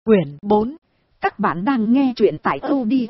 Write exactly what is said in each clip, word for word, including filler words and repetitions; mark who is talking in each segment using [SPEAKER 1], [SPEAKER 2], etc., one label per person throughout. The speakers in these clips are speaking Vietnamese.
[SPEAKER 1] Quyển bốn. Các bạn đang nghe truyện tại audio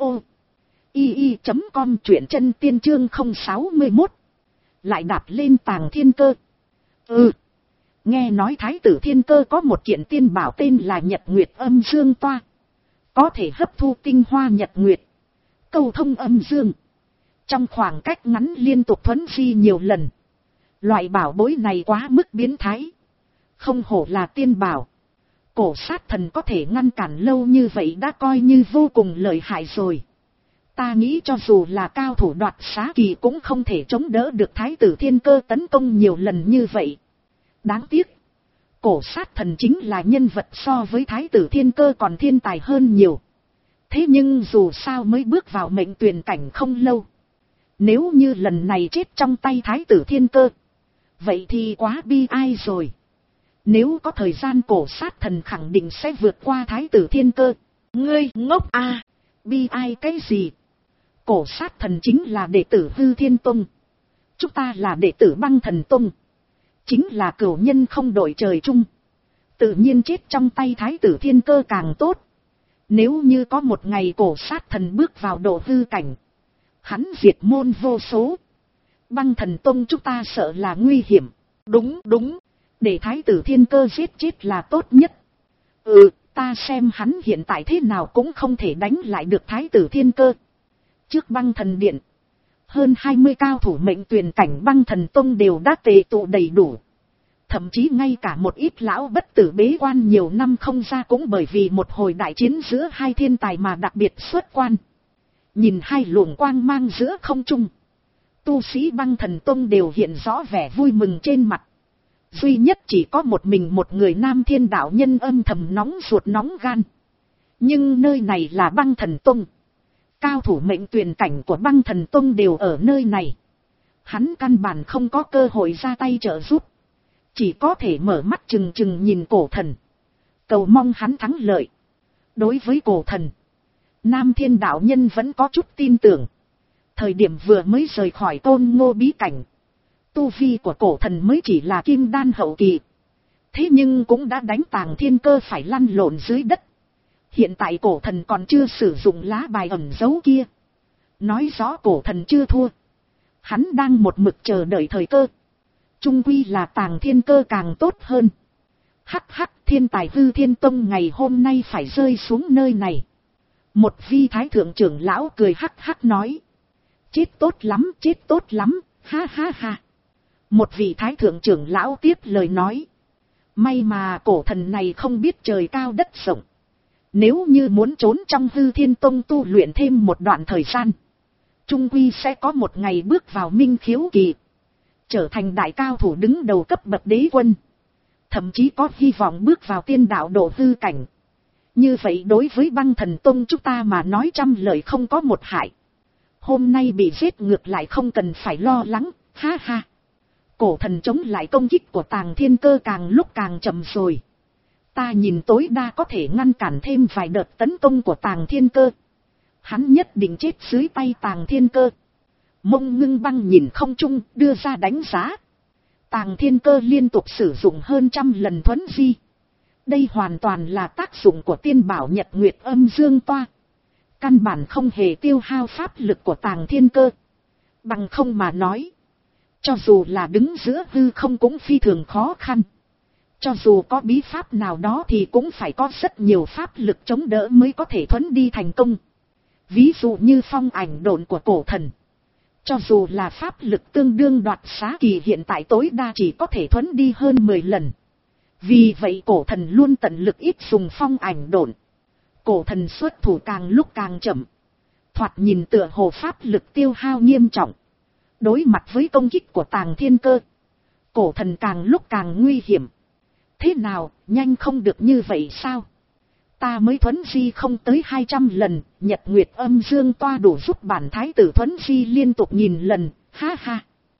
[SPEAKER 1] i i chấm com, truyện chân tiên chương không sáu mốt. Lại đạp lên Tàng Thiên Cơ. Ừ. Nghe nói Thái tử Thiên Cơ có một kiện tiên bảo tên là Nhật Nguyệt Âm Dương Toa. Có thể hấp thu tinh hoa Nhật Nguyệt, câu thông âm dương, trong khoảng cách ngắn liên tục thuấn di nhiều lần. Loại bảo bối này quá mức biến thái. Không hổ là tiên bảo. Cổ sát thần có thể ngăn cản lâu như vậy đã coi như vô cùng lợi hại rồi. Ta nghĩ cho dù là cao thủ đoạt xá kỳ cũng không thể chống đỡ được Thái tử Thiên Cơ tấn công nhiều lần như vậy. Đáng tiếc, cổ sát thần chính là nhân vật so với Thái tử Thiên Cơ còn thiên tài hơn nhiều. Thế nhưng dù sao mới bước vào mệnh tuyển cảnh không lâu. Nếu như lần này chết trong tay Thái tử Thiên Cơ, vậy thì quá bi ai rồi. Nếu có thời gian, cổ sát thần khẳng định sẽ vượt qua Thái tử Thiên Cơ. Ngươi ngốc à, bi ai cái gì? Cổ sát thần chính là đệ tử Hư Thiên Tông. Chúng ta là đệ tử Băng Thần Tông. Chính là cửu nhân không đội trời chung. Tự nhiên chết trong tay Thái tử Thiên Cơ càng tốt. Nếu như có một ngày cổ sát thần bước vào độ hư cảnh, hắn diệt môn vô số. Băng Thần Tông chúng ta sợ là nguy hiểm. Đúng đúng, để Thái tử Thiên Cơ giết chết là tốt nhất. Ừ, ta xem hắn hiện tại thế nào cũng không thể đánh lại được Thái tử Thiên Cơ. Trước Băng Thần Điện, hơn hai mươi cao thủ mệnh tuyển cảnh Băng Thần Tông đều đã tề tụ đầy đủ. Thậm chí ngay cả một ít lão bất tử bế quan nhiều năm không ra cũng bởi vì một hồi đại chiến giữa hai thiên tài mà đặc biệt xuất quan. Nhìn hai luồng quang mang giữa không trung, tu sĩ Băng Thần Tông đều hiện rõ vẻ vui mừng trên mặt. Duy nhất chỉ có một mình một người Nam Thiên đạo nhân âm thầm nóng ruột nóng gan. Nhưng nơi này là Băng Thần Tông. Cao thủ mệnh tuyển cảnh của Băng Thần Tông đều ở nơi này. Hắn căn bản không có cơ hội ra tay trợ giúp. Chỉ có thể mở mắt chừng chừng nhìn cổ thần, cầu mong hắn thắng lợi. Đối với cổ thần, Nam Thiên đạo nhân vẫn có chút tin tưởng. Thời điểm vừa mới rời khỏi Tôn Ngô bí cảnh, tu vi của cổ thần mới chỉ là kim đan hậu kỳ. Thế nhưng cũng đã đánh Tàng Thiên Cơ phải lăn lộn dưới đất. Hiện tại cổ thần còn chưa sử dụng lá bài ẩn dấu kia. Nói rõ cổ thần chưa thua. Hắn đang một mực chờ đợi thời cơ. Trung quy là Tàng Thiên Cơ càng tốt hơn. Hắc hắc, thiên tài Hư Thiên Tông ngày hôm nay phải rơi xuống nơi này. Một vi thái thượng trưởng lão cười hắc hắc nói. Chết tốt lắm, chết tốt lắm, ha ha ha. Một vị thái thượng trưởng lão tiếp lời nói. May mà cổ thần này không biết trời cao đất rộng. Nếu như muốn trốn trong Hư Thiên Tông tu luyện thêm một đoạn thời gian, trung quy sẽ có một ngày bước vào minh khiếu kỳ, trở thành đại cao thủ đứng đầu cấp bậc đế quân. Thậm chí có hy vọng bước vào tiên đạo độ hư cảnh. Như vậy đối với Băng Thần Tông chúng ta mà nói trăm lời không có một hại. Hôm nay bị giết ngược lại không cần phải lo lắng, ha ha. Cổ thần chống lại công kích của Tàng Thiên Cơ càng lúc càng chậm rồi. Ta nhìn tối đa có thể ngăn cản thêm vài đợt tấn công của Tàng Thiên Cơ. Hắn nhất định chết dưới tay Tàng Thiên Cơ. Mông Ngưng Băng nhìn không trung đưa ra đánh giá. Tàng Thiên Cơ liên tục sử dụng hơn trăm lần thuấn di. Đây hoàn toàn là tác dụng của tiên bảo Nhật Nguyệt Âm Dương Toa. Căn bản không hề tiêu hao pháp lực của Tàng Thiên Cơ. Bằng không mà nói, cho dù là đứng giữa hư không cũng phi thường khó khăn. Cho dù có bí pháp nào đó thì cũng phải có rất nhiều pháp lực chống đỡ mới có thể thuấn đi thành công. Ví dụ như phong ảnh độn của cổ thần. Cho dù là pháp lực tương đương đoạt xá kỳ hiện tại tối đa chỉ có thể thuấn đi hơn mười lần. Vì vậy cổ thần luôn tận lực ít dùng phong ảnh độn. Cổ thần xuất thủ càng lúc càng chậm. Thoạt nhìn tựa hồ pháp lực tiêu hao nghiêm trọng. Đối mặt với công kích của Tàng Thiên Cơ, cổ thần càng lúc càng nguy hiểm. Thế nào, nhanh không được như vậy sao? Ta mới thuấn di không tới hai trăm lần, Nhật Nguyệt Âm Dương Toa đủ giúp bản thái tử thuấn di liên tục nghìn lần, ha ha.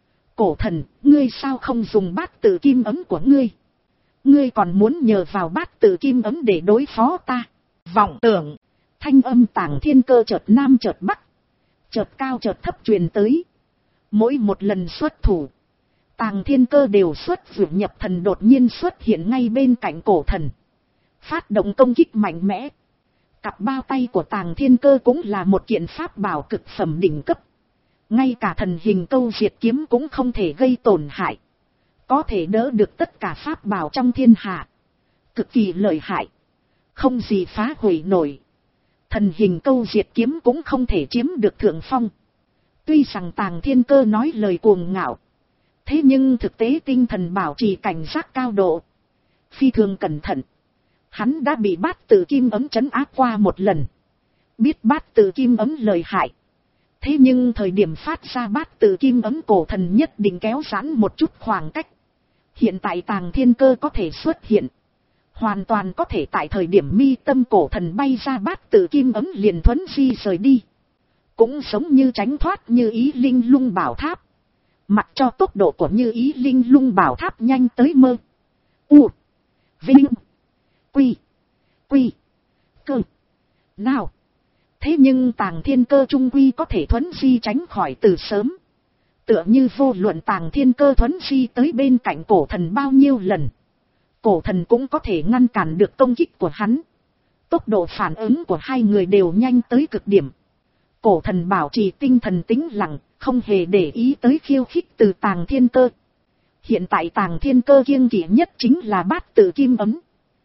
[SPEAKER 1] Cổ thần, ngươi sao không dùng bát tự kim ấm của ngươi? Ngươi còn muốn nhờ vào bát tự kim ấm để đối phó ta? Vọng tưởng, thanh âm Tàng Thiên Cơ chợt nam chợt bắc, chợt cao chợt thấp truyền tới. Mỗi một lần xuất thủ, Tàng Thiên Cơ đều xuất vượt nhập thần đột nhiên xuất hiện ngay bên cạnh cổ thần. phát động công kích mạnh mẽ. Cặp bao tay của Tàng Thiên Cơ cũng là một kiện pháp bảo cực phẩm đỉnh cấp. Ngay cả thần hình câu diệt kiếm cũng không thể gây tổn hại. Có thể đỡ được tất cả pháp bảo trong thiên hạ. Cực kỳ lợi hại. Không gì phá hủy nổi. Thần hình câu diệt kiếm cũng không thể chiếm được thượng phong. Tuy rằng Tàng Thiên Cơ nói lời cuồng ngạo. Thế nhưng thực tế tinh thần bảo trì cảnh giác cao độ. Phi thường cẩn thận. Hắn đã bị bát tự kim ấm trấn áp qua một lần. Biết bát tự kim ấm lợi hại. Thế nhưng thời điểm phát ra bát tự kim ấm cổ thần nhất định kéo giãn một chút khoảng cách. Hiện tại Tàng Thiên Cơ có thể xuất hiện. Hoàn toàn có thể tại thời điểm mi tâm cổ thần bay ra bát tự kim ấm liền thuấn di rời đi. Cũng giống như tránh thoát Như Ý Linh Lung Bảo Tháp. Mặc cho tốc độ của Như Ý Linh Lung Bảo Tháp nhanh tới mơ. U. Vinh. Quy. Quy. Cơ. Nào. Thế nhưng Tàng Thiên Cơ trung quy có thể thuấn di tránh khỏi từ sớm. Tựa như vô luận Tàng Thiên Cơ thuấn di tới bên cạnh cổ thần bao nhiêu lần. Cổ thần cũng có thể ngăn cản được công kích của hắn. Tốc độ phản ứng của hai người đều nhanh tới cực điểm. Cổ thần bảo trì tinh thần tĩnh lặng, không hề để ý tới khiêu khích từ Tàng Thiên Cơ. Hiện tại Tàng Thiên Cơ kiêng kỵ nhất chính là bát tự kim ấm.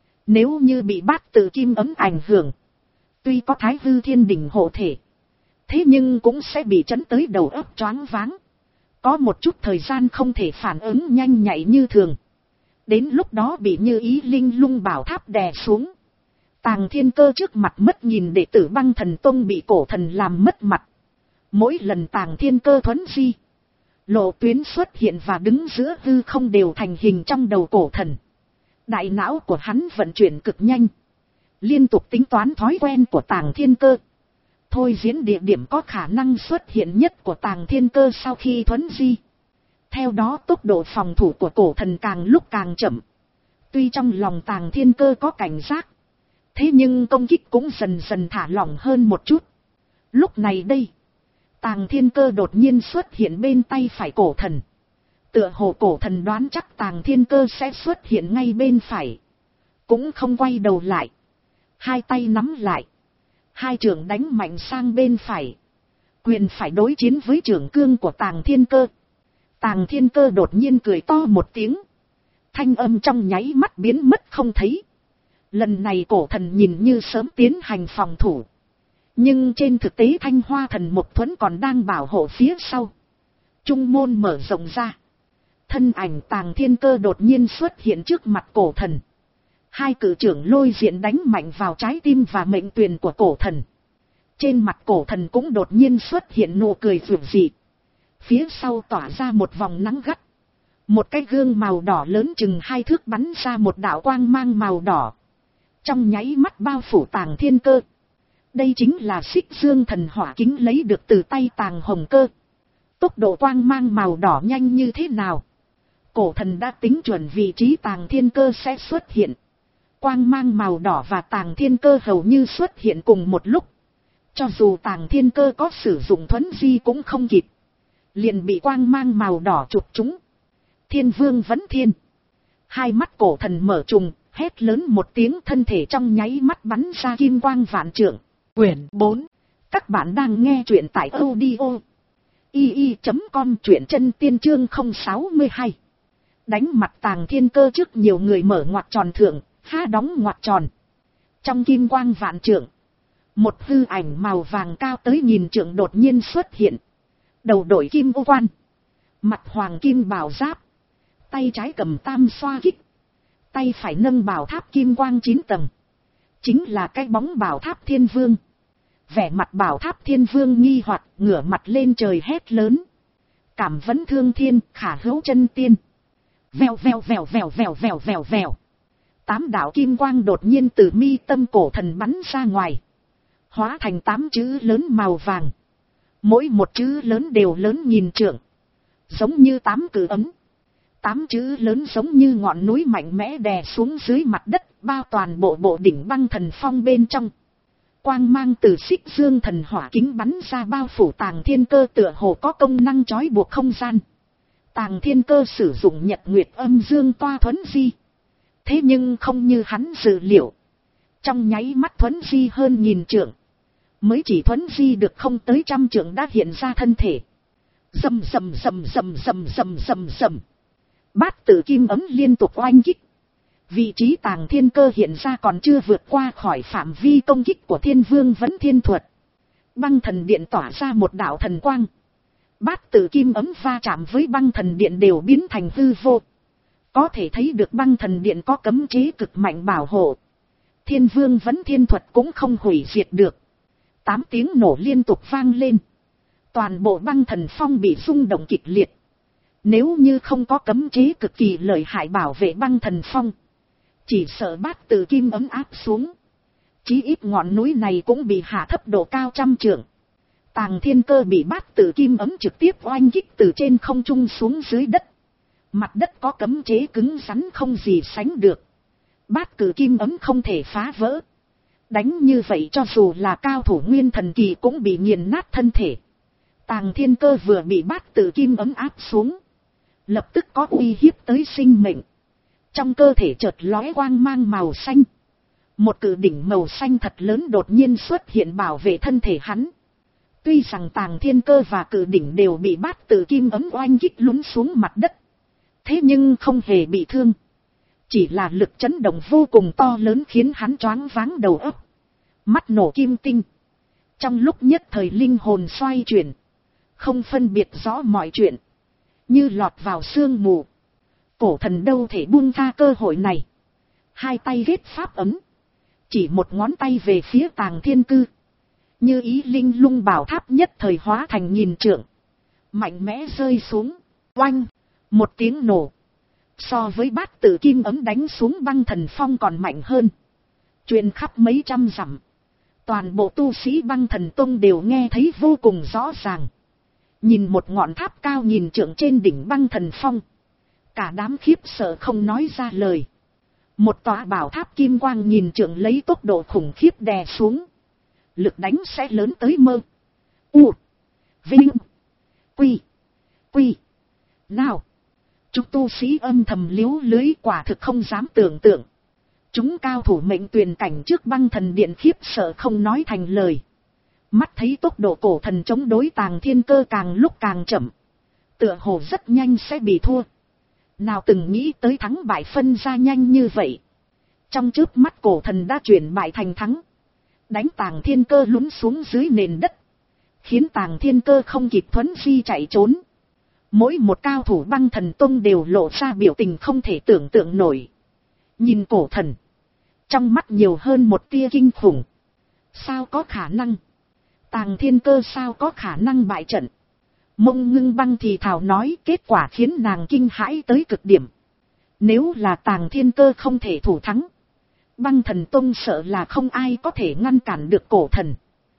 [SPEAKER 1] Nếu như bị bát tự kim ấm ảnh hưởng, tuy có Thái Hư Thiên Đỉnh hộ thể, thế nhưng cũng sẽ bị chấn tới đầu óc choáng váng. Có một chút thời gian không thể phản ứng nhanh nhạy như thường. Đến lúc đó bị Như Ý Linh Lung Bảo Tháp đè xuống. Tàng Thiên Cơ trước mặt mất nhìn đệ tử Băng Thần Tông bị cổ thần làm mất mặt. Mỗi lần Tàng Thiên Cơ thuấn di, lộ tuyến xuất hiện và đứng giữa hư không đều thành hình trong đầu cổ thần. Đại não của hắn vận chuyển cực nhanh, liên tục tính toán thói quen của Tàng Thiên Cơ. Thôi diễn địa điểm có khả năng xuất hiện nhất của Tàng Thiên Cơ sau khi thuấn di. Theo đó tốc độ phòng thủ của cổ thần càng lúc càng chậm. Tuy trong lòng Tàng Thiên Cơ có cảnh giác, thế nhưng công kích cũng dần dần thả lỏng hơn một chút. Lúc này đây, Tàng Thiên Cơ đột nhiên xuất hiện bên tay phải cổ thần. Tựa hồ cổ thần đoán chắc Tàng Thiên Cơ sẽ xuất hiện ngay bên phải. Cũng không quay đầu lại. Hai tay nắm lại. Hai trưởng đánh mạnh sang bên phải. Quyền phải đối chiến với trưởng cương của Tàng Thiên Cơ. Tàng Thiên Cơ đột nhiên cười to một tiếng. Thanh âm trong nháy mắt biến mất không thấy. Lần này cổ thần nhìn như sớm tiến hành phòng thủ. Nhưng trên thực tế Thanh Hoa Thần Một Thuẫn còn đang bảo hộ phía sau. Trung môn mở rộng ra. Thân ảnh Tàng Thiên Cơ đột nhiên xuất hiện trước mặt cổ thần. Hai cử trưởng lôi diện đánh mạnh vào trái tim và mệnh tuyền của cổ thần. Trên mặt cổ thần cũng đột nhiên xuất hiện nụ cười rực dị. Phía sau tỏa ra một vòng nắng gắt. Một cái gương màu đỏ lớn chừng hai thước bắn ra một đạo quang mang màu đỏ. Trong nháy mắt bao phủ Tàng Thiên Cơ. Đây chính là Xích Dương Thần Hỏa Kính lấy được từ tay Tàng Hồng Cơ. Tốc độ quang mang màu đỏ nhanh như thế nào? Cổ thần đã tính chuẩn vị trí Tàng Thiên Cơ sẽ xuất hiện. Quang mang màu đỏ và Tàng Thiên Cơ hầu như xuất hiện cùng một lúc. Cho dù Tàng Thiên Cơ có sử dụng thuấn di cũng không kịp. Liền bị quang mang màu đỏ chụp trúng. Thiên Vương Vấn Thiên. Hai mắt cổ thần mở trùng, hét lớn một tiếng, thân thể trong nháy mắt bắn ra kim quang vạn trượng. Quyển bốn. Các bạn đang nghe truyện tại audio i i chấm com, truyện chân tiên chương không sáu hai. Đánh mặt Tàng Thiên Cơ trước nhiều người mở ngoặc tròn thượng, há đóng ngoặc tròn. Trong kim quang vạn trượng, một hư ảnh màu vàng cao tới nghìn trượng đột nhiên xuất hiện. Đầu đội kim ô quan, mặt hoàng kim bảo giáp, tay trái cầm tam xoa kích, tay phải nâng bảo tháp kim quang chín tầng. Chính là cái bóng bảo tháp Thiên Vương. Vẻ mặt bảo tháp Thiên Vương nghi hoặc, ngửa mặt lên trời hét lớn. Cảm vấn thương thiên, khả hữu chân tiên. Vèo vèo vèo vèo vèo vèo vèo vèo. Tám đạo kim quang đột nhiên từ mi tâm cổ thần bắn ra ngoài. Hóa thành tám chữ lớn màu vàng. Mỗi một chữ lớn đều lớn nghìn trượng. Giống như tám cử ấm. Tám chữ lớn giống như ngọn núi mạnh mẽ đè xuống dưới mặt đất, bao toàn bộ bộ đỉnh Băng Thần Phong bên trong. Quang mang từ Xích Dương Thần Hỏa Kính bắn ra bao phủ Tàng Thiên Cơ, tựa hồ có công năng trói buộc không gian. Tàng Thiên Cơ sử dụng Nhật Nguyệt Âm Dương toa thuấn di. Thế nhưng không như hắn dự liệu. Trong nháy mắt thuấn di hơn nghìn trượng. Mới chỉ thuấn di được không tới trăm trượng đã hiện ra thân thể. Rầm rầm rầm rầm rầm rầm rầm rầm. Bát tự kim ấm liên tục oanh kích. Vị trí Tàng Thiên Cơ hiện ra còn chưa vượt qua khỏi phạm vi công kích của Thiên Vương Vấn Thiên Thuật. Băng thần điện tỏa ra một đạo thần quang. Bát tự kim ấm va chạm với băng thần điện đều biến thành hư vô. Có thể thấy được băng thần điện có cấm chế cực mạnh bảo hộ. Thiên Vương Vấn Thiên Thuật cũng không hủy diệt được. Tám tiếng nổ liên tục vang lên. Toàn bộ băng thần phong bị rung động kịch liệt. Nếu như không có cấm chế cực kỳ lợi hại bảo vệ băng thần phong, chỉ sợ bát tự kim ấm áp xuống. Chí ít ngọn núi này cũng bị hạ thấp độ cao trăm trượng. Tàng Thiên Cơ bị bát tự kim ấm trực tiếp oanh kích từ trên không trung xuống dưới đất. Mặt đất có cấm chế cứng rắn không gì sánh được. Bát tự kim ấm không thể phá vỡ. Đánh như vậy cho dù là cao thủ nguyên thần kỳ cũng bị nghiền nát thân thể. Tàng Thiên Cơ vừa bị bát tự kim ấm áp xuống, lập tức có uy hiếp tới sinh mệnh. Trong cơ thể chợt lóe quang mang màu xanh. Một cự đỉnh màu xanh thật lớn đột nhiên xuất hiện bảo vệ thân thể hắn. Tuy rằng Tàng Thiên Cơ và cự đỉnh đều bị bát tự kim ấm oanh kích lún xuống mặt đất, thế nhưng không hề bị thương. Chỉ là lực chấn động vô cùng to lớn khiến hắn choáng váng đầu óc. Mắt nổ kim tinh. Trong lúc nhất thời linh hồn xoay chuyển, không phân biệt rõ mọi chuyện, như lọt vào sương mù. Cổ thần đâu thể buông tha cơ hội này. Hai tay ghét pháp ấm, chỉ một ngón tay về phía Tàng Thiên Cư. Như ý linh lung bảo tháp nhất thời hóa thành nghìn trượng. Mạnh mẽ rơi xuống. Oanh. Một tiếng nổ. So với bát tự kim ấm đánh xuống băng thần phong còn mạnh hơn. Truyền khắp mấy trăm dặm. Toàn bộ tu sĩ băng thần tông đều nghe thấy vô cùng rõ ràng. Nhìn một ngọn tháp cao nghìn trượng trên đỉnh băng thần phong. Cả đám khiếp sợ không nói ra lời. Một tòa bảo tháp kim quang nghìn trượng lấy tốc độ khủng khiếp đè xuống. Lực đánh sẽ lớn tới mơ. U. Vinh. Quy. Quy. Nào. Chúng tu sĩ âm thầm liếu lưới quả thực không dám tưởng tượng. Chúng cao thủ mệnh tuyền cảnh trước băng thần điện khiếp sợ không nói thành lời. Mắt thấy tốc độ cổ thần chống đối Tàng Thiên Cơ càng lúc càng chậm. Tựa hồ rất nhanh sẽ bị thua. Nào từng nghĩ tới thắng bại phân ra nhanh như vậy. Trong chớp mắt cổ thần đã chuyển bại thành thắng. Đánh Tàng Thiên Cơ lún xuống dưới nền đất. Khiến Tàng Thiên Cơ không kịp thuấn di chạy trốn. Mỗi một cao thủ băng thần tông đều lộ ra biểu tình không thể tưởng tượng nổi. Nhìn cổ thần. Trong mắt nhiều hơn một tia kinh khủng. Sao có khả năng? Tàng Thiên Cơ sao có khả năng bại trận? Mông Ngưng Băng thì thào nói, kết quả khiến nàng kinh hãi tới cực điểm. Nếu là Tàng Thiên Cơ không thể thủ thắng, băng thần tông sợ là không ai có thể ngăn cản được cổ thần.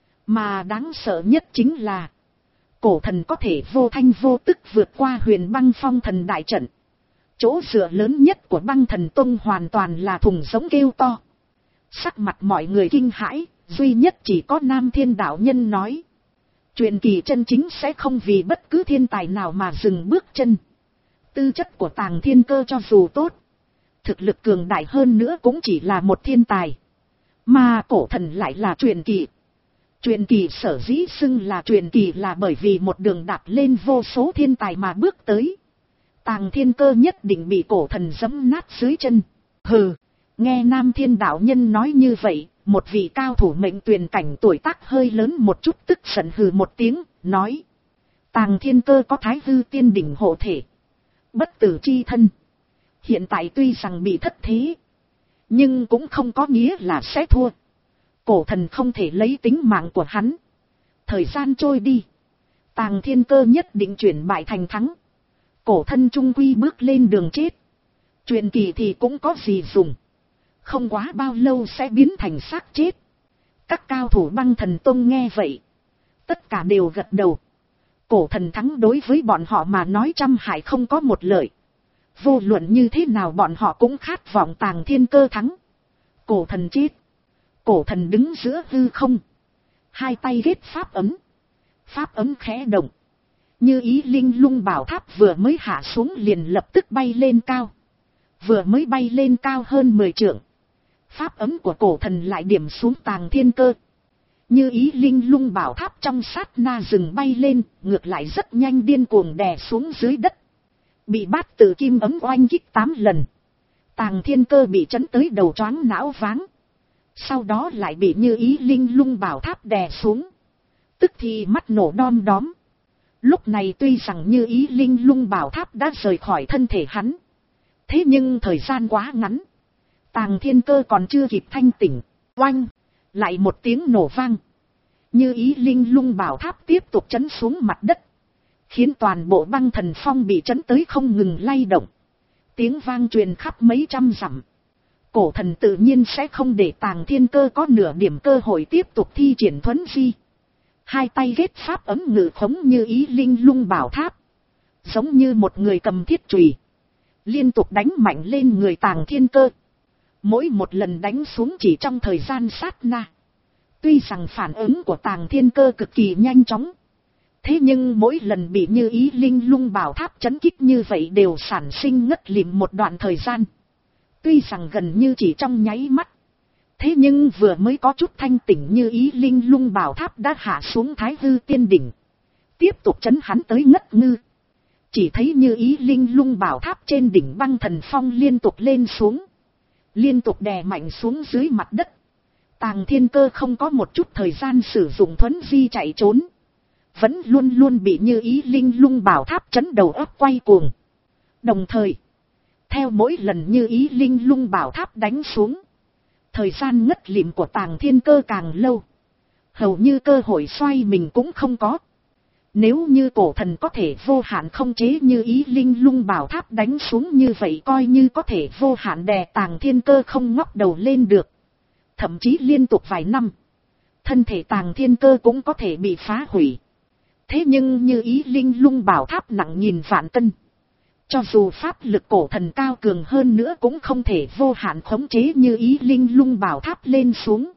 [SPEAKER 1] Mà đáng sợ nhất chính là cổ thần có thể vô thanh vô tức vượt qua Huyền Băng Phong Thần đại trận. Chỗ dựa lớn nhất của băng thần tông hoàn toàn là thùng giống kêu to. Sắc mặt mọi người kinh hãi, duy nhất chỉ có Nam Thiên đạo nhân nói. Truyền kỳ chân chính sẽ không vì bất cứ thiên tài nào mà dừng bước chân. Tư chất của Tàng Thiên Cơ cho dù tốt, thực lực cường đại hơn nữa cũng chỉ là một thiên tài. Mà cổ thần lại là truyền kỳ. Truyền kỳ sở dĩ xưng là truyền kỳ là bởi vì một đường đạp lên vô số thiên tài mà bước tới. Tàng Thiên Cơ nhất định bị cổ thần giẫm nát dưới chân. Hừ, nghe Nam Thiên đạo nhân nói như vậy, một vị cao thủ mệnh tuyền cảnh tuổi tác hơi lớn một chút tức giận hừ một tiếng, nói. Tàng Thiên Cơ có Thái Hư Tiên đỉnh hộ thể, bất tử chi thân. Hiện tại tuy rằng bị thất thế, nhưng cũng không có nghĩa là sẽ thua. Cổ thần không thể lấy tính mạng của hắn. Thời gian trôi đi, Tàng Thiên Cơ nhất định chuyển bại thành thắng. Cổ thân trung quy bước lên đường chết. Truyền kỳ thì cũng có gì dùng. Không quá bao lâu sẽ biến thành xác chết. Các cao thủ băng thần tông nghe vậy, tất cả đều gật đầu. Cổ thần thắng đối với bọn họ mà nói trăm hại không có một lợi. Vô luận như thế nào bọn họ cũng khát vọng Tàng Thiên Cơ thắng. Cổ thần chết. Cổ thần đứng giữa hư không. Hai tay ghét pháp ấm. Pháp ấm khẽ động. Như ý linh lung bảo tháp vừa mới hạ xuống liền lập tức bay lên cao. Vừa mới bay lên cao hơn mười trượng. Pháp ấm của cổ thần lại điểm xuống Tàng Thiên Cơ. Như ý linh lung bảo tháp trong sát na dừng bay lên, ngược lại rất nhanh điên cuồng đè xuống dưới đất. Bị bát tự kim ấm oanh kích tám lần. Tàng Thiên Cơ bị chấn tới đầu choáng não váng. Sau đó lại bị như ý linh lung bảo tháp đè xuống. Tức thì mắt nổ đom đóm. Lúc này tuy rằng như ý linh lung bảo tháp đã rời khỏi thân thể hắn. Thế nhưng thời gian quá ngắn. Tàng Thiên Cơ còn chưa kịp thanh tỉnh. Oanh! Lại một tiếng nổ vang. Như ý linh lung bảo tháp tiếp tục chấn xuống mặt đất. Khiến toàn bộ băng thần phong bị chấn tới không ngừng lay động. Tiếng vang truyền khắp mấy trăm dặm. Cổ thần tự nhiên sẽ không để Tàng Thiên Cơ có nửa điểm cơ hội tiếp tục thi triển thuấn di. Hai tay ghét pháp ấm ngự khống như ý linh lung bảo tháp. Giống như một người cầm thiết chùy, liên tục đánh mạnh lên người Tàng Thiên Cơ. Mỗi một lần đánh xuống chỉ trong thời gian sát na. Tuy rằng phản ứng của Tàng Thiên Cơ cực kỳ nhanh chóng. Thế nhưng mỗi lần bị như ý linh lung bảo tháp chấn kích như vậy đều sản sinh ngất lịm một đoạn thời gian. Tuy rằng gần như chỉ trong nháy mắt. Thế nhưng vừa mới có chút thanh tỉnh như ý linh lung bảo tháp đã hạ xuống Thái Hư Tiên Đỉnh. Tiếp tục chấn hắn tới ngất ngư. Chỉ thấy như ý linh lung bảo tháp trên đỉnh băng thần phong liên tục lên xuống. Liên tục đè mạnh xuống dưới mặt đất. Tàng Thiên Cơ không có một chút thời gian sử dụng thuấn di chạy trốn. Vẫn luôn luôn bị như ý linh lung bảo tháp chấn đầu óc quay cuồng. Đồng thời, theo mỗi lần như ý linh lung bảo tháp đánh xuống, thời gian ngất lịm của Tàng Thiên Cơ càng lâu. Hầu như cơ hội xoay mình cũng không có. Nếu như cổ thần có thể vô hạn không chế như ý linh lung bảo tháp đánh xuống như vậy, coi như có thể vô hạn đè Tàng Thiên Cơ không ngóc đầu lên được. Thậm chí liên tục vài năm, thân thể Tàng Thiên Cơ cũng có thể bị phá hủy. Thế nhưng như ý linh lung bảo tháp nặng nghìn vạn cân. Cho dù pháp lực cổ thần cao cường hơn nữa cũng không thể vô hạn khống chế như ý linh lung bảo tháp lên xuống.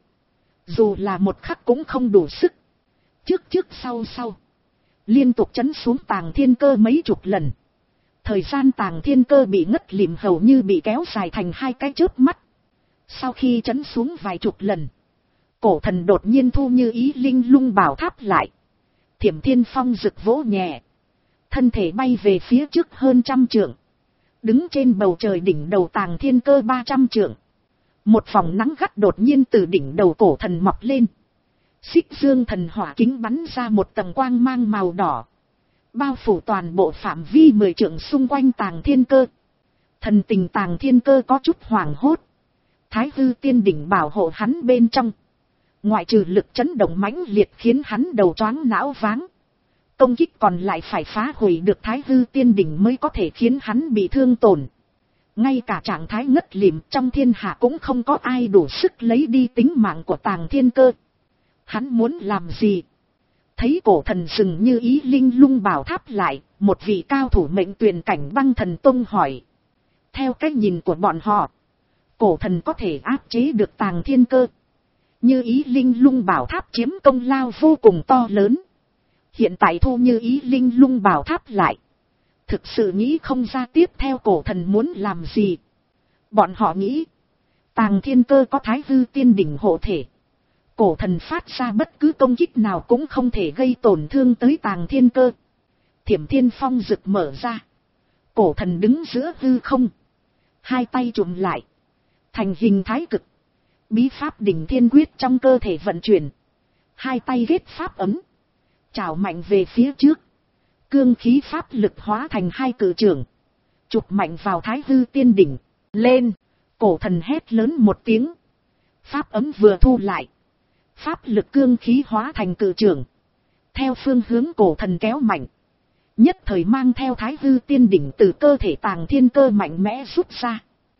[SPEAKER 1] Dù là một khắc cũng không đủ sức. Trước trước sau sau, liên tục chấn xuống Tàng Thiên Cơ mấy chục lần. Thời gian Tàng Thiên Cơ bị ngất lịm hầu như bị kéo dài thành hai cái chớp mắt. Sau khi chấn xuống vài chục lần, cổ thần đột nhiên thu như ý linh lung bảo tháp lại. Thiểm Thiên Phong rực vỗ nhẹ. Thân thể bay về phía trước hơn trăm trượng. Đứng trên bầu trời đỉnh đầu Tàng Thiên Cơ ba trăm trượng. Một vòng nắng gắt đột nhiên từ đỉnh đầu cổ thần mọc lên. Xích dương thần hỏa kính bắn ra một tầng quang mang màu đỏ. Bao phủ toàn bộ phạm vi mười trượng xung quanh Tàng Thiên Cơ. Thần tình Tàng Thiên Cơ có chút hoảng hốt. Thái Hư Tiên Đỉnh bảo hộ hắn bên trong. Ngoại trừ lực chấn động mãnh liệt khiến hắn đầu choáng não váng. Công kích còn lại phải phá hủy được Thái Hư Tiên Đỉnh mới có thể khiến hắn bị thương tổn. Ngay cả trạng thái ngất lịm trong thiên hạ cũng không có ai đủ sức lấy đi tính mạng của Tàng Thiên Cơ. Hắn muốn làm gì? Thấy cổ thần dừng như ý linh lung bảo tháp lại, một vị cao thủ mệnh tuyền cảnh băng thần tông hỏi. Theo cách nhìn của bọn họ, cổ thần có thể áp chế được Tàng Thiên Cơ. Như ý linh lung bảo tháp chiếm công lao vô cùng to lớn. Hiện tại thu như ý linh lung bảo tháp lại. Thực sự nghĩ không ra tiếp theo cổ thần muốn làm gì. Bọn họ nghĩ, Tàng Thiên Cơ có Thái Hư Tiên Đỉnh hộ thể. Cổ thần phát ra bất cứ công kích nào cũng không thể gây tổn thương tới Tàng Thiên Cơ. Thiểm Thiên Phong rực mở ra. Cổ thần đứng giữa hư không. Hai tay trụm lại. Thành hình thái cực. Bí pháp đỉnh thiên quyết trong cơ thể vận chuyển. Hai tay ghét pháp ấm. Chảo mạnh về phía trước. Cương khí pháp lực hóa thành hai cự trưởng. Chụp mạnh vào Thái Hư Tiên Đỉnh. Lên. Cổ thần hét lớn một tiếng. Pháp ấm vừa thu lại. Pháp lực cương khí hóa thành cự trưởng. Theo phương hướng cổ thần kéo mạnh. Nhất thời mang theo Thái Hư Tiên Đỉnh từ cơ thể Tàng Thiên Cơ mạnh mẽ rút ra.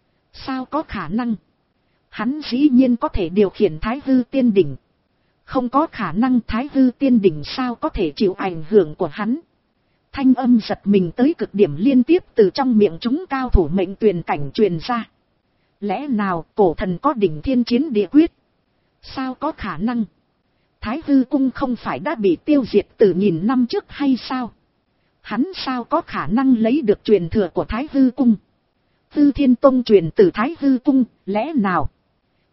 [SPEAKER 1] Sao có khả năng? Hắn dĩ nhiên có thể điều khiển Thái Hư Tiên Đỉnh. Không có khả năng Thái Hư Tiên Đỉnh sao có thể chịu ảnh hưởng của hắn. Thanh âm giật mình tới cực điểm liên tiếp từ trong miệng chúng cao thủ mệnh tuyền cảnh truyền ra. Lẽ nào cổ thần có đỉnh thiên chiến địa quyết? Sao có khả năng? Thái Hư Cung không phải đã bị tiêu diệt từ nghìn năm trước hay sao? Hắn sao có khả năng lấy được truyền thừa của Thái Hư Cung? Hư Thiên Tông truyền từ Thái Hư Cung, lẽ nào?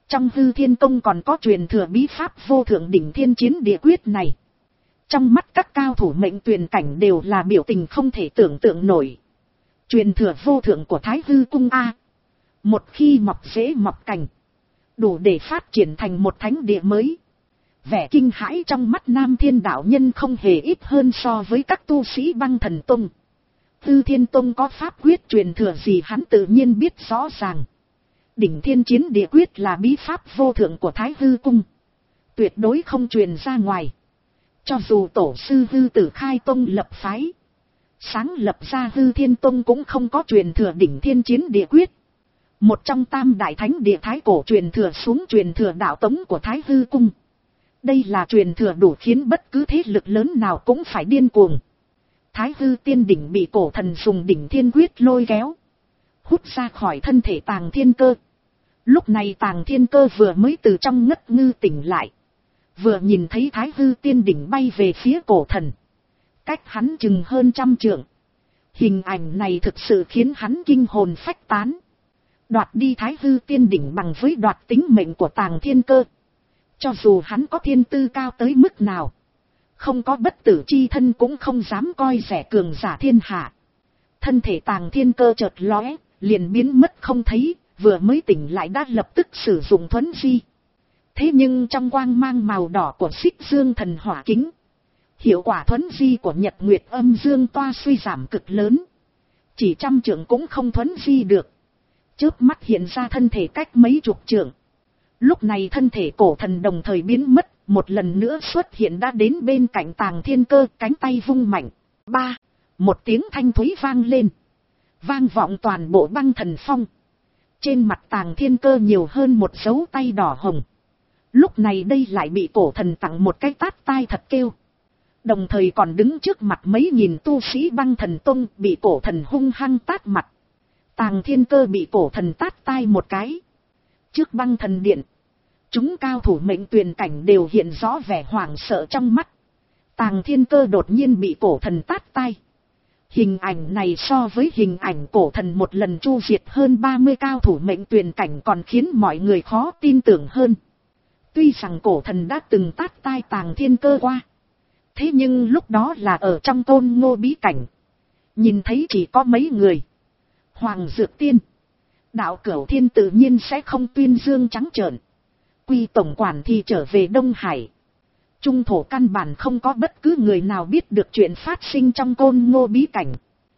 [SPEAKER 1] Trong Hư Thiên Tông còn có truyền thừa bí pháp vô thượng đỉnh thiên chiến địa quyết này. Trong mắt các cao thủ mệnh tuyền cảnh đều là biểu tình không thể tưởng tượng nổi. Truyền thừa vô thượng của Thái Hư Cung A. Một khi mọc rễ mọc cành, đủ để phát triển thành một thánh địa mới. Vẻ kinh hãi trong mắt Nam Thiên đạo nhân không hề ít hơn so với các tu sĩ Băng Thần Tông. Hư Thiên Tông có pháp quyết truyền thừa gì hắn tự nhiên biết rõ ràng. Đỉnh thiên chiến địa quyết là bí pháp vô thượng của Thái Hư Cung. Tuyệt đối không truyền ra ngoài. Cho dù tổ sư Hư Tử khai tông lập phái, sáng lập ra Hư Thiên Tông cũng không có truyền thừa đỉnh thiên chiến địa quyết. Một trong tam đại thánh địa thái cổ truyền thừa xuống truyền thừa đạo tống của Thái Hư Cung. Đây là truyền thừa đủ khiến bất cứ thế lực lớn nào cũng phải điên cuồng. Thái Hư tiên đỉnh bị cổ thần dùng đỉnh thiên quyết lôi kéo, hút ra khỏi thân thể Tàng Thiên Cơ. Lúc này Tàng Thiên Cơ vừa mới từ trong ngất ngư tỉnh lại. Vừa nhìn thấy Thái Hư tiên đỉnh bay về phía cổ thần. Cách hắn chừng hơn trăm trượng. Hình ảnh này thực sự khiến hắn kinh hồn phách tán. Đoạt đi Thái Hư tiên đỉnh bằng với đoạt tính mệnh của Tàng Thiên Cơ. Cho dù hắn có thiên tư cao tới mức nào, không có bất tử chi thân cũng không dám coi rẻ cường giả thiên hạ. Thân thể Tàng Thiên Cơ chợt lóe, liền biến mất không thấy, vừa mới tỉnh lại đã lập tức sử dụng thuấn di. Thế nhưng trong quang mang màu đỏ của xích dương thần hỏa kính, hiệu quả thuấn di của nhật nguyệt âm dương toa suy giảm cực lớn. Chỉ trăm trượng cũng không thuấn di được. Chớp mắt hiện ra thân thể cách mấy chục trượng. Lúc này thân thể cổ thần đồng thời biến mất, một lần nữa xuất hiện đã đến bên cạnh Tàng Thiên Cơ, cánh tay vung mạnh. Ba, một tiếng thanh thúy vang lên. Vang vọng toàn bộ Băng Thần Phong. Trên mặt Tàng Thiên Cơ nhiều hơn một dấu tay đỏ hồng. Lúc này đây lại bị cổ thần tặng một cái tát tai thật kêu. Đồng thời còn đứng trước mặt mấy nghìn tu sĩ Băng Thần Tông bị cổ thần hung hăng tát mặt. Tàng Thiên Cơ bị cổ thần tát tai một cái. Trước Băng Thần Điện, chúng cao thủ mệnh tuyền cảnh đều hiện rõ vẻ hoảng sợ trong mắt. Tàng Thiên Cơ đột nhiên bị cổ thần tát tai. Hình ảnh này so với hình ảnh cổ thần một lần chu diệt hơn ba mươi cao thủ mệnh tuyền cảnh còn khiến mọi người khó tin tưởng hơn. Tuy rằng cổ thần đã từng tát tai Tàng Thiên Cơ qua, thế nhưng lúc đó là ở trong Côn Ngô bí cảnh. Nhìn thấy chỉ có mấy người. Hoàng Dược Tiên, Đạo Cửu Thiên tự nhiên sẽ không tuyên dương trắng trợn. Quy tổng quản thì trở về Đông Hải. Trung thổ căn bản không có bất cứ người nào biết được chuyện phát sinh trong Côn Ngô bí cảnh.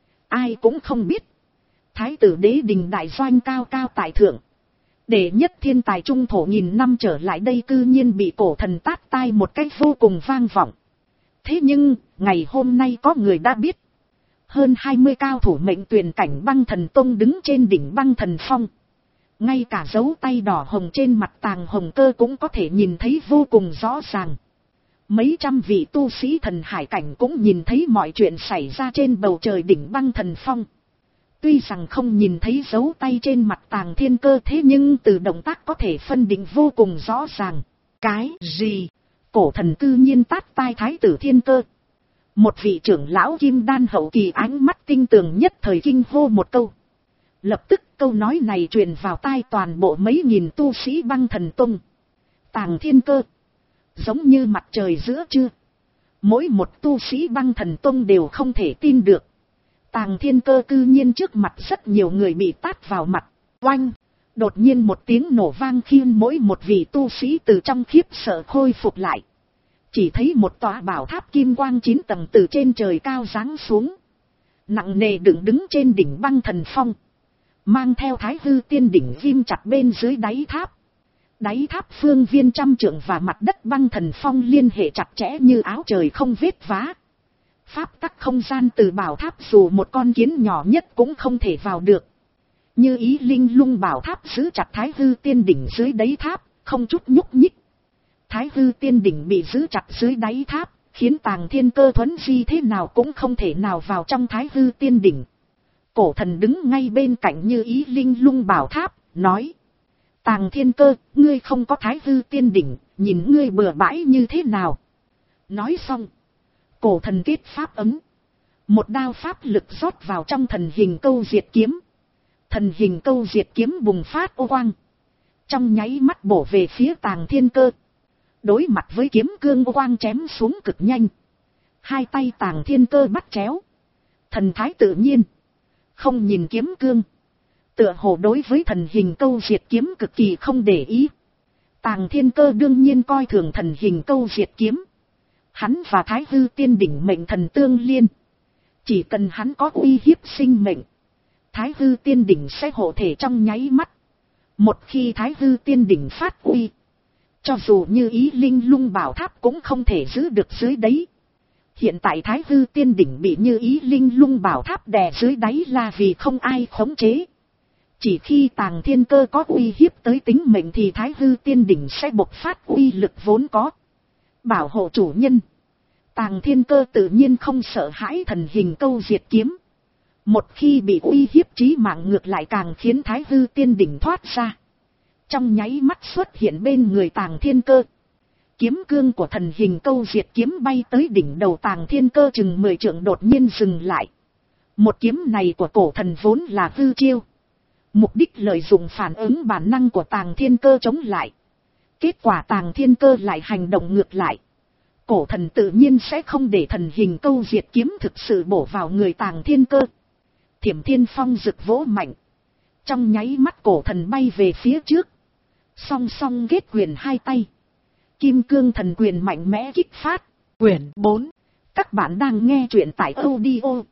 [SPEAKER 1] Ai cũng không biết. Thái tử Đế Đình đại doanh cao cao tại thượng, đệ nhất thiên tài trung thổ nghìn năm trở lại đây cư nhiên bị cổ thần tát tai một cách vô cùng vang vọng. Thế nhưng, ngày hôm nay có người đã biết. Hơn hai mươi cao thủ mệnh tuyền cảnh Băng Thần Tông đứng trên đỉnh Băng Thần Phong. Ngay cả dấu tay đỏ hồng trên mặt Tàng Hồng Cơ cũng có thể nhìn thấy vô cùng rõ ràng. Mấy trăm vị tu sĩ thần hải cảnh cũng nhìn thấy mọi chuyện xảy ra trên bầu trời đỉnh Băng Thần Phong. Tuy rằng không nhìn thấy dấu tay trên mặt Tàng Thiên Cơ, thế nhưng từ động tác có thể phân định vô cùng rõ ràng. Cái gì? Cổ thần cư nhiên tát tai Thái tử Thiên Cơ. Một vị trưởng lão kim đan hậu kỳ ánh mắt tinh tường nhất thời kinh hô một câu. Lập tức câu nói này truyền vào tai toàn bộ mấy nghìn tu sĩ Băng Thần Tông. Tàng Thiên Cơ, giống như mặt trời giữa trưa. Mỗi một tu sĩ Băng Thần Tông đều không thể tin được. Tàng Thiên Cơ cư nhiên trước mặt rất nhiều người bị tát vào mặt. Oanh! Đột nhiên một tiếng nổ vang khiến mỗi một vị tu sĩ từ trong khiếp sợ khôi phục lại. Chỉ thấy một tòa bảo tháp kim quang chín tầng từ trên trời cao giáng xuống. Nặng nề đứng đứng trên đỉnh Băng Thần Phong. Mang theo Thái Hư tiên đỉnh ghim chặt bên dưới đáy tháp. Đáy tháp phương viên trăm trượng và mặt đất Băng Thần Phong liên hệ chặt chẽ như áo trời không vết vá. Pháp tắc không gian từ bảo tháp dù một con kiến nhỏ nhất cũng không thể vào được. Như ý linh lung bảo tháp giữ chặt Thái Hư tiên đỉnh dưới đáy tháp, không chút nhúc nhích. Thái Hư tiên đỉnh bị giữ chặt dưới đáy tháp, khiến Tàng Thiên Cơ thuấn di thế nào cũng không thể nào vào trong Thái Hư tiên đỉnh. Cổ thần đứng ngay bên cạnh như ý linh lung bảo tháp, nói. Tàng Thiên Cơ, ngươi không có Thái Hư tiên đỉnh, nhìn ngươi bừa bãi như thế nào. Nói xong, cổ thần kết pháp ấm. Một đao pháp lực rót vào trong thần hình câu diệt kiếm. Thần hình câu diệt kiếm bùng phát ô quang. trong nháy mắt bổ về phía Tàng Thiên Cơ. Đối mặt với kiếm cương quang chém xuống cực nhanh. Hai tay Tàng Thiên Cơ bắt chéo. Thần thái tự nhiên. Không nhìn kiếm cương. Tựa hồ đối với thần hình câu diệt kiếm cực kỳ không để ý. Tàng Thiên Cơ đương nhiên coi thường thần hình câu diệt kiếm. Hắn và Thái Hư Tiên Đỉnh mệnh thần tương liên. Chỉ cần hắn có uy hiếp sinh mệnh, Thái Hư Tiên Đỉnh sẽ hộ thể trong nháy mắt. Một khi Thái Hư Tiên Đỉnh phát uy, cho dù như Ý Linh Lung Bảo Tháp cũng không thể giữ được dưới đáy. Hiện tại Thái Hư Tiên Đỉnh bị như Ý Linh Lung Bảo Tháp đè dưới đáy là vì không ai khống chế. Chỉ khi Tàng Thiên Cơ có uy hiếp tới tính mệnh thì Thái Hư Tiên Đỉnh sẽ bộc phát uy lực vốn có. Bảo hộ chủ nhân. Tàng Thiên Cơ tự nhiên không sợ hãi thần hình câu diệt kiếm. Một khi bị uy hiếp chí mạng ngược lại càng khiến Thái Hư Tiên Đỉnh thoát ra. Trong nháy mắt xuất hiện bên người Tàng Thiên Cơ. Kiếm cương của thần hình câu diệt kiếm bay tới đỉnh đầu Tàng Thiên Cơ chừng mười trượng đột nhiên dừng lại. Một kiếm này của cổ thần vốn là hư chiêu. Mục đích lợi dụng phản ứng bản năng của Tàng Thiên Cơ chống lại. Kết quả Tàng Thiên Cơ lại hành động ngược lại. Cổ thần tự nhiên sẽ không để thần hình câu diệt kiếm thực sự bổ vào người Tàng Thiên Cơ. Thiểm Thiên Phong rực vỗ mạnh. Trong nháy mắt cổ thần bay về phía trước. Song song kết quyền hai tay. Kim cương thần quyền mạnh mẽ kích phát. Quyển bốn. Các bạn đang nghe truyện tại audio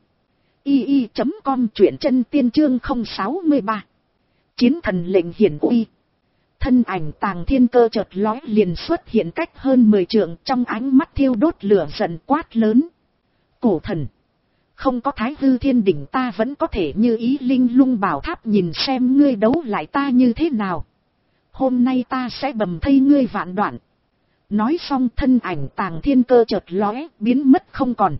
[SPEAKER 1] i i chấm com, truyện chân tiên chương không sáu ba. Chiến thần lệnh hiển uy. Thân ảnh Tàng Thiên Cơ chợt lóe liền xuất hiện cách hơn mười trượng, trong ánh mắt thiêu đốt lửa giận quát lớn. Cổ thần, không có Thái Hư Thiên Đỉnh ta vẫn có thể như Ý Linh Lung Bảo Tháp nhìn xem ngươi đấu lại ta như thế nào. Hôm nay ta sẽ bầm thây ngươi vạn đoạn. Nói xong thân ảnh Tàng Thiên Cơ chợt lóe biến mất không còn.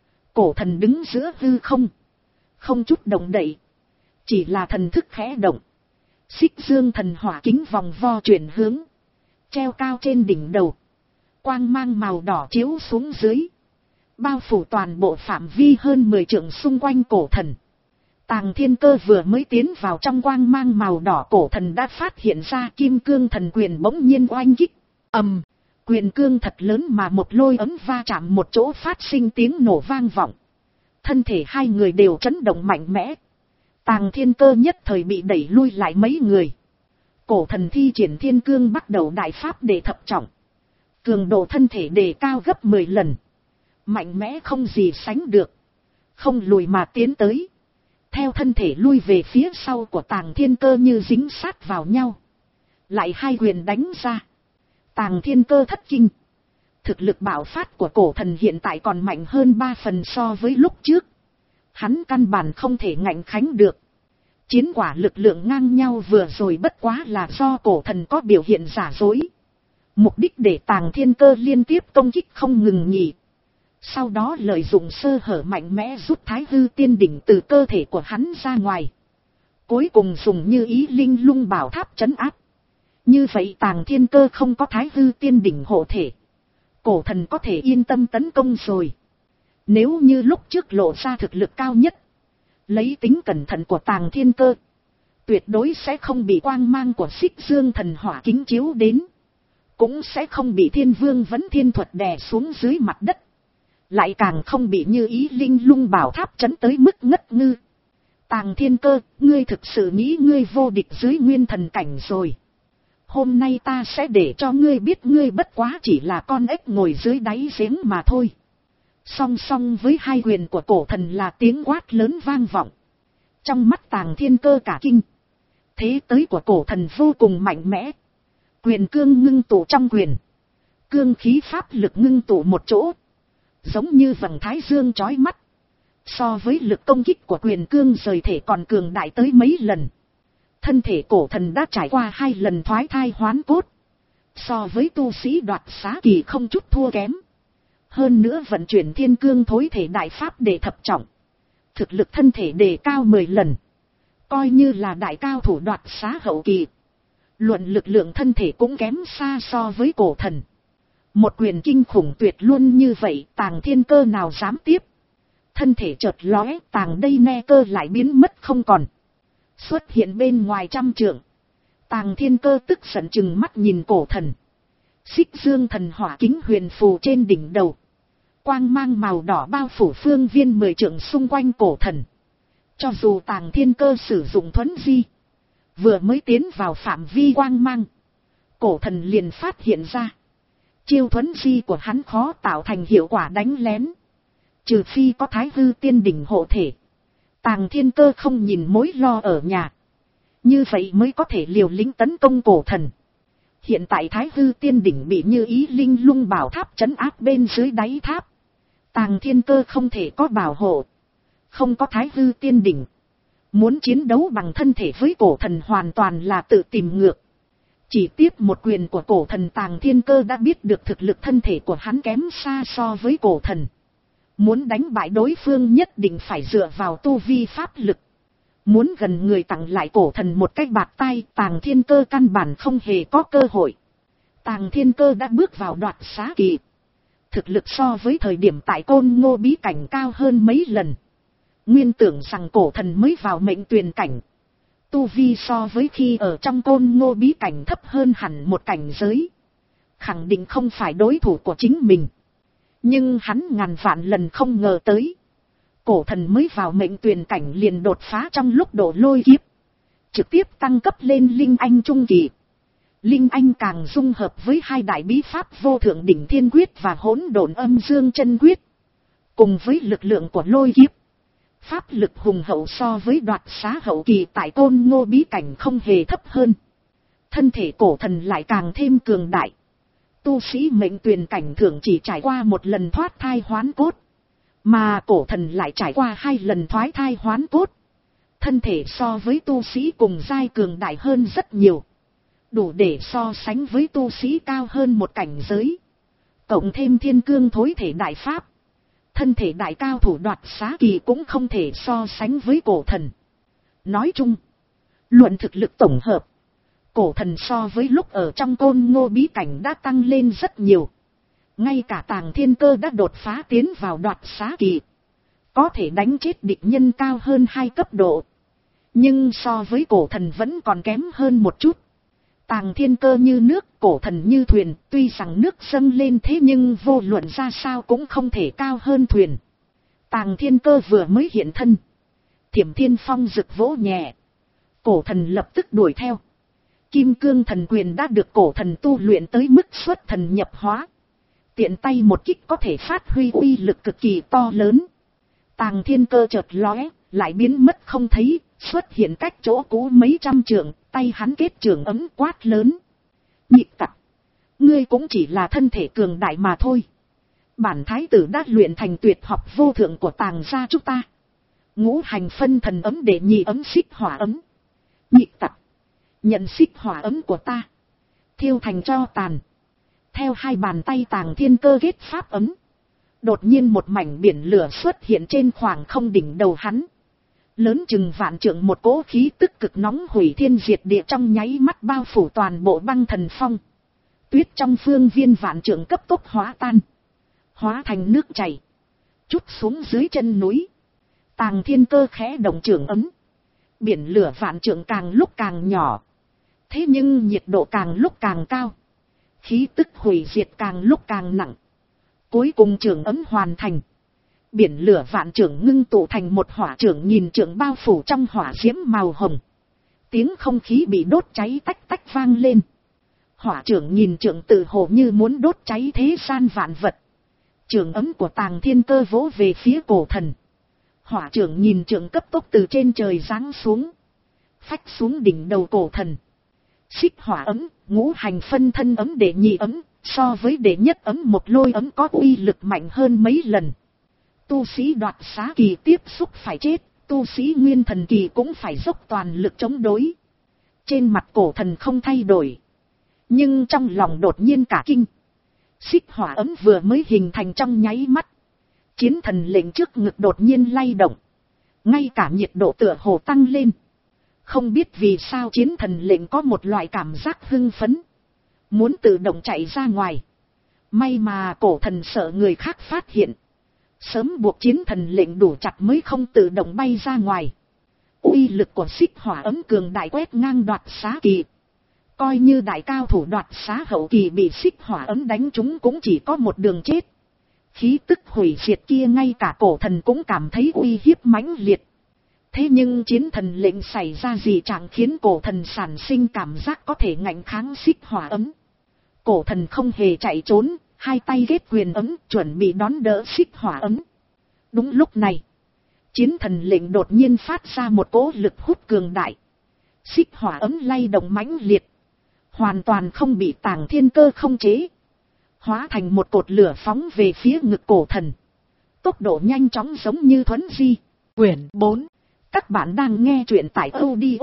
[SPEAKER 1] Cổ thần đứng giữa hư không. Không chút động đậy. Chỉ là thần thức khẽ động. Xích dương thần hỏa kính vòng vo chuyển hướng. Treo cao trên đỉnh đầu. Quang mang màu đỏ chiếu xuống dưới. Bao phủ toàn bộ phạm vi hơn mười trượng xung quanh cổ thần. Tàng Thiên Cơ vừa mới tiến vào trong quang mang màu đỏ, cổ thần đã phát hiện ra kim cương thần quyền bỗng nhiên oanh kích. Ầm, quyền cương thật lớn mà một lôi ấm va chạm một chỗ phát sinh tiếng nổ vang vọng. Thân thể hai người đều chấn động mạnh mẽ. Tàng Thiên Cơ nhất thời bị đẩy lui lại mấy người. Cổ thần thi triển thiên cương bắt đầu đại pháp để thập trọng. Cường độ thân thể đề cao gấp mười lần. Mạnh mẽ không gì sánh được. Không lùi mà tiến tới. Theo thân thể lui về phía sau của Tàng Thiên Cơ như dính sát vào nhau. Lại hai quyền đánh ra. Tàng Thiên Cơ thất kinh. Thực lực bạo phát của cổ thần hiện tại còn mạnh hơn ba phần so với lúc trước. Hắn căn bản không thể ngạnh kháng được. Chiến quả lực lượng ngang nhau vừa rồi bất quá là do cổ thần có biểu hiện giả dối. Mục đích để Tàng Thiên Cơ liên tiếp công kích không ngừng nghỉ. Sau đó lợi dụng sơ hở mạnh mẽ rút Thái Hư Tiên Đỉnh từ cơ thể của hắn ra ngoài. Cuối cùng dùng như Ý Linh Lung Bảo Tháp trấn áp. Như vậy Tàng Thiên Cơ không có Thái Hư Tiên Đỉnh hộ thể. Cổ thần có thể yên tâm tấn công rồi. Nếu như lúc trước lộ ra thực lực cao nhất, lấy tính cẩn thận của Tàng Thiên Cơ, tuyệt đối sẽ không bị quang mang của xích dương thần hỏa kính chiếu đến. Cũng sẽ không bị Thiên Vương Vấn Thiên Thuật đè xuống dưới mặt đất. Lại càng không bị như Ý Linh Lung Bảo Tháp chấn tới mức ngất ngư. Tàng Thiên Cơ, ngươi thực sự nghĩ ngươi vô địch dưới nguyên thần cảnh rồi. Hôm nay ta sẽ để cho ngươi biết ngươi bất quá chỉ là con ếch ngồi dưới đáy giếng mà thôi. Song song với hai quyền của cổ thần là tiếng quát lớn vang vọng. Trong mắt Tàng Thiên Cơ cả kinh. Thế tới của cổ thần vô cùng mạnh mẽ. Quyền cương ngưng tụ trong quyền. Cương khí pháp lực ngưng tụ một chỗ. Giống như vầng thái dương chói mắt. So với lực công kích của quyền cương rời thể còn cường đại tới mấy lần. Thân thể cổ thần đã trải qua hai lần thoái thai hoán cốt. So với tu sĩ đoạt xá kỳ không chút thua kém. Hơn nữa vận chuyển thiên cương thối thể đại pháp để thập trọng. Thực lực thân thể đề cao mười lần. Coi như là đại cao thủ đoạt xá hậu kỳ. Luận lực lượng thân thể cũng kém xa so với cổ thần. Một quyền kinh khủng tuyệt luôn như vậy, Tàng Thiên Cơ nào dám tiếp. Thân thể chợt lóe, Tàng đây ne cơ lại biến mất không còn. Xuất hiện bên ngoài trăm trượng. Tàng Thiên Cơ tức giận chừng mắt nhìn cổ thần. Xích dương thần hỏa kính huyền phù trên đỉnh đầu. Quang mang màu đỏ bao phủ phương viên mười trượng xung quanh cổ thần. Cho dù Tàng Thiên Cơ sử dụng thuấn di, vừa mới tiến vào phạm vi quang mang, cổ thần liền phát hiện ra. Chiêu thuấn di của hắn khó tạo thành hiệu quả đánh lén. Trừ phi có Thái Hư Tiên Đỉnh hộ thể. Tàng Thiên Cơ không nhìn mối lo ở nhà. Như vậy mới có thể liều lĩnh tấn công cổ thần. Hiện tại Thái Hư Tiên Đỉnh bị Như Ý Linh Lung bảo tháp trấn áp bên dưới đáy tháp. Tàng Thiên Cơ không thể có bảo hộ. Không có Thái Hư Tiên Đỉnh. Muốn chiến đấu bằng thân thể với cổ thần hoàn toàn là tự tìm ngược. Chỉ tiếp một quyền của cổ thần, Tàng Thiên Cơ đã biết được thực lực thân thể của hắn kém xa so với cổ thần. Muốn đánh bại đối phương nhất định phải dựa vào tu vi pháp lực. Muốn gần người tặng lại cổ thần một cách bạt tay, Tàng Thiên Cơ căn bản không hề có cơ hội. Tàng Thiên Cơ đã bước vào đoạt xá kỳ. Thực lực so với thời điểm tại Côn Ngô bí cảnh cao hơn mấy lần. Nguyên tưởng rằng cổ thần mới vào mệnh tuyền cảnh. Tu vi so với khi ở trong Côn Ngô bí cảnh thấp hơn hẳn một cảnh giới. Khẳng định không phải đối thủ của chính mình. Nhưng hắn ngàn vạn lần không ngờ tới. Cổ thần mới vào mệnh tuyền cảnh liền đột phá trong lúc độ lôi kiếp. Trực tiếp tăng cấp lên Linh Anh Trung Kỳ. Linh Anh càng dung hợp với hai đại bí pháp vô thượng đỉnh thiên quyết và hỗn độn âm dương chân quyết. Cùng với lực lượng của lôi kiếp. Pháp lực hùng hậu so với đoạt xá hậu kỳ tại Côn Ngô bí cảnh không hề thấp hơn. Thân thể cổ thần lại càng thêm cường đại. Tu sĩ mệnh tuyền cảnh thường chỉ trải qua một lần thoát thai hoán cốt. Mà cổ thần lại trải qua hai lần thoái thai hoán cốt. Thân thể so với tu sĩ cùng giai cường đại hơn rất nhiều. Đủ để so sánh với tu sĩ cao hơn một cảnh giới. Cộng thêm thiên cương thối thể đại pháp. Thân thể đại cao thủ đoạt xá kỳ cũng không thể so sánh với cổ thần. Nói chung, luận thực lực tổng hợp, cổ thần so với lúc ở trong Côn Ngô bí cảnh đã tăng lên rất nhiều. Ngay cả Tàng Thiên Cơ đã đột phá tiến vào đoạt xá kỳ. Có thể đánh chết địch nhân cao hơn hai cấp độ. Nhưng so với cổ thần vẫn còn kém hơn một chút. Tàng Thiên Cơ như nước, cổ thần như thuyền, tuy rằng nước dâng lên thế nhưng vô luận ra sao cũng không thể cao hơn thuyền. Tàng Thiên Cơ vừa mới hiện thân. Thiểm Thiên Phong rực vỗ nhẹ. Cổ thần lập tức đuổi theo. Kim Cương Thần Quyền đã được cổ thần tu luyện tới mức xuất thần nhập hóa. Tiện tay một kích có thể phát huy uy lực cực kỳ to lớn. Tàng Thiên Cơ chợt lóe, lại biến mất không thấy, xuất hiện cách chỗ cũ mấy trăm trượng, tay hắn kết trường ấm quát lớn. Nhị tặc, ngươi cũng chỉ là thân thể cường đại mà thôi. Bản thái tử đã luyện thành tuyệt học vô thượng của Tàng gia chúng ta. Ngũ hành phân thần ấm để nhị ấm xích hỏa ấm. Nhị tặc, nhận xích hỏa ấm của ta, thiêu thành tro tàn. Theo hai bàn tay Tàng Thiên Cơ kết pháp ấm, đột nhiên một mảnh biển lửa xuất hiện trên khoảng không đỉnh đầu hắn. Lớn chừng vạn trượng một cỗ khí tức cực nóng hủy thiên diệt địa trong nháy mắt bao phủ toàn bộ băng thần phong. Tuyết trong phương viên vạn trượng cấp tốc hóa tan, hóa thành nước chảy, trút xuống dưới chân núi. Tàng Thiên Cơ khẽ động trường ấm, biển lửa vạn trượng càng lúc càng nhỏ. Thế nhưng nhiệt độ càng lúc càng cao, khí tức hủy diệt càng lúc càng nặng. Cuối cùng trường ấm hoàn thành. Biển lửa vạn trượng ngưng tụ thành một hỏa trượng nghìn trượng bao phủ trong hỏa diễm màu hồng. Tiếng không khí bị đốt cháy tách tách vang lên. Hỏa trượng nghìn trượng tự hồ như muốn đốt cháy thế gian vạn vật. Trường ấm của Tàng Thiên Cơ vỗ về phía cổ thần. Hỏa trượng nghìn trượng cấp tốc từ trên trời giáng xuống, phách xuống đỉnh đầu cổ thần. Xích hỏa ấm, ngũ hành phân thân ấm để nhị ấm, so với đệ nhất ấm một lôi ấm có uy lực mạnh hơn mấy lần. Tu sĩ đoạt xá kỳ tiếp xúc phải chết, tu sĩ nguyên thần kỳ cũng phải dốc toàn lực chống đối. Trên mặt cổ thần không thay đổi, nhưng trong lòng đột nhiên cả kinh. Xích hỏa ấm vừa mới hình thành trong nháy mắt, chiến thần lệnh trước ngực đột nhiên lay động, ngay cả nhiệt độ tựa hồ tăng lên. Không biết vì sao chiến thần lệnh có một loại cảm giác hưng phấn, muốn tự động chạy ra ngoài. May mà cổ thần sợ người khác phát hiện, sớm buộc chiến thần lệnh đủ chặt mới không tự động bay ra ngoài. Uy lực của xích hỏa ấm cường đại quét ngang đoạt xá kỳ. Coi như đại cao thủ đoạt xá hậu kỳ bị xích hỏa ấm đánh chúng cũng chỉ có một đường chết. Khí tức hủy diệt kia ngay cả cổ thần cũng cảm thấy uy hiếp mãnh liệt. Thế nhưng chiến thần lệnh xảy ra gì chẳng khiến cổ thần sản sinh cảm giác có thể ngạnh kháng xích hỏa ấm. Cổ thần không hề chạy trốn, hai tay ghét quyền ấm chuẩn bị đón đỡ xích hỏa ấm. Đúng lúc này, chiến thần lệnh đột nhiên phát ra một cỗ lực hút cường đại. Xích hỏa ấm lay động mãnh liệt, hoàn toàn không bị Tàng Thiên Cơ không chế. Hóa thành một cột lửa phóng về phía ngực cổ thần. Tốc độ nhanh chóng giống như thuấn di. Quyển bốn. Các bạn đang nghe truyện tại audio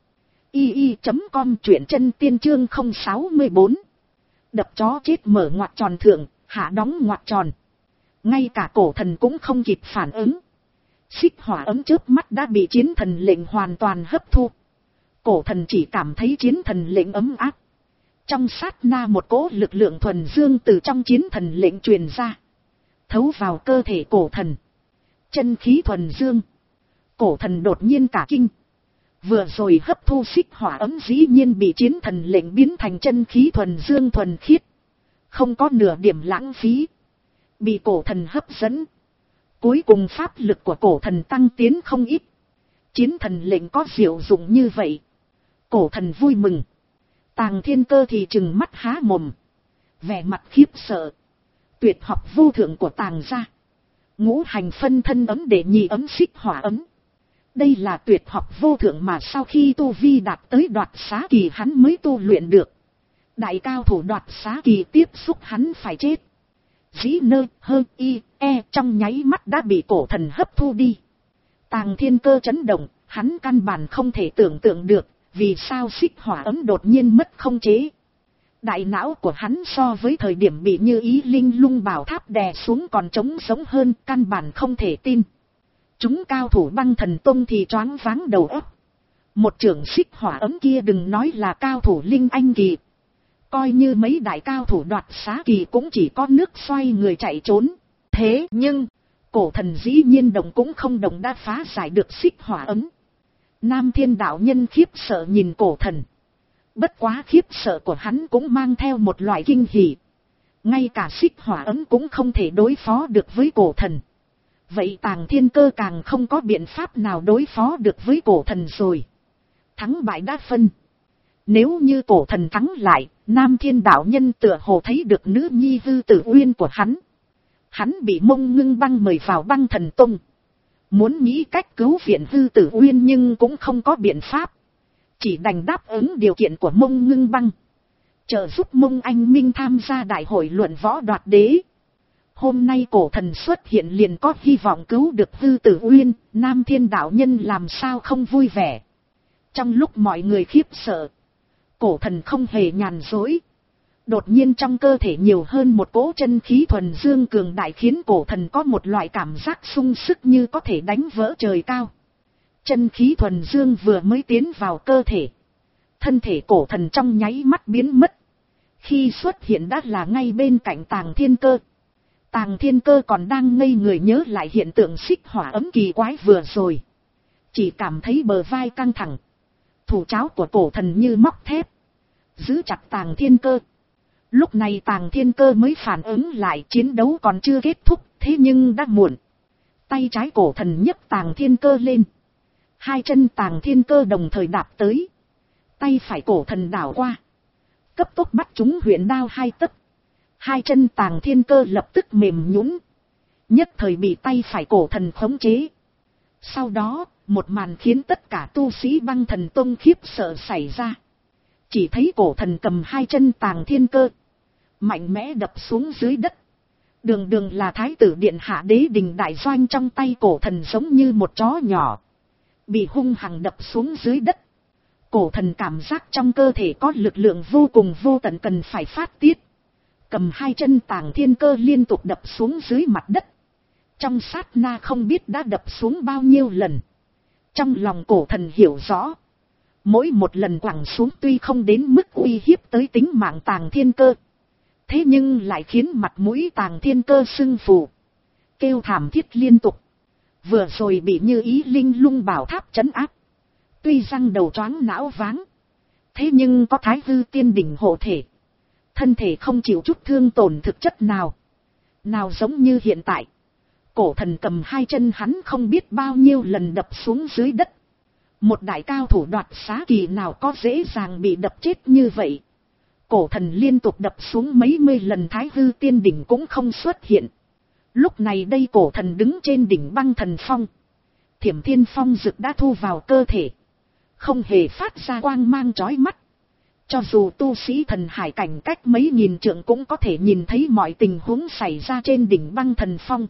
[SPEAKER 1] i i chấm com, truyện chân tiên chương không sáu bốn. Đập chó chết mở ngoặc tròn thượng, hạ đóng ngoặc tròn. Ngay cả cổ thần cũng không kịp phản ứng. Xích hỏa ấm chớp mắt đã bị chiến thần lệnh hoàn toàn hấp thu. Cổ thần chỉ cảm thấy chiến thần lệnh ấm áp. Trong sát na một cỗ lực lượng thuần dương từ trong chiến thần lệnh truyền ra. Thấu vào cơ thể cổ thần. Chân khí thuần dương. Cổ thần đột nhiên cả kinh. Vừa rồi hấp thu xích hỏa ấm dĩ nhiên bị chiến thần lệnh biến thành chân khí thuần dương thuần khiết. Không có nửa điểm lãng phí. Bị cổ thần hấp dẫn. Cuối cùng pháp lực của cổ thần tăng tiến không ít. Chiến thần lệnh có diệu dụng như vậy. Cổ thần vui mừng. Tàng Thiên Cơ thì trừng mắt há mồm. Vẻ mặt khiếp sợ. Tuyệt học vô thượng của Tàng gia. Ngũ hành phân thân ấm để nhị ấm xích hỏa ấm. Đây là tuyệt học vô thượng mà sau khi tu vi đạt tới đoạt xá kỳ hắn mới tu luyện được. Đại cao thủ đoạt xá kỳ tiếp xúc hắn phải chết. Dĩ nơ hơn y e trong nháy mắt đã bị cổ thần hấp thu đi. Tàng Thiên Cơ chấn động, hắn căn bản không thể tưởng tượng được. Vì sao xích hỏa ấm đột nhiên mất không chế. Đại não của hắn so với thời điểm bị Như Ý Linh Lung bảo tháp đè xuống còn trống sống hơn, căn bản không thể tin. Chúng cao thủ Băng Thần Tông thì choáng váng đầu óc. Một trưởng xích hỏa ấm kia đừng nói là cao thủ Linh Anh kỳ. Coi như mấy đại cao thủ đoạt xá kỳ cũng chỉ có nước xoay người chạy trốn. Thế nhưng, cổ thần dĩ nhiên động cũng không động đã phá giải được xích hỏa ấm. Nam Thiên đạo nhân khiếp sợ nhìn cổ thần. Bất quá khiếp sợ của hắn cũng mang theo một loại kinh hỉ. Ngay cả xích hỏa ấm cũng không thể đối phó được với cổ thần. Vậy Tàng Thiên Cơ càng không có biện pháp nào đối phó được với cổ thần rồi. Thắng bại đã phân. Nếu như cổ thần thắng lại, Nam Thiên đạo nhân tựa hồ thấy được nữ nhi Hư Tử Uyên của hắn. Hắn bị Mông Ngưng Băng mời vào Băng Thần Tông. Muốn nghĩ cách cứu viện Hư Tử Uyên nhưng cũng không có biện pháp. Chỉ đành đáp ứng điều kiện của Mông Ngưng Băng. Trợ giúp Mông Anh Minh tham gia đại hội luận võ đoạt đế. Hôm nay cổ thần xuất hiện liền có hy vọng cứu được Hư Tử Uyên. Nam Thiên đạo nhân làm sao không vui vẻ. Trong lúc mọi người khiếp sợ, cổ thần không hề nhàn dối. Đột nhiên trong cơ thể nhiều hơn một cỗ chân khí thuần dương cường đại khiến cổ thần có một loại cảm giác sung sức như có thể đánh vỡ trời cao. Chân khí thuần dương vừa mới tiến vào cơ thể. Thân thể cổ thần trong nháy mắt biến mất. Khi xuất hiện đã là ngay bên cạnh Tàng Thiên Cơ. Tàng Thiên Cơ còn đang ngây người nhớ lại hiện tượng xích hỏa ấm kỳ quái vừa rồi. Chỉ cảm thấy bờ vai căng thẳng. Thủ tráo của cổ thần như móc thép. Giữ chặt Tàng Thiên Cơ. Lúc này Tàng Thiên Cơ mới phản ứng lại chiến đấu còn chưa kết thúc, thế nhưng đã muộn. Tay trái cổ thần nhấc Tàng Thiên Cơ lên. Hai chân Tàng Thiên Cơ đồng thời đạp tới. Tay phải cổ thần đảo qua. Cấp tốc bắt chúng huyền đao hai tấc. Hai chân Tàng Thiên Cơ lập tức mềm nhũn, nhất thời bị tay phải cổ thần khống chế. Sau đó, một màn khiến tất cả tu sĩ Băng Thần Tông khiếp sợ xảy ra. Chỉ thấy cổ thần cầm hai chân Tàng Thiên Cơ, mạnh mẽ đập xuống dưới đất. Đường đường là thái tử điện hạ đế đình đại doanh trong tay cổ thần giống như một chó nhỏ. Bị hung hăng đập xuống dưới đất. Cổ thần cảm giác trong cơ thể có lực lượng vô cùng vô tận cần phải phát tiết. Cầm hai chân Tàng Thiên Cơ liên tục đập xuống dưới mặt đất. Trong sát na không biết đã đập xuống bao nhiêu lần. Trong lòng cổ thần hiểu rõ. Mỗi một lần quẳng xuống tuy không đến mức uy hiếp tới tính mạng Tàng Thiên Cơ. Thế nhưng lại khiến mặt mũi Tàng Thiên Cơ sưng phù. Kêu thảm thiết liên tục. Vừa rồi bị Như Ý Linh Lung bảo tháp trấn áp. Tuy răng đầu choáng não váng. Thế nhưng có Thái Hư Tiên Đỉnh hộ thể, thân thể không chịu chút thương tổn thực chất nào. Nào giống như hiện tại, cổ thần cầm hai chân hắn không biết bao nhiêu lần đập xuống dưới đất. Một đại cao thủ đoạt xá kỳ nào có dễ dàng bị đập chết như vậy. Cổ thần liên tục đập xuống mấy mươi lần Thái Hư Tiên Đỉnh cũng không xuất hiện. Lúc này đây cổ thần đứng trên đỉnh băng thần phong. Thiểm thiên phong dực đã thu vào cơ thể, không hề phát ra quang mang chói mắt. Cho dù tu sĩ thần hải cảnh cách mấy nghìn trượng cũng có thể nhìn thấy mọi tình huống xảy ra trên đỉnh băng thần phong.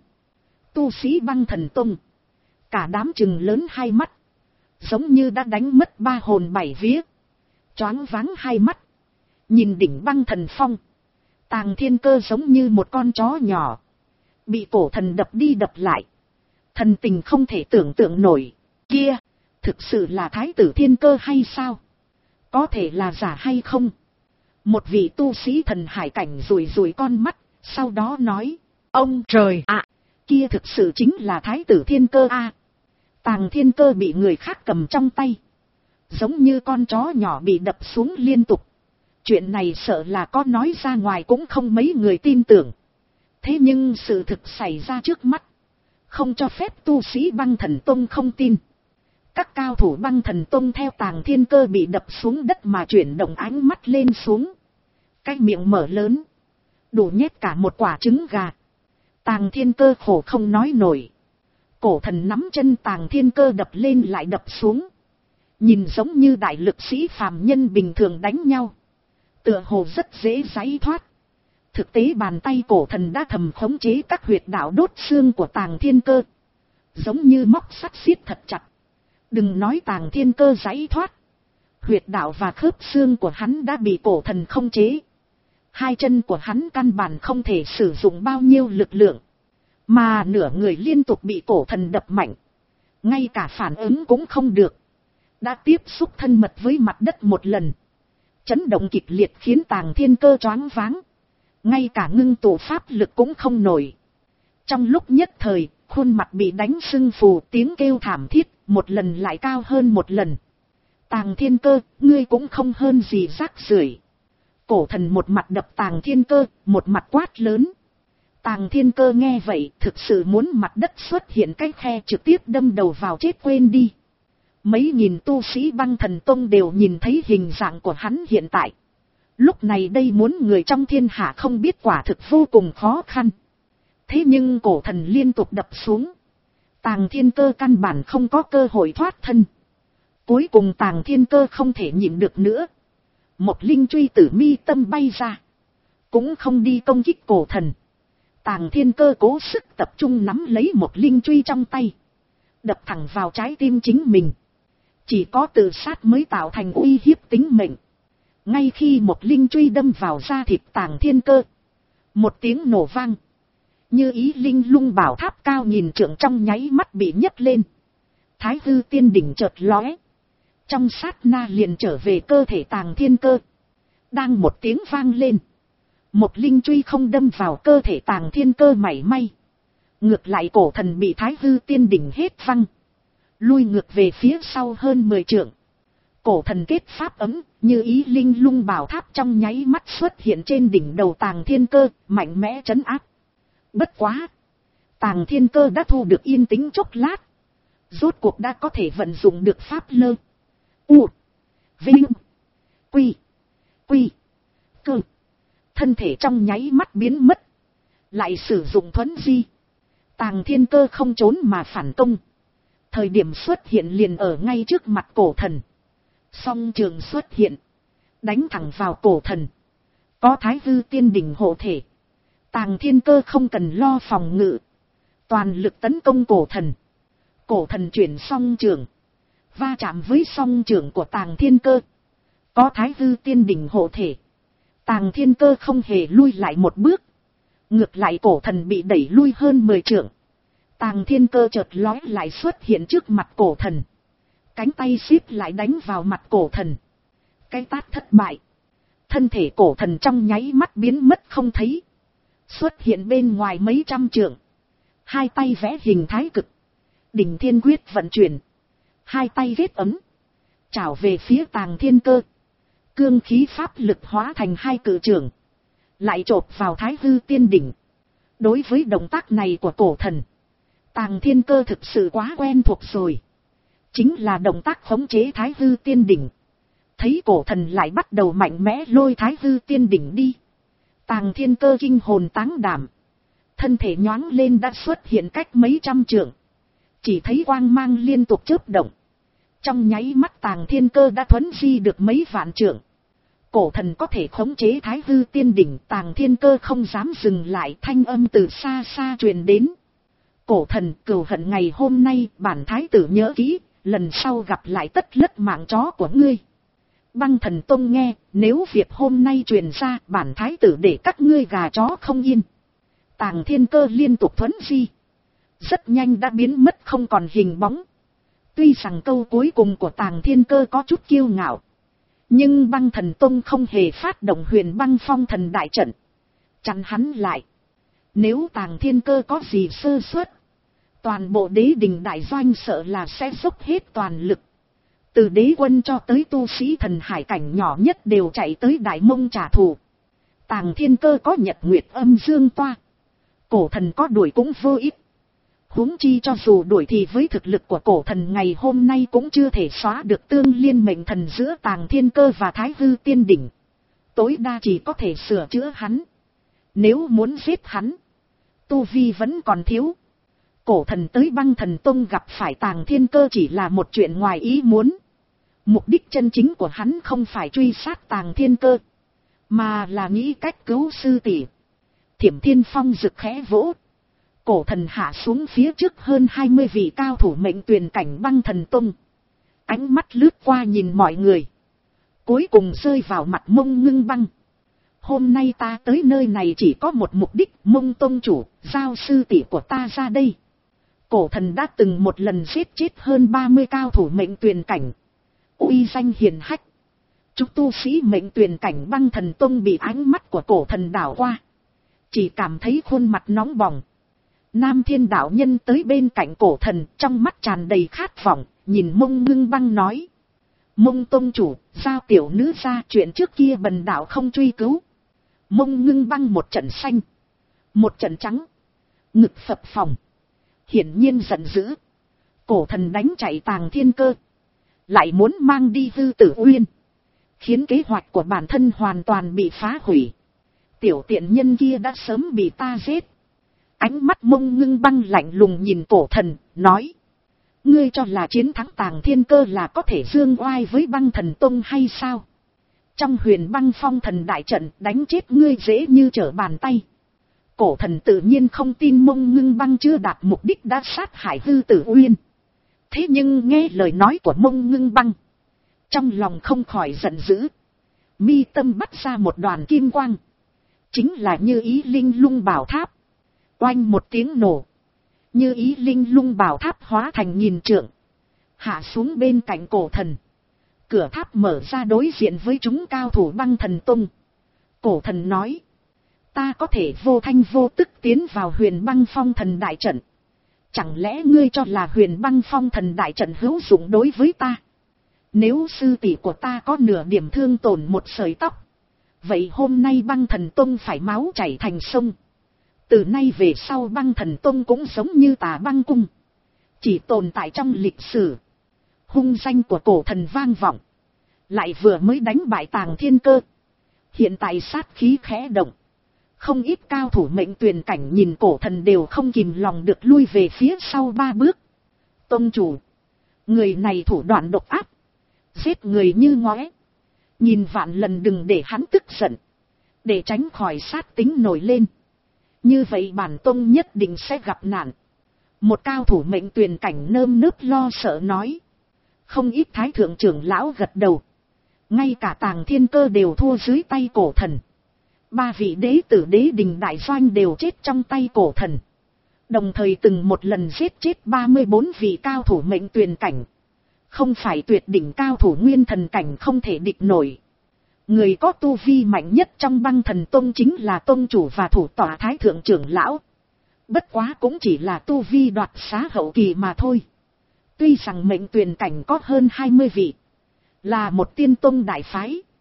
[SPEAKER 1] Tu sĩ băng thần tông, cả đám chừng lớn hai mắt, giống như đã đánh mất ba hồn bảy vía, choáng váng hai mắt. Nhìn đỉnh băng thần phong, Tàng Thiên Cơ giống như một con chó nhỏ, bị cổ thần đập đi đập lại. Thần tình không thể tưởng tượng nổi. Kia, thực sự là Thái tử Thiên Cơ hay sao? Có thể là giả hay không? Một vị tu sĩ thần hải cảnh rủi rủi con mắt, sau đó nói, ông trời ạ, kia thực sự chính là Thái tử Thiên Cơ a. À. Tàng Thiên Cơ bị người khác cầm trong tay, giống như con chó nhỏ bị đập xuống liên tục. Chuyện này sợ là có nói ra ngoài cũng không mấy người tin tưởng. Thế nhưng sự thực xảy ra trước mắt, không cho phép tu sĩ băng thần tông không tin. Các cao thủ băng thần tông theo Tàng Thiên Cơ bị đập xuống đất mà chuyển động ánh mắt lên xuống. Cái miệng mở lớn, đủ nhét cả một quả trứng gà. Tàng Thiên Cơ khổ không nói nổi. Cổ thần nắm chân Tàng Thiên Cơ đập lên lại đập xuống. Nhìn giống như đại lực sĩ phàm nhân bình thường đánh nhau, tựa hồ rất dễ giãy thoát. Thực tế bàn tay cổ thần đã thầm khống chế các huyệt đạo đốt xương của Tàng Thiên Cơ, giống như móc sắt siết thật chặt. Đừng nói Tàng Thiên Cơ giãy thoát, huyệt đạo và khớp xương của hắn đã bị cổ thần khống chế. Hai chân của hắn căn bản không thể sử dụng bao nhiêu lực lượng, mà nửa người liên tục bị cổ thần đập mạnh, ngay cả phản ứng cũng không được. Đã tiếp xúc thân mật với mặt đất một lần, chấn động kịch liệt khiến Tàng Thiên Cơ choáng váng, ngay cả ngưng tụ pháp lực cũng không nổi. Trong lúc nhất thời, khuôn mặt bị đánh sưng phù, tiếng kêu thảm thiết một lần lại cao hơn một lần. Tàng Thiên Cơ, ngươi cũng không hơn gì rác rưởi. Cổ thần một mặt đập Tàng Thiên Cơ, một mặt quát lớn. Tàng Thiên Cơ nghe vậy, thực sự muốn mặt đất xuất hiện cái khe trực tiếp đâm đầu vào chết quên đi. Mấy nghìn tu sĩ băng thần tông đều nhìn thấy hình dạng của hắn hiện tại. Lúc này đây muốn người trong thiên hạ không biết quả thực vô cùng khó khăn. Thế nhưng cổ thần liên tục đập xuống, Tàng Thiên Cơ căn bản không có cơ hội thoát thân. Cuối cùng Tàng Thiên Cơ không thể nhịn được nữa, một linh truy tử mi tâm bay ra, cũng không đi công kích cổ thần. Tàng Thiên Cơ cố sức tập trung nắm lấy một linh truy trong tay, đập thẳng vào trái tim chính mình. Chỉ có tự sát mới tạo thành uy hiếp tính mệnh. Ngay khi một linh truy đâm vào da thịt Tàng Thiên Cơ, một tiếng nổ vang, như ý linh lung bảo tháp cao nghìn trượng trong nháy mắt bị nhấc lên. Thái Hư Tiên Đỉnh chợt lóe, trong sát na liền trở về cơ thể Tàng Thiên Cơ. Đang một tiếng vang lên, một linh truy không đâm vào cơ thể Tàng Thiên Cơ mảy may. Ngược lại cổ thần bị Thái Hư Tiên Đỉnh hết văng, lui ngược về phía sau hơn mười trượng. Cổ thần kết pháp ấm, như ý linh lung bảo tháp trong nháy mắt xuất hiện trên đỉnh đầu Tàng Thiên Cơ, mạnh mẽ trấn áp. Bất quá, Tàng Thiên Cơ đã thu được yên tĩnh chốc lát, rốt cuộc đã có thể vận dụng được pháp lơ, u, vinh, quy, quy, cơ. Thân thể trong nháy mắt biến mất, lại sử dụng thuấn di. Tàng Thiên Cơ không trốn mà phản công, thời điểm xuất hiện liền ở ngay trước mặt cổ thần. Song trường xuất hiện, đánh thẳng vào cổ thần. Có Thái Hư Tiên Đỉnh hộ thể, Tàng Thiên Cơ không cần lo phòng ngự, toàn lực tấn công cổ thần. Cổ thần chuyển song trường, va chạm với song trường của Tàng Thiên Cơ. Có Thái Hư Tiên Đỉnh hộ thể, Tàng Thiên Cơ không hề lui lại một bước, ngược lại cổ thần bị đẩy lui hơn mười trượng. Tàng Thiên Cơ chợt lói lại xuất hiện trước mặt cổ thần, cánh tay xíp lại đánh vào mặt cổ thần. Cái tát thất bại, thân thể cổ thần trong nháy mắt biến mất không thấy, xuất hiện bên ngoài mấy trăm trượng. Hai tay vẽ hình thái cực, đỉnh thiên quyết vận chuyển, hai tay ghét ấm, chảo về phía Tàng Thiên Cơ. cương khí pháp lực hóa thành hai cự trường, lại chộp vào Thái Hư Tiên Đỉnh. Đối với động tác này của cổ thần, Tàng Thiên Cơ thực sự quá quen thuộc rồi. Chính là động tác khống chế Thái Hư Tiên Đỉnh. Thấy cổ thần lại bắt đầu mạnh mẽ lôi Thái Hư Tiên Đỉnh đi, Tàng Thiên Cơ kinh hồn táng đảm, thân thể nhoáng lên đã xuất hiện cách mấy trăm trượng. Chỉ thấy quang mang liên tục chớp động. Trong nháy mắt Tàng Thiên Cơ đã thuấn di được mấy vạn trượng. Cổ thần có thể khống chế Thái Hư Tiên Đỉnh, Tàng Thiên Cơ không dám dừng lại, thanh âm từ xa xa truyền đến. Cổ thần, cừu hận ngày hôm nay, bản thái tử nhớ kỹ, lần sau gặp lại tất lất mạng chó của ngươi. Băng Thần Tông nghe, nếu việc hôm nay truyền ra, bản thái tử để các ngươi gà chó không yên. Tàng Thiên Cơ liên tục thuấn di, rất nhanh đã biến mất không còn hình bóng. Tuy rằng câu cuối cùng của Tàng Thiên Cơ có chút kiêu ngạo, nhưng Băng Thần Tông không hề phát động Huyền Băng Phong Thần đại trận chặn hắn lại. Nếu Tàng Thiên Cơ có gì sơ suất, toàn bộ đế đình đại doanh sợ là sẽ dốc hết toàn lực. Từ đế quân cho tới tu sĩ thần hải cảnh nhỏ nhất đều chạy tới Đại Mông trả thù. Tàng Thiên Cơ có nhật nguyệt âm dương toa, cổ thần có đuổi cũng vô ích. Huống chi cho dù đuổi thì với thực lực của cổ thần ngày hôm nay cũng chưa thể xóa được tương liên mệnh thần giữa Tàng Thiên Cơ và Thái Hư Tiên Đỉnh. Tối đa chỉ có thể sửa chữa hắn. Nếu muốn giết hắn, tu vi vẫn còn thiếu. Cổ thần tới Băng Thần Tông gặp phải Tàng Thiên Cơ chỉ là một chuyện ngoài ý muốn. Mục đích chân chính của hắn không phải truy sát Tàng Thiên Cơ, mà là nghĩ cách cứu sư tỷ. Thiểm Thiên Phong rực khẽ vỗ. Cổ thần hạ xuống phía trước hơn hai mươi vị cao thủ mệnh tuyền cảnh Băng Thần Tông. Ánh mắt lướt qua nhìn mọi người, cuối cùng rơi vào mặt Mông Ngưng Băng. Hôm nay ta tới nơi này chỉ có một mục đích, Mông tông chủ, giao sư tỷ của ta ra đây. Cổ thần đã từng một lần giết chết hơn ba mươi cao thủ mệnh tuyền cảnh, uy danh hiền hách. Chúng tu sĩ mệnh tuyền cảnh Băng Thần Tông bị ánh mắt của cổ thần đảo qua, chỉ cảm thấy khuôn mặt nóng bỏng. Nam Thiên đạo nhân tới bên cạnh cổ thần, trong mắt tràn đầy khát vọng, nhìn Mông Ngưng Băng nói: Mông tông chủ, giao tiểu nữ ra, chuyện trước kia bần đạo không truy cứu. Mông Ngưng Băng một trận xanh, một trận trắng, ngực phập phồng, hiển nhiên giận dữ. Cổ thần đánh chạy Tàng Thiên Cơ, lại muốn mang đi Hư Tử Uyên, khiến kế hoạch của bản thân hoàn toàn bị phá hủy. Tiểu tiện nhân kia đã sớm bị ta giết. Ánh mắt Mông Ngưng Băng lạnh lùng nhìn cổ thần, nói: ngươi cho là chiến thắng Tàng Thiên Cơ là có thể dương oai với Băng Thần Tông hay sao? Trong Huyền Băng Phong Thần đại trận đánh chết ngươi dễ như trở bàn tay. Cổ thần tự nhiên không tin Mông Ngưng Băng chưa đạt mục đích đã sát hại Hư Tử Uyên. Thế nhưng nghe lời nói của Mông Ngưng Băng, trong lòng không khỏi giận dữ. Mi tâm bắt ra một đoàn kim quang, chính là Như Ý Linh Lung Bảo Tháp. Oanh một tiếng nổ, Như Ý Linh Lung Bảo Tháp hóa thành nghìn trượng, hạ xuống bên cạnh cổ thần. Cửa tháp mở ra đối diện với chúng cao thủ Băng Thần Tông. Cổ thần nói: ta có thể vô thanh vô tức tiến vào Huyền Băng Phong Thần đại trận. Chẳng lẽ ngươi cho là Huyền Băng Phong Thần đại trận hữu dụng đối với ta? Nếu sư tỷ của ta có nửa điểm thương tổn một sợi tóc, vậy hôm nay Băng Thần Tông phải máu chảy thành sông. Từ nay về sau Băng Thần Tông cũng giống như Tà Băng Cung, chỉ tồn tại trong lịch sử. Hung danh của cổ thần vang vọng, lại vừa mới đánh bại Tàng Thiên Cơ, hiện tại sát khí khẽ động. Không ít cao thủ mệnh tuyền cảnh nhìn cổ thần đều không kìm lòng được lui về phía sau ba bước. Tông chủ, người này thủ đoạn độc ác, giết người như ngóe, nhìn vạn lần đừng để hắn tức giận, để tránh khỏi sát tính nổi lên. Như vậy bản tông nhất định sẽ gặp nạn. Một cao thủ mệnh tuyền cảnh nơm nớp lo sợ nói. Không ít thái thượng trưởng lão gật đầu. Ngay cả Tàng Thiên Cơ đều thua dưới tay cổ thần. Ba vị đế tử đế đình đại doanh đều chết trong tay cổ thần. Đồng thời từng một lần giết chết ba mươi bốn vị cao thủ mệnh tuyền cảnh. Không phải tuyệt đỉnh cao thủ nguyên thần cảnh không thể địch nổi. Người có tu vi mạnh nhất trong Băng Thần Tông chính là tông chủ và thủ tọa thái thượng trưởng lão. Bất quá cũng chỉ là tu vi đoạt xá hậu kỳ mà thôi. Tuy rằng mệnh tuyền cảnh có hơn hai mươi vị, là một tiên tông đại phái,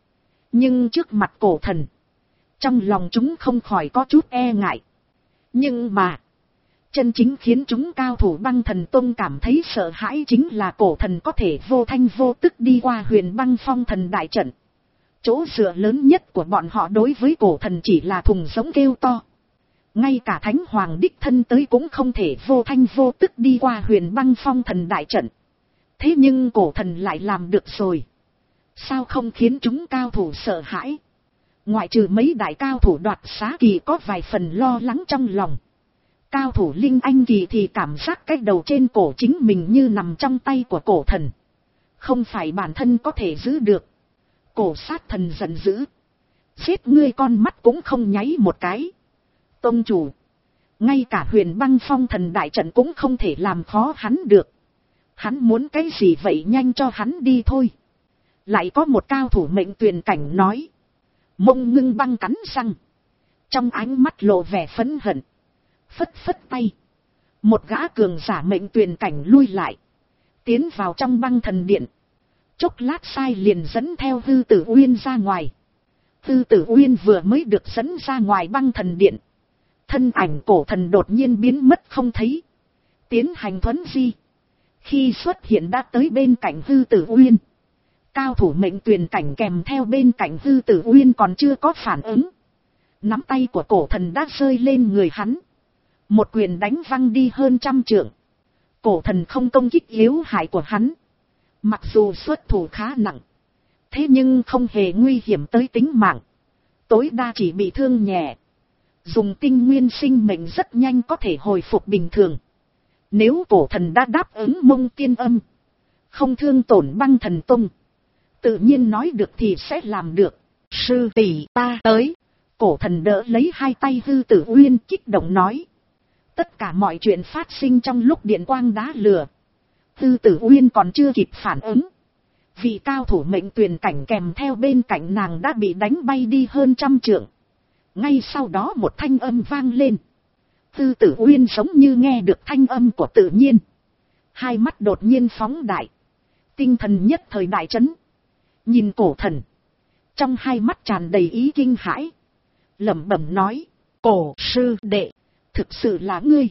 [SPEAKER 1] Nhưng trước mặt cổ thần, trong lòng chúng không khỏi có chút e ngại. Nhưng mà, chân chính khiến chúng cao thủ Băng Thần Tông cảm thấy sợ hãi chính là cổ thần có thể vô thanh vô tức đi qua Huyền Băng Phong Thần đại trận. Chỗ dựa lớn nhất của bọn họ đối với cổ thần chỉ là thùng giống kêu to. Ngay cả Thánh Hoàng đích thân tới cũng không thể vô thanh vô tức đi qua Huyền Băng Phong Thần đại trận. Thế nhưng cổ thần lại làm được rồi. Sao không khiến chúng cao thủ sợ hãi? Ngoại trừ mấy đại cao thủ đoạt xá kỳ có vài phần lo lắng trong lòng. Cao thủ Linh Anh kỳ thì cảm giác cái đầu trên cổ chính mình như nằm trong tay của cổ thần. Không phải bản thân có thể giữ được. Cổ sát thần giận dữ. Giết ngươi con mắt cũng không nháy một cái. Tông chủ. Ngay cả Huyền Băng Phong Thần đại trận cũng không thể làm khó hắn được. Hắn muốn cái gì vậy, nhanh cho hắn đi thôi. Lại có một cao thủ mệnh tuyền cảnh nói. Mông Ngưng Băng cắn răng. Trong ánh mắt lộ vẻ phẫn hận. Phất phất tay. Một gã cường giả mệnh tuyền cảnh lui lại. Tiến vào trong băng thần điện. Chốc lát sai liền dẫn theo Hư Tử Uyên ra ngoài. Hư Tử Uyên vừa mới được dẫn ra ngoài băng thần điện. Thân ảnh cổ thần đột nhiên biến mất không thấy. Tiến hành thuấn di. Khi xuất hiện đã tới bên cạnh Hư Tử Uyên. Cao thủ mệnh tuyền cảnh kèm theo bên cạnh Hư Tử Uyên còn chưa có phản ứng. Nắm tay của cổ thần đã rơi lên người hắn. Một quyền đánh văng đi hơn trăm trượng. Cổ thần không công kích yếu hại của hắn. Mặc dù xuất thủ khá nặng. Thế nhưng không hề nguy hiểm tới tính mạng. Tối đa chỉ bị thương nhẹ. Dùng tinh nguyên sinh mệnh rất nhanh có thể hồi phục bình thường. Nếu cổ thần đã đáp ứng Mông Tiên Âm. Không thương tổn Băng Thần Tông. Tự nhiên nói được thì sẽ làm được. Sư tỷ ta tới. Cổ thần đỡ lấy hai tay Hư Tử Uyên kích động nói. Tất cả mọi chuyện phát sinh trong lúc điện quang đá lửa. Hư Tử Uyên còn chưa kịp phản ứng. Vị cao thủ mệnh tuyền cảnh kèm theo bên cạnh nàng đã bị đánh bay đi hơn trăm trượng. Ngay sau đó một thanh âm vang lên. Hư Tử Uyên giống như nghe được thanh âm của tự nhiên. Hai mắt đột nhiên phóng đại. Tinh thần nhất thời đại chấn. Nhìn cổ thần. Trong hai mắt tràn đầy ý kinh hãi. Lẩm bẩm nói. Cổ sư đệ. Thực sự là ngươi.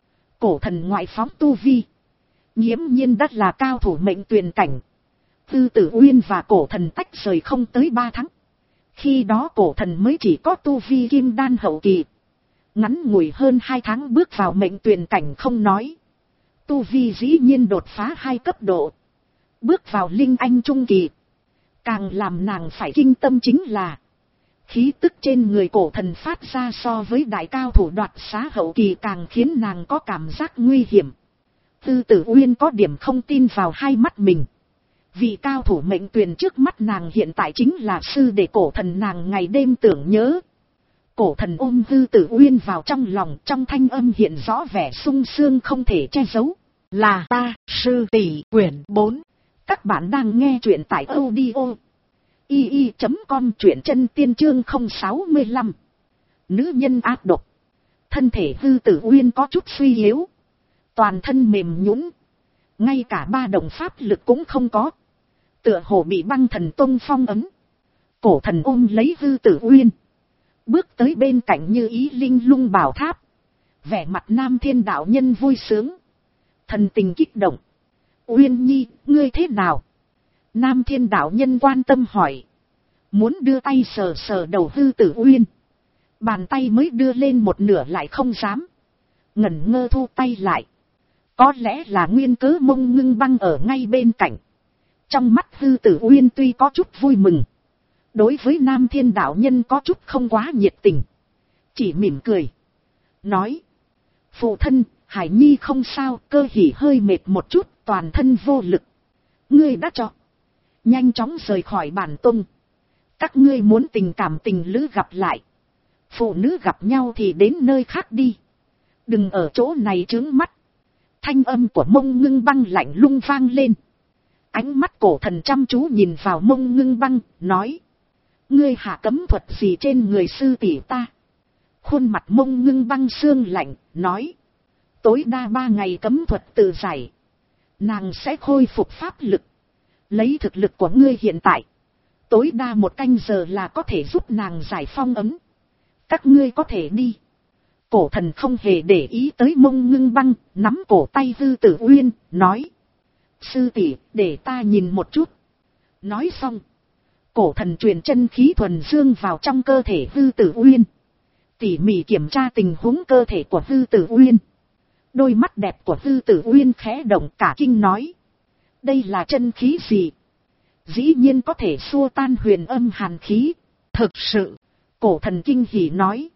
[SPEAKER 1] Cổ thần ngoại phóng tu vi. Nghiễm nhiên đất là cao thủ mệnh tuyền cảnh. Hư Tử Uyên và cổ thần tách rời không tới ba tháng. Khi đó cổ thần mới chỉ có tu vi kim đan hậu kỳ. Ngắn ngủi hơn hai tháng bước vào mệnh tuyền cảnh không nói. Tu vi dĩ nhiên đột phá hai cấp độ. Bước vào linh anh trung kỳ. Càng làm nàng phải kinh tâm chính là. Khí tức trên người cổ thần phát ra so với đại cao thủ đoạt xá hậu kỳ càng khiến nàng có cảm giác nguy hiểm. Tư Tử Uyên có điểm không tin vào hai mắt mình. Vì cao thủ mệnh tuyền trước mắt nàng hiện tại chính là sư đệ cổ thần nàng ngày đêm tưởng nhớ. Cổ thần ôm Tư Tử Uyên vào trong lòng, trong thanh âm hiện rõ vẻ sung sướng không thể che giấu. Là ta, sư tỷ. Quyển bốn. Các bạn đang nghe truyện tại audio i i chấm com, truyện chân tiên chương không sáu lăm. Nữ nhân ác độc. Thân thể Hư Tử Uyên có chút suy yếu. Toàn thân mềm nhũn. Ngay cả ba đồng pháp lực cũng không có. Tựa hồ bị Băng Thần Tông phong ấn. Cổ thần ôm lấy Hư Tử Uyên. Bước tới bên cạnh Như Ý Linh Lung Bảo Tháp. Vẻ mặt Nam Thiên đạo nhân vui sướng. Thần tình kích động. Uyên nhi, ngươi thế nào? Nam Thiên đạo nhân quan tâm hỏi. Muốn đưa tay sờ sờ đầu Hư Tử Uyên. Bàn tay mới đưa lên một nửa lại không dám. Ngẩn ngơ thu tay lại. Có lẽ là nguyên cớ Mông Ngưng Băng ở ngay bên cạnh. Trong mắt Hư Tử Uyên tuy có chút vui mừng. Đối với Nam Thiên đạo nhân có chút không quá nhiệt tình. Chỉ mỉm cười. Nói. Phụ thân, Hải Nhi không sao, cơ hỉ hơi mệt một chút, toàn thân vô lực. Ngươi đã cho. Nhanh chóng rời khỏi bản tông. Các ngươi muốn tình cảm tình lữ gặp lại. Phụ nữ gặp nhau thì đến nơi khác đi. Đừng ở chỗ này trướng mắt. Thanh âm của Mông Ngưng Băng lạnh lung vang lên. Ánh mắt cổ thần chăm chú nhìn vào Mông Ngưng Băng, nói. Ngươi hạ cấm thuật gì trên người sư tỷ ta? Khuôn mặt Mông Ngưng Băng sương lạnh, nói. Tối đa ba ngày cấm thuật tự giải. Nàng sẽ khôi phục pháp lực. Lấy thực lực của ngươi hiện tại. Tối đa một canh giờ là có thể giúp nàng giải phong ấm. Các ngươi có thể đi. Cổ thần không hề để ý tới Mông Ngưng Băng, nắm cổ tay Hư Tử Uyên, nói. Sư tỷ, để ta nhìn một chút. Nói xong. Cổ thần truyền chân khí thuần dương vào trong cơ thể Hư Tử Uyên. Tỉ mỉ kiểm tra tình huống cơ thể của Hư Tử Uyên. Đôi mắt đẹp của Hư Tử Uyên khẽ động, cả kinh nói. Đây là chân khí gì? Dĩ nhiên có thể xua tan huyền âm hàn khí. Thực sự, cổ thần kinh hỉ nói.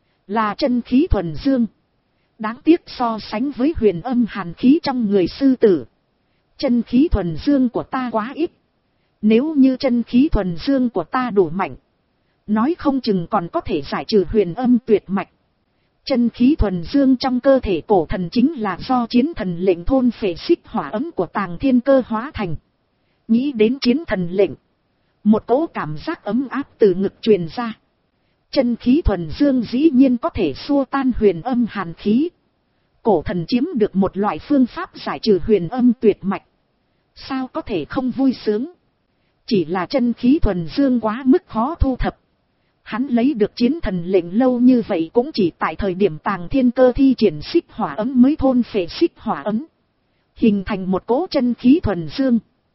[SPEAKER 1] Là chân khí thuần dương. Đáng tiếc so sánh với huyền âm hàn khí trong người sư tử. Chân khí thuần dương của ta quá ít. Nếu như chân khí thuần dương của ta đủ mạnh, nói không chừng còn có thể giải trừ huyền âm tuyệt mạch. Chân khí thuần dương trong cơ thể cổ thần chính là do chiến thần lệnh thôn phệ xích hỏa ấm của Tàng Thiên Cơ hóa thành. Nghĩ đến chiến thần lệnh, một cỗ cảm giác ấm áp từ ngực truyền ra. Chân khí thuần dương dĩ nhiên có thể xua tan huyền âm hàn khí. Cổ thần chiếm được một loại phương pháp giải trừ huyền âm tuyệt mạch. Sao có thể không vui sướng? Chỉ là chân khí thuần dương quá mức khó thu thập. Hắn lấy được chiến thần lệnh lâu như vậy cũng chỉ tại thời điểm Tàng Thiên Cơ thi triển xích hỏa ấm mới thôn phệ xích hỏa ấm, hình thành một cỗ chân khí thuần dương.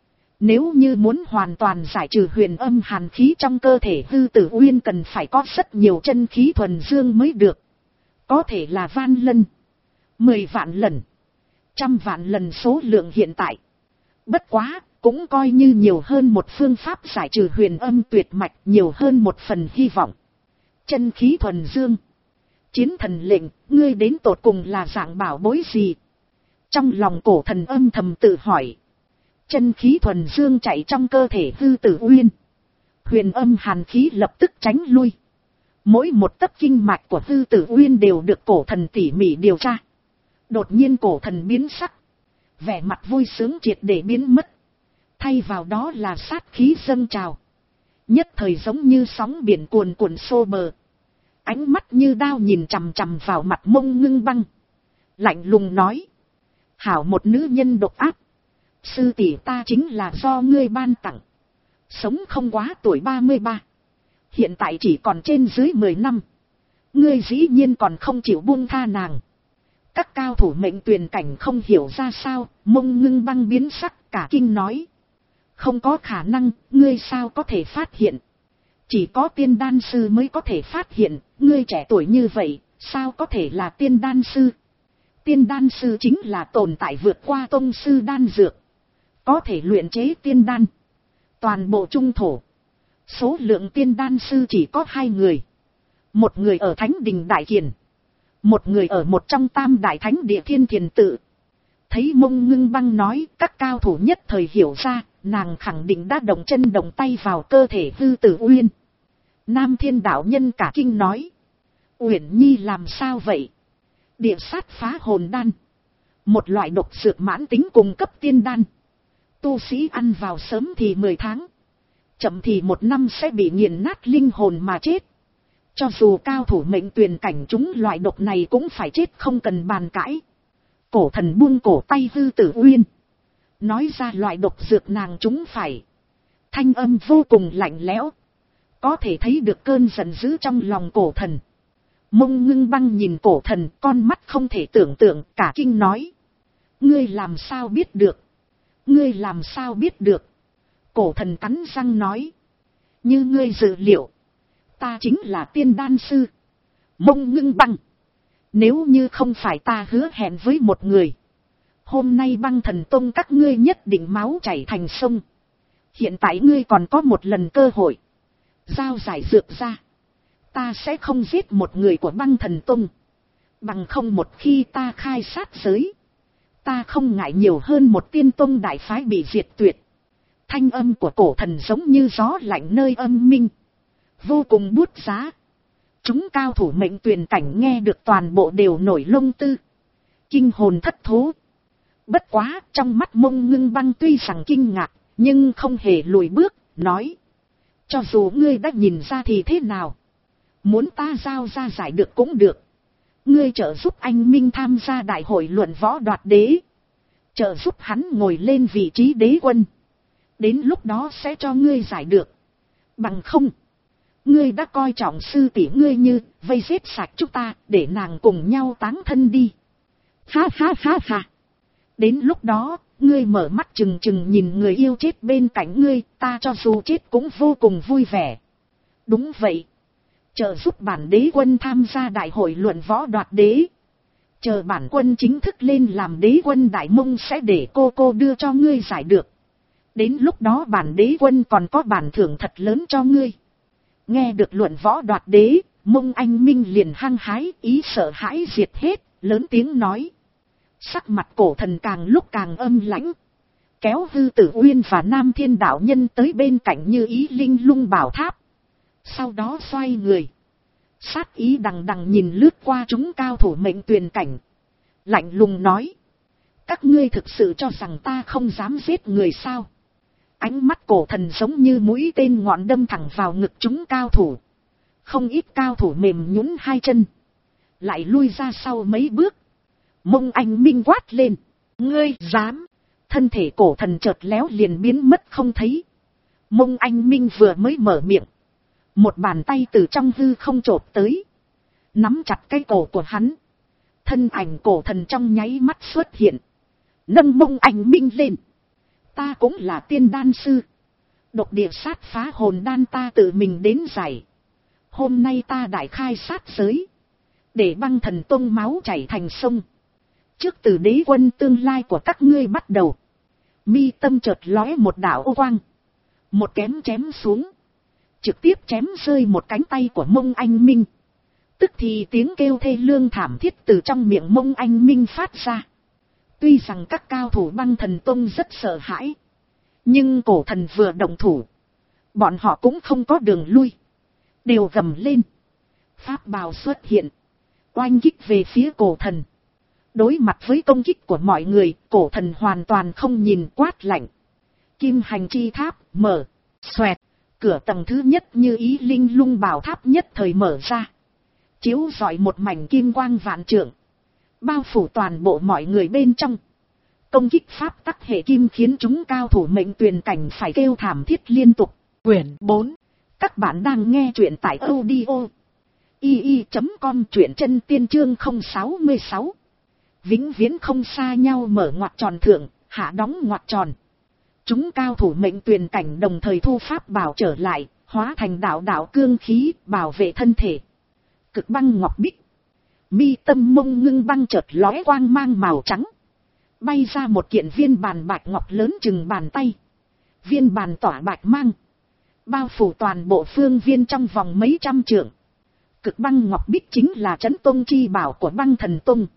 [SPEAKER 1] Nếu như muốn hoàn toàn giải trừ huyền âm hàn khí trong cơ thể Hư Tử Uyên cần phải có rất nhiều chân khí thuần dương mới được. Có thể là van lần, mười vạn lần, trăm vạn lần số lượng hiện tại. Bất quá, cũng coi như nhiều hơn một phương pháp giải trừ huyền âm tuyệt mạch, nhiều hơn một phần hy vọng. Chân khí thuần dương. Chiến thần lệnh, ngươi đến tột cùng là dạng bảo bối gì? Trong lòng cổ thần âm thầm tự hỏi. Chân khí thuần dương chạy trong cơ thể Hư Tử Uyên. Huyền âm hàn khí lập tức tránh lui. Mỗi một tấc kinh mạch của Hư Tử Uyên đều được cổ thần tỉ mỉ điều tra. Đột nhiên cổ thần biến sắc. Vẻ mặt vui sướng triệt để biến mất. Thay vào đó là sát khí dâng trào. Nhất thời giống như sóng biển cuồn cuộn xô bờ. Ánh mắt như đao nhìn chằm chằm vào mặt Mông Ngưng Băng. Lạnh lùng nói. Hảo một nữ nhân độc ác. Sư tỷ ta chính là do ngươi ban tặng. Sống không quá tuổi ba mươi ba. Hiện tại chỉ còn trên dưới mười năm. Ngươi dĩ nhiên còn không chịu buông tha nàng. Các cao thủ mệnh tuyền cảnh không hiểu ra sao. Mông Ngưng Băng biến sắc cả kinh nói. Không có khả năng, ngươi sao có thể phát hiện. Chỉ có tiên đan sư mới có thể phát hiện, ngươi trẻ tuổi như vậy, sao có thể là tiên đan sư. Tiên đan sư chính là tồn tại vượt qua tông sư đan dược. Có thể luyện chế tiên đan. Toàn bộ trung thổ. Số lượng tiên đan sư chỉ có hai người. Một người ở Thánh Đình Đại Kiền. Một người ở một trong tam đại thánh địa Thiên Thiền Tự. Thấy Mông Ngưng Băng nói, các cao thủ nhất thời hiểu ra, nàng khẳng định đã động chân động tay vào cơ thể Hư Tử Uyên. Nam Thiên đạo nhân cả kinh nói. Uyển Nhi làm sao vậy? Địa sát phá hồn đan. Một loại độc dược mãn tính cung cấp tiên đan. Tu sĩ ăn vào sớm thì mười tháng. Chậm thì một năm sẽ bị nghiền nát linh hồn mà chết. Cho dù cao thủ mệnh tuyền cảnh chúng loại độc này cũng phải chết không cần bàn cãi. Cổ thần buông cổ tay Hư Tử Uyên. Nói ra loại độc dược nàng chúng phải. Thanh âm vô cùng lạnh lẽo. Có thể thấy được cơn giận dữ trong lòng cổ thần. Mông Ngưng Băng nhìn cổ thần, con mắt không thể tưởng tượng, cả kinh nói. Ngươi làm sao biết được? Ngươi làm sao biết được? Cổ thần cắn răng nói. Như ngươi dự liệu. Ta chính là tiên đan sư. Mông Ngưng Băng. Nếu như không phải ta hứa hẹn với một người. Hôm nay Băng Thần Tông các ngươi nhất định máu chảy thành sông. Hiện tại ngươi còn có một lần cơ hội. Giao giải dược ra. Ta sẽ không giết một người của Băng Thần Tông. Bằng không một khi ta khai sát giới. Ta không ngại nhiều hơn một tiên tông đại phái bị diệt tuyệt. Thanh âm của cổ thần giống như gió lạnh nơi âm minh. Vô cùng bút giá. Chúng cao thủ mệnh tuyền cảnh nghe được toàn bộ đều nổi lông tư. Kinh hồn thất thố. Bất quá trong mắt Mông Ngưng Băng tuy rằng kinh ngạc. Nhưng không hề lùi bước. Nói. Cho dù ngươi đã nhìn ra thì thế nào. Muốn ta giao ra giải được cũng được. Ngươi trợ giúp anh Minh tham gia đại hội luận võ đoạt đế. Trợ giúp hắn ngồi lên vị trí đế quân. Đến lúc đó sẽ cho ngươi giải được. Bằng không, ngươi đã coi trọng sư tỷ ngươi như vây giết sạch chúng ta để nàng cùng nhau táng thân đi. Ha ha ha ha. Đến lúc đó, ngươi mở mắt trừng trừng nhìn người yêu chết bên cạnh ngươi, ta cho dù chết cũng vô cùng vui vẻ. Đúng vậy. Trợ giúp bản đế quân tham gia đại hội luận võ đoạt đế. Chờ bản quân chính thức lên làm đế quân Đại Mông sẽ để cô cô đưa cho ngươi giải được. Đến lúc đó bản đế quân còn có bản thưởng thật lớn cho ngươi. Nghe được luận võ đoạt đế, Mông Anh Minh liền hăng hái, ý sợ hãi diệt hết, lớn tiếng nói. Sắc mặt cổ thần càng lúc càng âm lãnh. Kéo Hư Tử Uyên và Nam Thiên đạo nhân tới bên cạnh Như Ý Linh Lung bảo tháp. Sau đó xoay người. Sát ý đằng đằng nhìn lướt qua chúng cao thủ mệnh tuyền cảnh. Lạnh lùng nói. Các ngươi thực sự cho rằng ta không dám giết người sao? Ánh mắt cổ thần giống như mũi tên ngọn đâm thẳng vào ngực chúng cao thủ. Không ít cao thủ mềm nhũn hai chân. Lại lui ra sau mấy bước. Mông Anh Minh quát lên. Ngươi dám. Thân thể cổ thần chợt léo liền biến mất không thấy. Mông Anh Minh vừa mới mở miệng. Một bàn tay từ trong hư không chộp tới. Nắm chặt cái cổ của hắn. Thân ảnh cổ thần trong nháy mắt xuất hiện. Nâng Mông Anh Minh lên. Ta cũng là tiên đan sư. Độc địa sát phá hồn đan ta tự mình đến giải. Hôm nay ta đại khai sát giới. Để băng thần tông máu chảy thành sông. Trước từ đế quân tương lai của các ngươi bắt đầu. Mi tâm chợt lóe một đạo ô quang. Một kém chém xuống. Trực tiếp chém rơi một cánh tay của Mông Anh Minh. Tức thì tiếng kêu thê lương thảm thiết từ trong miệng Mông Anh Minh phát ra. Tuy rằng các cao thủ băng thần tông rất sợ hãi. Nhưng cổ thần vừa động thủ. Bọn họ cũng không có đường lui. Đều gầm lên. Pháp bào xuất hiện. Oanh kích về phía cổ thần. Đối mặt với công kích của mọi người, cổ thần hoàn toàn không nhìn, quát lạnh. Kim hành chi tháp, mở. Xoẹt. Cửa tầng thứ nhất Như Ý Linh Lung bảo tháp nhất thời mở ra. Chiếu rọi một mảnh kim quang vạn trượng. Bao phủ toàn bộ mọi người bên trong. Công kích pháp tắc hệ kim khiến chúng cao thủ mệnh tuyền cảnh phải kêu thảm thiết liên tục. Quyển bốn. Các bạn đang nghe truyện tại audio i i chấm com, truyện chân tiên chương không sáu sáu. Vĩnh viễn không xa nhau mở ngoặc tròn thượng, hạ đóng ngoặc tròn. Chúng cao thủ mệnh tuyền cảnh đồng thời thu pháp bảo trở lại, hóa thành đạo đạo cương khí, bảo vệ thân thể. Cực băng ngọc bích. Mi tâm Mông ngưng băng chợt lóe quang mang màu trắng. Bay ra một kiện viên bàn bạch ngọc lớn chừng bàn tay. Viên bàn tỏa bạch mang. Bao phủ toàn bộ phương viên trong vòng mấy trăm trượng. Cực băng ngọc bích chính là trấn tông chi bảo của băng thần tông.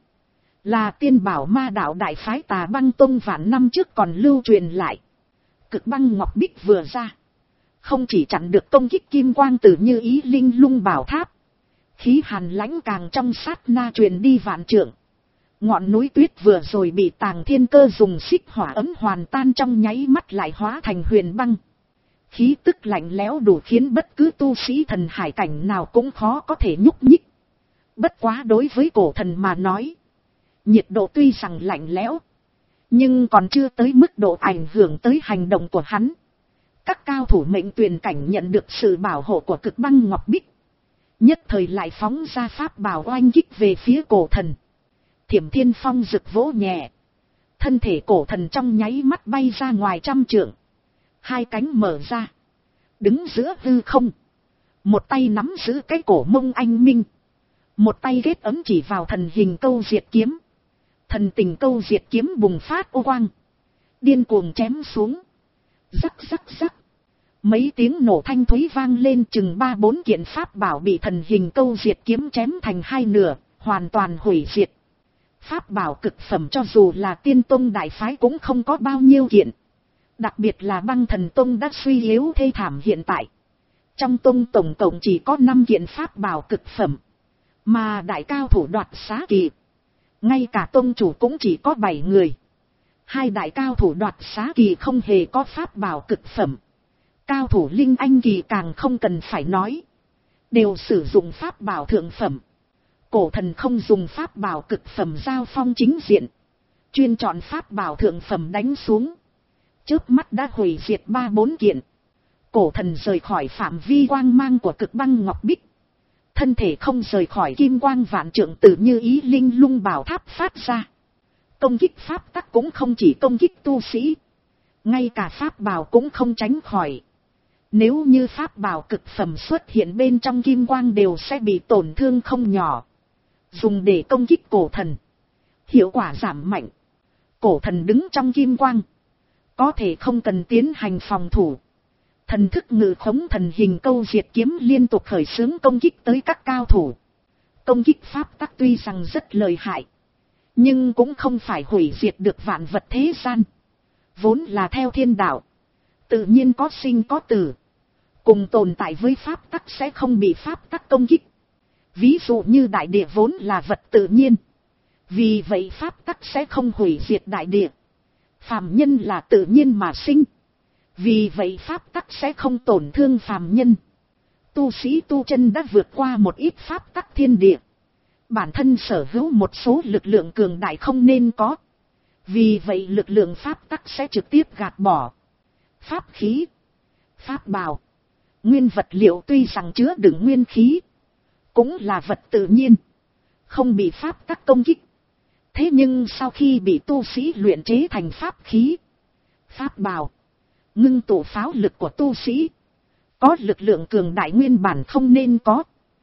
[SPEAKER 1] Là tiên bảo ma đạo đại phái Tà Băng tông vạn năm trước còn lưu truyền lại. Cực băng ngọc bích vừa ra. Không chỉ chặn được công kích kim quang từ Như Ý Linh Lung bảo tháp. Khí hàn lãnh càng trong sát na truyền đi vạn trượng. Ngọn núi tuyết vừa rồi bị Tàng Thiên Cơ dùng xích hỏa ấm hoàn tan trong nháy mắt lại hóa thành huyền băng. Khí tức lạnh lẽo đủ khiến bất cứ tu sĩ thần hải cảnh nào cũng khó có thể nhúc nhích. Bất quá đối với cổ thần mà nói. Nhiệt độ tuy rằng lạnh lẽo. Nhưng còn chưa tới mức độ ảnh hưởng tới hành động của hắn. Các cao thủ mệnh tuyền cảnh nhận được sự bảo hộ của cực băng ngọc bích. Nhất thời lại phóng ra pháp bảo oanh kích về phía cổ thần. Thiểm thiên phong rực vỗ nhẹ. Thân thể cổ thần trong nháy mắt bay ra ngoài trăm trượng. Hai cánh mở ra. Đứng giữa hư không. Một tay nắm giữ cái cổ Mông Anh Minh. Một tay ghét ấm chỉ vào thần hình câu diệt kiếm. Thần tình câu diệt kiếm bùng phát ô quang. Điên cuồng chém xuống. Rắc rắc rắc. Mấy tiếng nổ thanh thúy vang lên, chừng ba bốn kiện pháp bảo bị thần hình câu diệt kiếm chém thành hai nửa, hoàn toàn hủy diệt. Pháp bảo cực phẩm cho dù là tiên tông đại phái cũng không có bao nhiêu kiện. Đặc biệt là băng thần tông đã suy yếu thê thảm hiện tại. Trong tông tổng cộng chỉ có năm kiện pháp bảo cực phẩm. Mà đại cao thủ đoạt xá kỳ. Ngay cả tông chủ cũng chỉ có bảy người. Hai đại cao thủ đoạt xá kỳ không hề có pháp bảo cực phẩm. Cao thủ linh anh kỳ càng không cần phải nói. Đều sử dụng pháp bảo thượng phẩm. Cổ thần không dùng pháp bảo cực phẩm giao phong chính diện. Chuyên chọn pháp bảo thượng phẩm đánh xuống. Chớp mắt đã hủy diệt ba bốn kiện. Cổ thần rời khỏi phạm vi quang mang của cực băng ngọc bích. Thân thể không rời khỏi kim quang vạn trượng tự như ý linh lung bảo tháp phát ra. Công kích pháp tắc cũng không chỉ công kích tu sĩ. Ngay cả pháp bảo cũng không tránh khỏi. Nếu như pháp bảo cực phẩm xuất hiện bên trong kim quang đều sẽ bị tổn thương không nhỏ. Dùng để công kích cổ thần. Hiệu quả giảm mạnh. Cổ thần đứng trong kim quang. Có thể không cần tiến hành phòng thủ. Thần thức ngự khống thần hình câu diệt kiếm liên tục khởi xướng công kích tới các cao thủ. Công kích pháp tắc tuy rằng rất lợi hại. Nhưng cũng không phải hủy diệt được vạn vật thế gian. Vốn là theo thiên đạo. Tự nhiên có sinh có tử. Cùng tồn tại với pháp tắc sẽ không bị pháp tắc công kích. Ví dụ như đại địa vốn là vật tự nhiên. Vì vậy pháp tắc sẽ không hủy diệt đại địa. Phàm nhân là tự nhiên mà sinh. Vì vậy pháp tắc sẽ không tổn thương phàm nhân. Tu sĩ tu chân đã vượt qua một ít pháp tắc thiên địa. Bản thân sở hữu một số lực lượng cường đại không nên có. Vì vậy lực lượng pháp tắc sẽ trực tiếp gạt bỏ. Pháp khí, pháp bào, nguyên vật liệu tuy rằng chứa đựng nguyên khí. Cũng là vật tự nhiên. Không bị pháp tắc công kích. Thế nhưng sau khi bị tu sĩ luyện chế thành pháp khí, pháp bào, ngưng tụ pháo lực của tu sĩ, có lực lượng cường đại nguyên bản không nên có.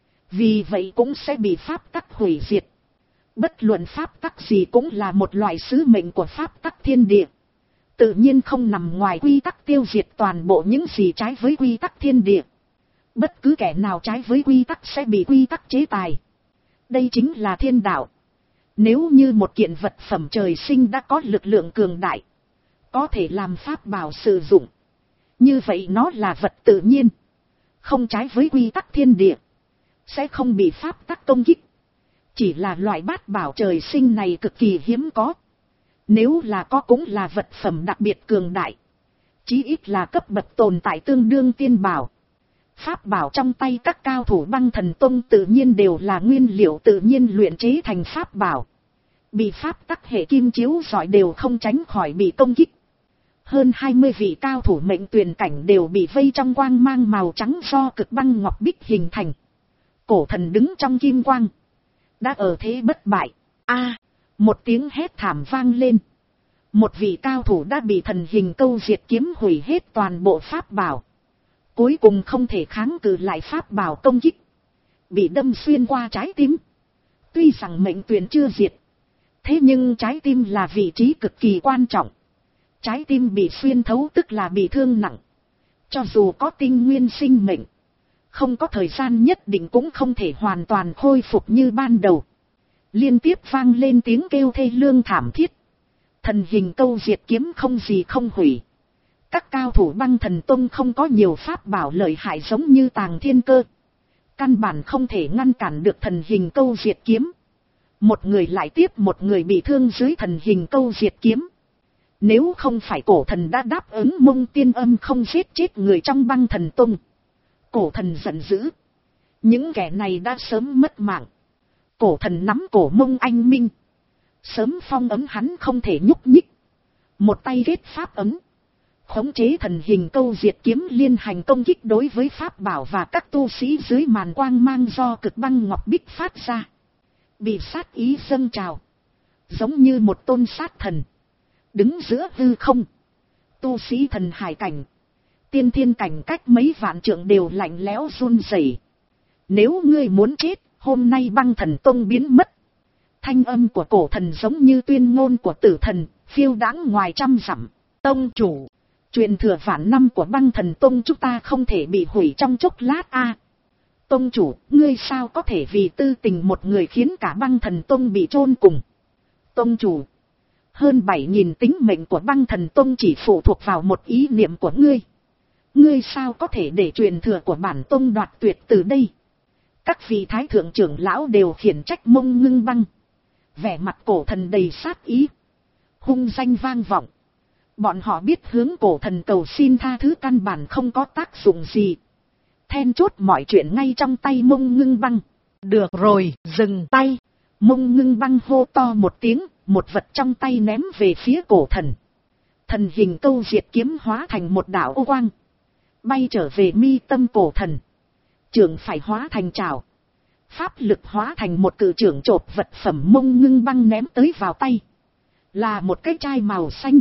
[SPEAKER 1] Vì vậy cũng sẽ bị pháp tắc hủy diệt. Bất luận pháp tắc gì cũng là một loại sứ mệnh của pháp tắc thiên địa. Tự nhiên không nằm ngoài quy tắc tiêu diệt toàn bộ những gì trái với quy tắc thiên địa. Bất cứ kẻ nào trái với quy tắc sẽ bị quy tắc chế tài. Đây chính là thiên đạo. Nếu như một kiện vật phẩm trời sinh đã có lực lượng cường đại, có thể làm pháp bảo sử dụng, như vậy nó là vật tự nhiên, không trái với quy tắc thiên địa, sẽ không bị pháp tắc công kích. Chỉ là loại bát bảo trời sinh này cực kỳ hiếm có. Nếu là có cũng là vật phẩm đặc biệt cường đại, chí ít là cấp bậc tồn tại tương đương tiên bảo. Pháp bảo trong tay các cao thủ Băng Thần Tông tự nhiên đều là nguyên liệu tự nhiên luyện chế thành pháp bảo. Bị pháp tắc hệ kim chiếu rọi đều không tránh khỏi bị công kích. Hơn hai mươi vị cao thủ mệnh tuyển cảnh đều bị vây trong quang mang màu trắng do cực băng ngọc bích hình thành. Cổ thần đứng trong kim quang, đã ở thế bất bại. A, một tiếng hét thảm vang lên. Một vị cao thủ đã bị thần hình câu diệt kiếm hủy hết toàn bộ pháp bảo. Cuối cùng không thể kháng cự lại pháp bảo công kích, bị đâm xuyên qua trái tim. Tuy rằng mệnh tuyển chưa diệt, thế nhưng trái tim là vị trí cực kỳ quan trọng. Trái tim bị xuyên thấu tức là bị thương nặng. Cho dù có tinh nguyên sinh mệnh, không có thời gian nhất định cũng không thể hoàn toàn khôi phục như ban đầu. Liên tiếp vang lên tiếng kêu thê lương thảm thiết. Thần hình câu diệt kiếm không gì không hủy. Các cao thủ Băng Thần Tông không có nhiều pháp bảo lợi hại giống như Tàng Thiên Cơ. Căn bản không thể ngăn cản được thần hình câu diệt kiếm. Một người lại tiếp một người bị thương dưới thần hình câu diệt kiếm. Nếu không phải cổ thần đã đáp ứng Mông Tiên Âm không giết chết người trong Băng Thần Tông, cổ thần giận dữ. Những kẻ này đã sớm mất mạng. Cổ thần nắm cổ Mông Anh Minh, sớm phong ấm hắn không thể nhúc nhích. Một tay kết pháp ấm, khống chế thần hình câu diệt kiếm liên hành công kích đối với pháp bảo và các tu sĩ dưới màn quang mang do cực băng ngọc bích phát ra. Bị sát ý dâng trào, giống như một tôn sát thần, đứng giữa hư không. Tu sĩ thần hải cảnh, tiên thiên cảnh cách mấy vạn trượng đều lạnh lẽo run rẩy. Nếu ngươi muốn chết, hôm nay Băng Thần Tông biến mất. Thanh âm của cổ thần giống như tuyên ngôn của tử thần, phiêu đãng ngoài trăm dặm. Tông chủ, truyền thừa vạn năm của Băng Thần Tông chúng ta không thể bị hủy trong chốc lát a. À, Tông chủ, ngươi sao có thể vì tư tình một người khiến cả Băng Thần Tông bị chôn cùng. Tông chủ, hơn bảy nghìn tính mệnh của Băng Thần Tông chỉ phụ thuộc vào một ý niệm của ngươi. Ngươi sao có thể để truyền thừa của bản tông đoạt tuyệt từ đây. Các vị thái thượng trưởng lão đều khiển trách Mông Ngưng Băng. Vẻ mặt cổ thần đầy sát ý, hung danh vang vọng. Bọn họ biết hướng cổ thần cầu xin tha thứ căn bản không có tác dụng gì. Then chốt mọi chuyện ngay trong tay Mông Ngưng Băng. Được rồi, dừng tay. Mông Ngưng Băng hô to một tiếng, một vật trong tay ném về phía cổ thần. Thần hình câu diệt kiếm hóa thành một đạo ô quang, bay trở về mi tâm cổ thần. Trưởng phải hóa thành trào. Pháp lực hóa thành một cự trưởng chộp vật phẩm Mông Ngưng Băng ném tới vào tay. Là một cái chai màu xanh.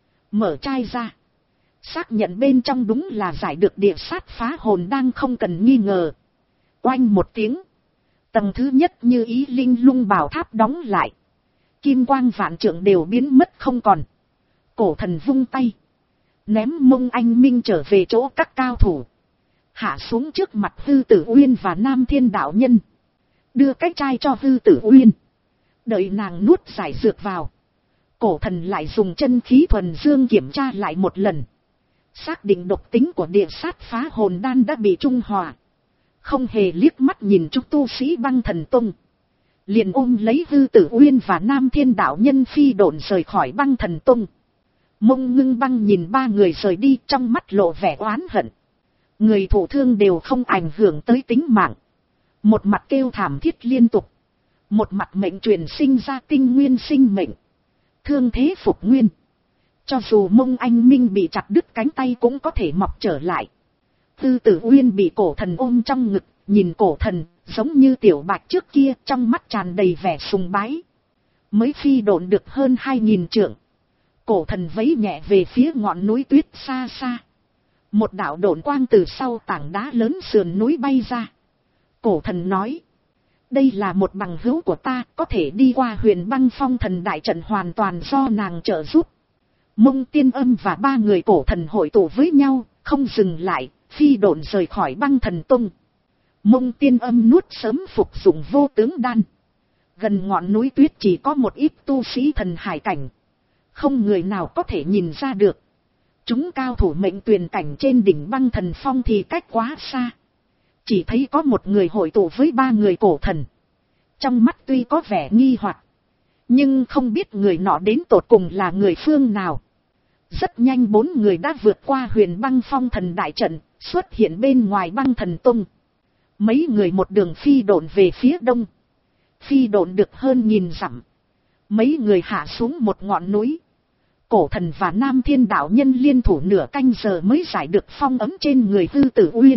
[SPEAKER 1] Mở chai ra. Xác nhận bên trong đúng là giải được địa sát phá hồn đang không cần nghi ngờ. Oanh một tiếng. Tầng thứ nhất như ý linh lung bảo tháp đóng lại. Kim quang vạn trượng đều biến mất không còn. Cổ thần vung tay. Ném Mông Anh Minh trở về chỗ các cao thủ. Hạ xuống trước mặt Hư Tử Uyên và Nam Thiên đạo nhân. Đưa cái chai cho Hư Tử Uyên. Đợi nàng nuốt giải dược vào. Cổ thần lại dùng chân khí thuần dương kiểm tra lại một lần. Xác định độc tính của địa sát phá hồn đan đã bị trung hòa. Không hề liếc mắt nhìn chút tu sĩ Băng Thần Tông. Liền ôm lấy Hư Tử Uyên và Nam Thiên đạo nhân phi độn rời khỏi Băng Thần Tông. Mông Ngưng Băng nhìn ba người rời đi trong mắt lộ vẻ oán hận. Người thụ thương đều không ảnh hưởng tới tính mạng. Một mặt kêu thảm thiết liên tục. Một mặt mệnh truyền sinh ra tinh nguyên sinh mệnh. Thương thế phục nguyên. Cho dù Mông Anh Minh bị chặt đứt cánh tay cũng có thể mọc trở lại. Tư Tử Uyên bị cổ thần ôm trong ngực, nhìn cổ thần, giống như tiểu bạch trước kia, trong mắt tràn đầy vẻ sùng bái. Mới phi độn được hơn hai nghìn trượng. Cổ thần vẫy nhẹ về phía ngọn núi tuyết xa xa. Một đạo độn quang từ sau tảng đá lớn sườn núi bay ra. Cổ thần nói. Đây là một bằng hữu của ta, có thể đi qua Huyền Băng Phong Thần đại trận hoàn toàn do nàng trợ giúp. Mông Tiên Âm và ba người cổ thần hội tụ với nhau, không dừng lại, phi độn rời khỏi Băng Thần Tông. Mông Tiên Âm nuốt sớm phục dụng vô tướng đan. Gần ngọn núi tuyết chỉ có một ít tu sĩ thần hải cảnh. Không người nào có thể nhìn ra được. Chúng cao thủ mệnh tuyền cảnh trên đỉnh Băng Thần Phong thì cách quá xa. Chỉ thấy có một người hội tụ với ba người cổ thần. Trong mắt tuy có vẻ nghi hoặc, nhưng không biết người nọ đến tột cùng là người phương nào. Rất nhanh bốn người đã vượt qua Huyền Băng Phong Thần đại trận, xuất hiện bên ngoài Băng Thần Tông. Mấy người một đường phi độn về phía đông. Phi độn được hơn nghìn dặm. Mấy người hạ xuống một ngọn núi. Cổ thần và Nam Thiên đạo nhân liên thủ nửa canh giờ mới giải được phong ấm trên người Hư Tử Uyên.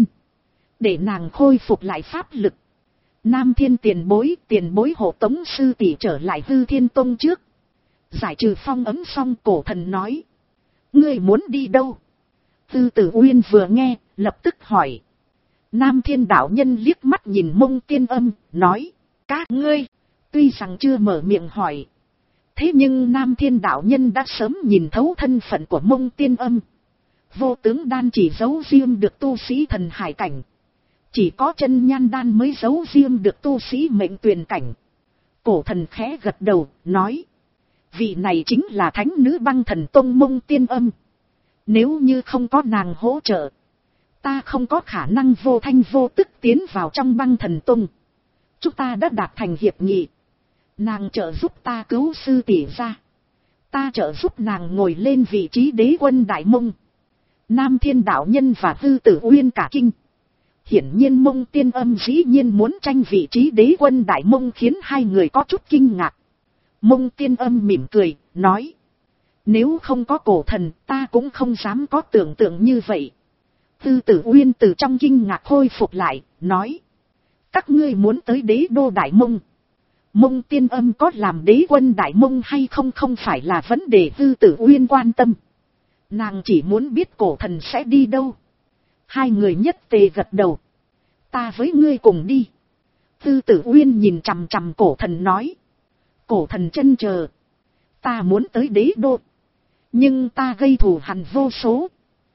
[SPEAKER 1] Để nàng khôi phục lại pháp lực. Nam Thiên tiền bối, tiền bối hộ tống sư tỷ trở lại Hư Thiên Tông trước. Giải trừ phong ấm xong cổ thần nói. Ngươi muốn đi đâu? Hư Tử Uyên vừa nghe, lập tức hỏi. Nam Thiên đạo nhân liếc mắt nhìn Mông Tiên Âm, nói. Các ngươi, tuy rằng chưa mở miệng hỏi. Thế nhưng Nam Thiên đạo nhân đã sớm nhìn thấu thân phận của Mông Tiên Âm. Vô tướng đan chỉ giấu riêng được tu sĩ thần hải cảnh. Chỉ có chân nhan đan mới giấu riêng được tu sĩ mệnh tuyền cảnh. Cổ thần khẽ gật đầu, nói. Vị này chính là thánh nữ Băng Thần Tông Mông Tiên Âm. Nếu như không có nàng hỗ trợ, ta không có khả năng vô thanh vô tức tiến vào trong Băng Thần Tông. Chúng ta đã đạt thành hiệp nghị. Nàng trợ giúp ta cứu sư tỷ ra. Ta trợ giúp nàng ngồi lên vị trí đế quân Đại Mông. Nam Thiên đạo nhân và Hư Tử Uyên cả kinh. Hiển nhiên Mông Tiên Âm dĩ nhiên muốn tranh vị trí đế quân Đại Mông khiến hai người có chút kinh ngạc. Mông Tiên Âm mỉm cười, nói. Nếu không có cổ thần, ta cũng không dám có tưởng tượng như vậy. Hư Tử Uyên từ trong kinh ngạc khôi phục lại, nói. Các ngươi muốn tới đế đô Đại Mông. Mông Tiên Âm có làm đế quân Đại Mông hay không không phải là vấn đề Hư Tử Uyên quan tâm. Nàng chỉ muốn biết cổ thần sẽ đi đâu. Hai người nhất tề gật đầu. Ta với ngươi cùng đi. Hư Tử Uyên nhìn chằm chằm cổ thần nói. Cổ thần chân chờ. Ta muốn tới đế đô. Nhưng ta gây thù hằn vô số.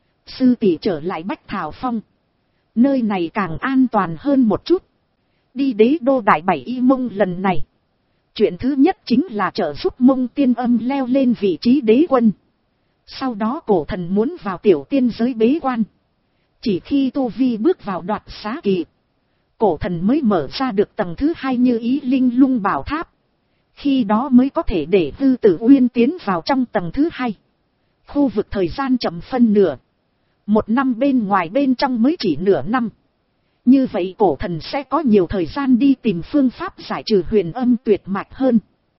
[SPEAKER 1] Sư tỷ trở lại Bách Thảo Phong. Nơi này càng an toàn hơn một chút. Đi đế đô Đại Bảy Y Mông lần này. Chuyện thứ nhất chính là trợ giúp Mông Tiên Âm leo lên vị trí đế quân. Sau đó cổ thần muốn vào tiểu tiên giới bế quan. Chỉ khi tu vi bước vào đoạt xá kỳ, cổ thần mới mở ra được tầng thứ hai như ý linh lung bảo tháp. Khi đó mới có thể để Hư Tử Uyên tiến vào trong tầng thứ hai. Khu vực thời gian chậm phân nửa. Một năm bên ngoài bên trong mới chỉ nửa năm. Như vậy cổ thần sẽ có nhiều thời gian đi tìm phương pháp giải trừ huyền âm tuyệt mạch hơn.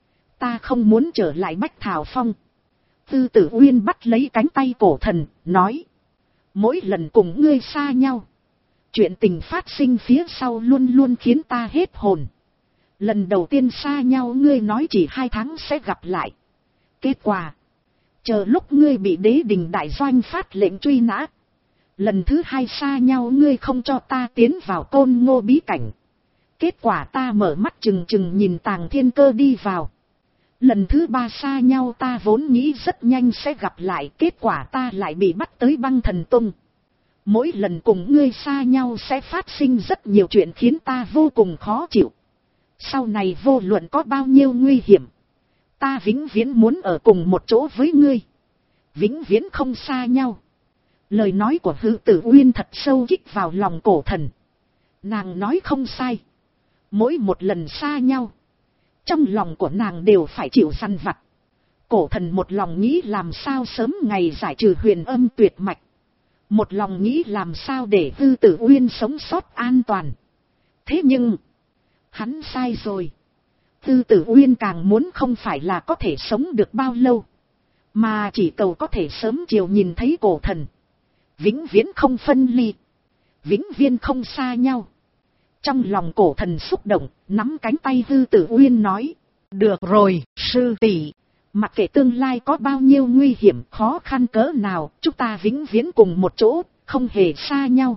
[SPEAKER 1] Ta không muốn trở lại Bách Thảo Phong. Hư Tử Uyên bắt lấy cánh tay cổ thần, nói. Mỗi lần cùng ngươi xa nhau, chuyện tình phát sinh phía sau luôn luôn khiến ta hết hồn. Lần đầu tiên xa nhau ngươi nói chỉ hai tháng sẽ gặp lại. Kết quả, chờ lúc ngươi bị đế đình đại doanh phát lệnh truy nã. Lần thứ hai xa nhau ngươi không cho ta tiến vào Côn Ngô bí cảnh. Kết quả ta mở mắt chừng chừng nhìn Tàng Thiên Cơ đi vào. Lần thứ ba xa nhau ta vốn nghĩ rất nhanh sẽ gặp lại. Kết quả ta lại bị bắt tới Băng Thần Tông. Mỗi lần cùng ngươi xa nhau sẽ phát sinh rất nhiều chuyện khiến ta vô cùng khó chịu. Sau này vô luận có bao nhiêu nguy hiểm, ta vĩnh viễn muốn ở cùng một chỗ với ngươi. Vĩnh viễn không xa nhau. Lời nói của Hư Tử Uyên thật sâu kích vào lòng Cổ Thần. Nàng nói không sai. Mỗi một lần xa nhau, trong lòng của nàng đều phải chịu săn vặt. Cổ Thần một lòng nghĩ làm sao sớm ngày giải trừ huyền âm tuyệt mạch. Một lòng nghĩ làm sao để Hư Tử Uyên sống sót an toàn. Thế nhưng, hắn sai rồi. Hư Tử Uyên càng muốn không phải là có thể sống được bao lâu, mà chỉ cầu có thể sớm chiều nhìn thấy Cổ Thần. Vĩnh viễn không phân ly, vĩnh viễn không xa nhau. Trong lòng Cổ Thần xúc động, nắm cánh tay Hư Tử Uyên nói. Được rồi, sư tỷ. Mặc kệ tương lai có bao nhiêu nguy hiểm khó khăn cỡ nào, chúng ta vĩnh viễn cùng một chỗ, không hề xa nhau.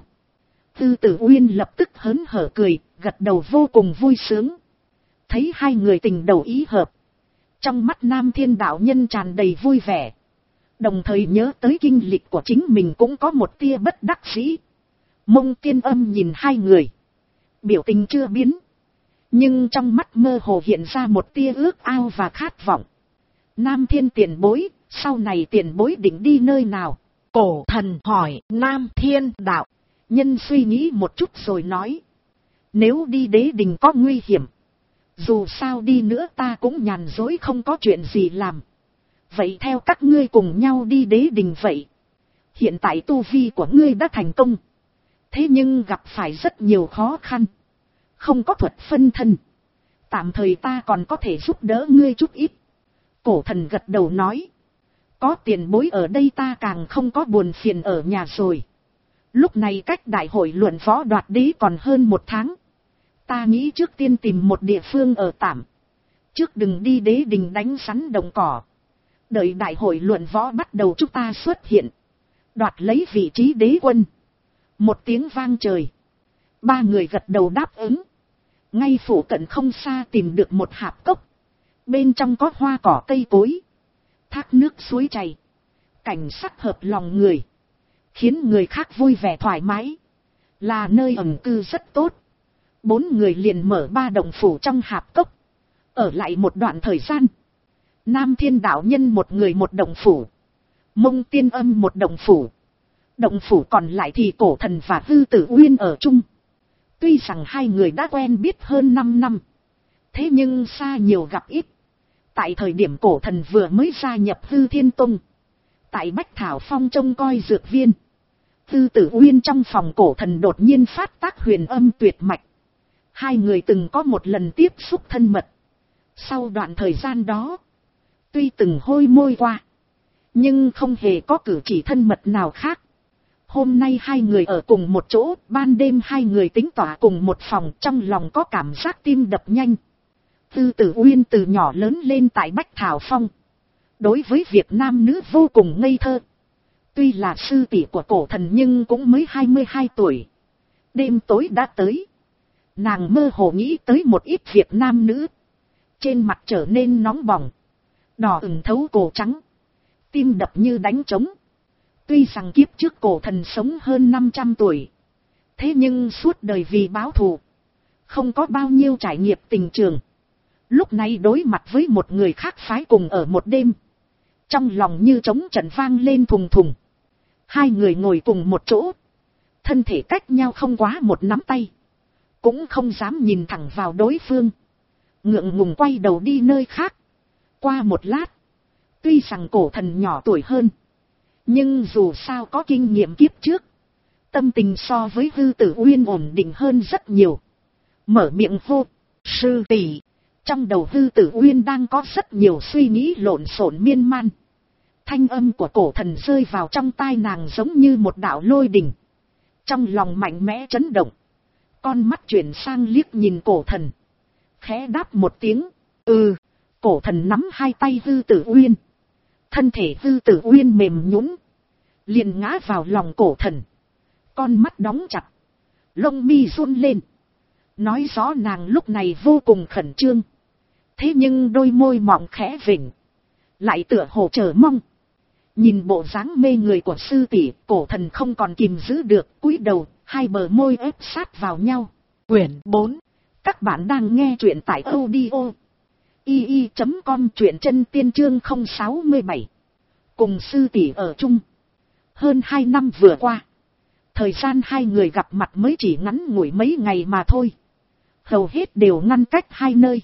[SPEAKER 1] Hư Tử Uyên lập tức hớn hở cười, gật đầu vô cùng vui sướng. Thấy hai người tình đầu ý hợp, trong mắt Nam Thiên đạo nhân tràn đầy vui vẻ. Đồng thời nhớ tới kinh lịch của chính mình cũng có một tia bất đắc dĩ. Mông Tiên Âm nhìn hai người, biểu tình chưa biến, nhưng trong mắt mơ hồ hiện ra một tia ước ao và khát vọng. Nam Thiên tiền bối, sau này tiền bối định đi nơi nào? Cổ Thần hỏi Nam Thiên đạo. Nhân suy nghĩ một chút rồi nói. Nếu đi đế đình có nguy hiểm, dù sao đi nữa ta cũng nhàn dối không có chuyện gì làm. Vậy theo các ngươi cùng nhau đi đế đình vậy. Hiện tại tu vi của ngươi đã thành công. Thế nhưng gặp phải rất nhiều khó khăn. Không có thuật phân thân. Tạm thời ta còn có thể giúp đỡ ngươi chút ít. Cổ Thần gật đầu nói. Có tiền bối ở đây ta càng không có buồn phiền ở nhà rồi. Lúc này cách đại hội luận võ đoạt đế còn hơn một tháng. Ta nghĩ trước tiên tìm một địa phương ở tạm. Trước đừng đi đế đình đánh rắn đồng cỏ. Đợi đại hội luận võ bắt đầu chúng ta xuất hiện. Đoạt lấy vị trí đế quân. Một tiếng vang trời. Ba người gật đầu đáp ứng. Ngay phủ cận không xa tìm được một hạp cốc. Bên trong có hoa cỏ cây cối. Thác nước suối chảy. Cảnh sắc hợp lòng người. Khiến người khác vui vẻ thoải mái. Là nơi ẩn cư rất tốt. Bốn người liền mở ba động phủ trong hạp cốc. Ở lại một đoạn thời gian. Nam Thiên đạo nhân một người một động phủ. Mông Tiên Âm một động phủ. Động phủ còn lại thì Cổ Thần và Hư Tử Uyên ở chung. Tuy rằng hai người đã quen biết hơn năm năm. Thế nhưng xa nhiều gặp ít. Tại thời điểm Cổ Thần vừa mới gia nhập Hư Thiên Tông. Tại Bách Thảo Phong trông coi dược viên. Hư Tử Uyên trong phòng Cổ Thần đột nhiên phát tác huyền âm tuyệt mạch. Hai người từng có một lần tiếp xúc thân mật. Sau đoạn thời gian đó, tuy từng hôi môi qua, nhưng không hề có cử chỉ thân mật nào khác. Hôm nay hai người ở cùng một chỗ, ban đêm hai người tính tỏa cùng một phòng, trong lòng có cảm giác tim đập nhanh. Hư Tử Uyên từ nhỏ lớn lên tại Bách Thảo Phong. Đối với việc nam nữ vô cùng ngây thơ. Tuy là sư tỷ của Cổ Thần nhưng cũng mới hai mươi hai tuổi. Đêm tối đã tới. Nàng mơ hồ nghĩ tới một ít việc nam nữ. Trên mặt trở nên nóng bỏng. Đỏ ửng thấu cổ trắng. Tim đập như đánh trống. Tuy rằng kiếp trước Cổ Thần sống hơn năm trăm tuổi. Thế nhưng suốt đời vì báo thù. Không có bao nhiêu trải nghiệm tình trường. Lúc này đối mặt với một người khác phái cùng ở một đêm. Trong lòng như trống trận vang lên thùng thùng. Hai người ngồi cùng một chỗ. Thân thể cách nhau không quá một nắm tay. Cũng không dám nhìn thẳng vào đối phương. Ngượng ngùng quay đầu đi nơi khác. Qua một lát. Tuy rằng Cổ Thần nhỏ tuổi hơn. Nhưng dù sao có kinh nghiệm kiếp trước. Tâm tình so với Hư Tử Uyên ổn định hơn rất nhiều. Mở miệng hô. Sư tỷ. Trong đầu Hư Tử Uyên đang có rất nhiều suy nghĩ lộn xộn miên man. Thanh âm của cổ thần rơi vào trong tai nàng giống như một đạo lôi đình. Trong lòng mạnh mẽ chấn động. Con mắt chuyển sang liếc nhìn cổ thần. Khẽ đáp một tiếng. Ừ. Cổ thần nắm hai tay Hư Tử Uyên. Thân thể Hư Tử Uyên mềm nhũn, liền ngã vào lòng cổ thần. Con mắt đóng chặt. Lông mi run lên. Nói rõ nàng lúc này vô cùng khẩn trương. Thế nhưng đôi môi mọng khẽ vểnh, lại tựa hồ chờ mong. Nhìn bộ dáng mê người của sư tỷ, cổ thần không còn kìm giữ được, cúi đầu, hai bờ môi ép sát vào nhau. Quyển bốn. Các bạn đang nghe truyện tại audio i i chấm com, truyện chân tiên chương không sáu bảy. Cùng sư tỷ ở chung hơn hai năm vừa qua. Thời gian hai người gặp mặt mới chỉ ngắn ngủi mấy ngày mà thôi. Hầu hết đều ngăn cách hai nơi.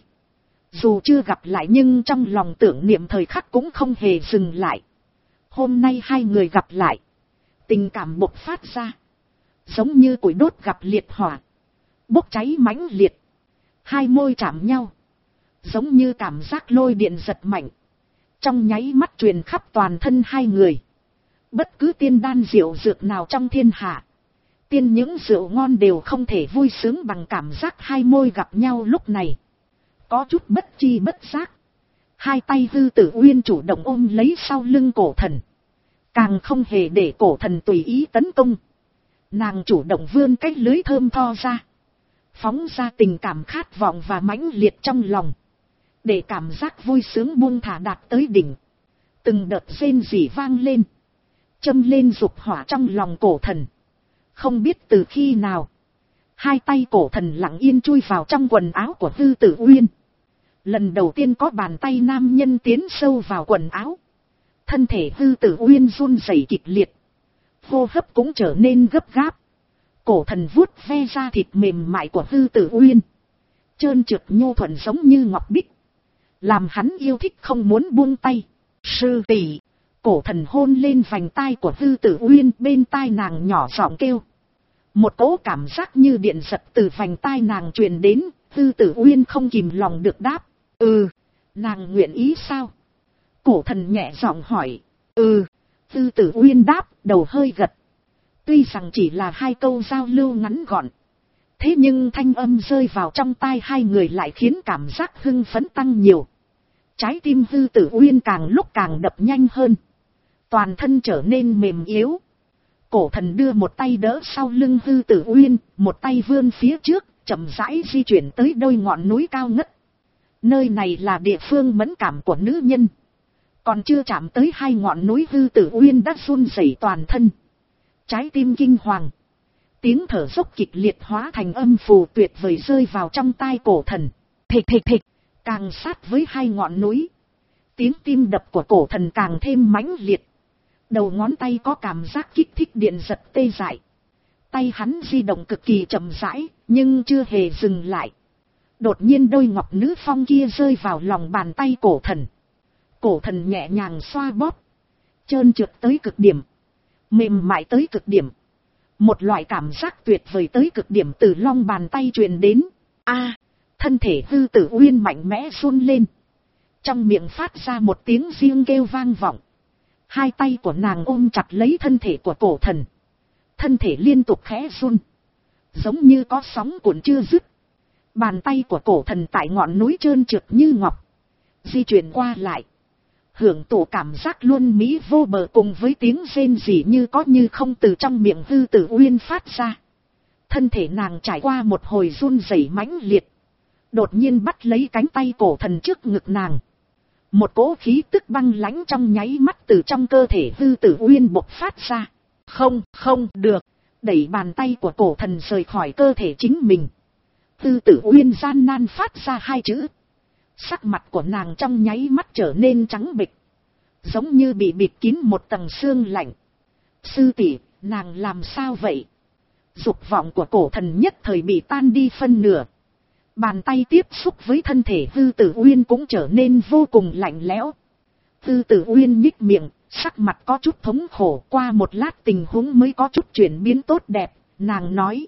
[SPEAKER 1] Dù chưa gặp lại nhưng trong lòng tưởng niệm thời khắc cũng không hề dừng lại. Hôm nay hai người gặp lại. Tình cảm bộc phát ra. Giống như củi đốt gặp liệt hỏa. Bốc cháy mãnh liệt. Hai môi chạm nhau. Giống như cảm giác lôi điện giật mạnh. Trong nháy mắt truyền khắp toàn thân hai người. Bất cứ tiên đan rượu dược nào trong thiên hạ. Tiên những rượu ngon đều không thể vui sướng bằng cảm giác hai môi gặp nhau lúc này. Có chút bất chi bất giác. Hai tay Hư Tử Uyên chủ động ôm lấy sau lưng cổ thần. Càng không hề để cổ thần tùy ý tấn công. Nàng chủ động vươn cái lưới thơm tho ra. Phóng ra tình cảm khát vọng và mãnh liệt trong lòng. Để cảm giác vui sướng buông thả đạt tới đỉnh. Từng đợt rên rỉ vang lên. Châm lên dục hỏa trong lòng cổ thần. Không biết từ khi nào. Hai tay cổ thần lặng yên chui vào trong quần áo của Hư Tử Uyên. Lần đầu tiên có bàn tay nam nhân tiến sâu vào quần áo. Thân thể Hư Tử Uyên run rẩy kịch liệt. Hô hấp cũng trở nên gấp gáp. Cổ thần vuốt ve da thịt mềm mại của Hư Tử Uyên. Trơn trượt nhô thuận giống như ngọc bích. Làm hắn yêu thích không muốn buông tay. Sư tỷ. Cổ thần hôn lên vành tai của Hư Tử Uyên, bên tai nàng nhỏ giọng kêu. Một cỗ cảm giác như điện giật từ vành tai nàng truyền đến. Hư Tử Uyên không kìm lòng được đáp. Ừ. Nàng nguyện ý sao? Cổ thần nhẹ giọng hỏi. Ừ. Hư Tử Uyên đáp, đầu hơi gật. Tuy rằng chỉ là hai câu giao lưu ngắn gọn. Thế nhưng thanh âm rơi vào trong tai hai người lại khiến cảm giác hưng phấn tăng nhiều. Trái tim Hư Tử Uyên càng lúc càng đập nhanh hơn. Toàn thân trở nên mềm yếu. Cổ thần đưa một tay đỡ sau lưng Hư Tử Uyên, một tay vươn phía trước, chậm rãi di chuyển tới đôi ngọn núi cao ngất. Nơi này là địa phương mẫn cảm của nữ nhân. Còn chưa chạm tới hai ngọn núi, Hư Tử Uyên đã run rẩy toàn thân. Trái tim kinh hoàng. Tiếng thở dốc kịch liệt hóa thành âm phù tuyệt vời rơi vào trong tai cổ thần. Thịch thịch thịch, càng sát với hai ngọn núi. Tiếng tim đập của cổ thần càng thêm mãnh liệt. Đầu ngón tay có cảm giác kích thích điện giật tê dại. Tay hắn di động cực kỳ chậm rãi, nhưng chưa hề dừng lại. Đột nhiên đôi ngọc nữ phong kia rơi vào lòng bàn tay cổ thần. Cổ thần nhẹ nhàng xoa bóp. Trơn trượt tới cực điểm. Mềm mại tới cực điểm. Một loại cảm giác tuyệt vời tới cực điểm từ lòng bàn tay truyền đến. A, thân thể Hư Tử Uyên mạnh mẽ run lên. Trong miệng phát ra một tiếng riêng kêu vang vọng. Hai tay của nàng ôm chặt lấy thân thể của cổ thần. Thân thể liên tục khẽ run. Giống như có sóng cuộn chưa dứt. Bàn tay của cổ thần tại ngọn núi trơn trượt như ngọc. Di chuyển qua lại. Hưởng thụ cảm giác luân mỹ vô bờ cùng với tiếng rên rỉ như có như không từ trong miệng Hư Tử Uyên phát ra. Thân thể nàng trải qua một hồi run rẩy mãnh liệt. Đột nhiên bắt lấy cánh tay cổ thần trước ngực nàng. Một cỗ khí tức băng lãnh trong nháy mắt từ trong cơ thể Hư Tử Uyên bộc phát ra. Không, không được. Đẩy bàn tay của cổ thần rời khỏi cơ thể chính mình. Hư Tử Uyên gian nan phát ra hai chữ. Sắc mặt của nàng trong nháy mắt trở nên trắng bệch. Giống như bị bịt kín một tầng sương lạnh. Sư tỷ, nàng làm sao vậy? Dục vọng của cổ thần nhất thời bị tan đi phân nửa. Bàn tay tiếp xúc với thân thể Hư Tử Uyên cũng trở nên vô cùng lạnh lẽo. Hư Tử Uyên nhích miệng, sắc mặt có chút thống khổ. Qua một lát tình huống mới có chút chuyển biến tốt đẹp. Nàng nói.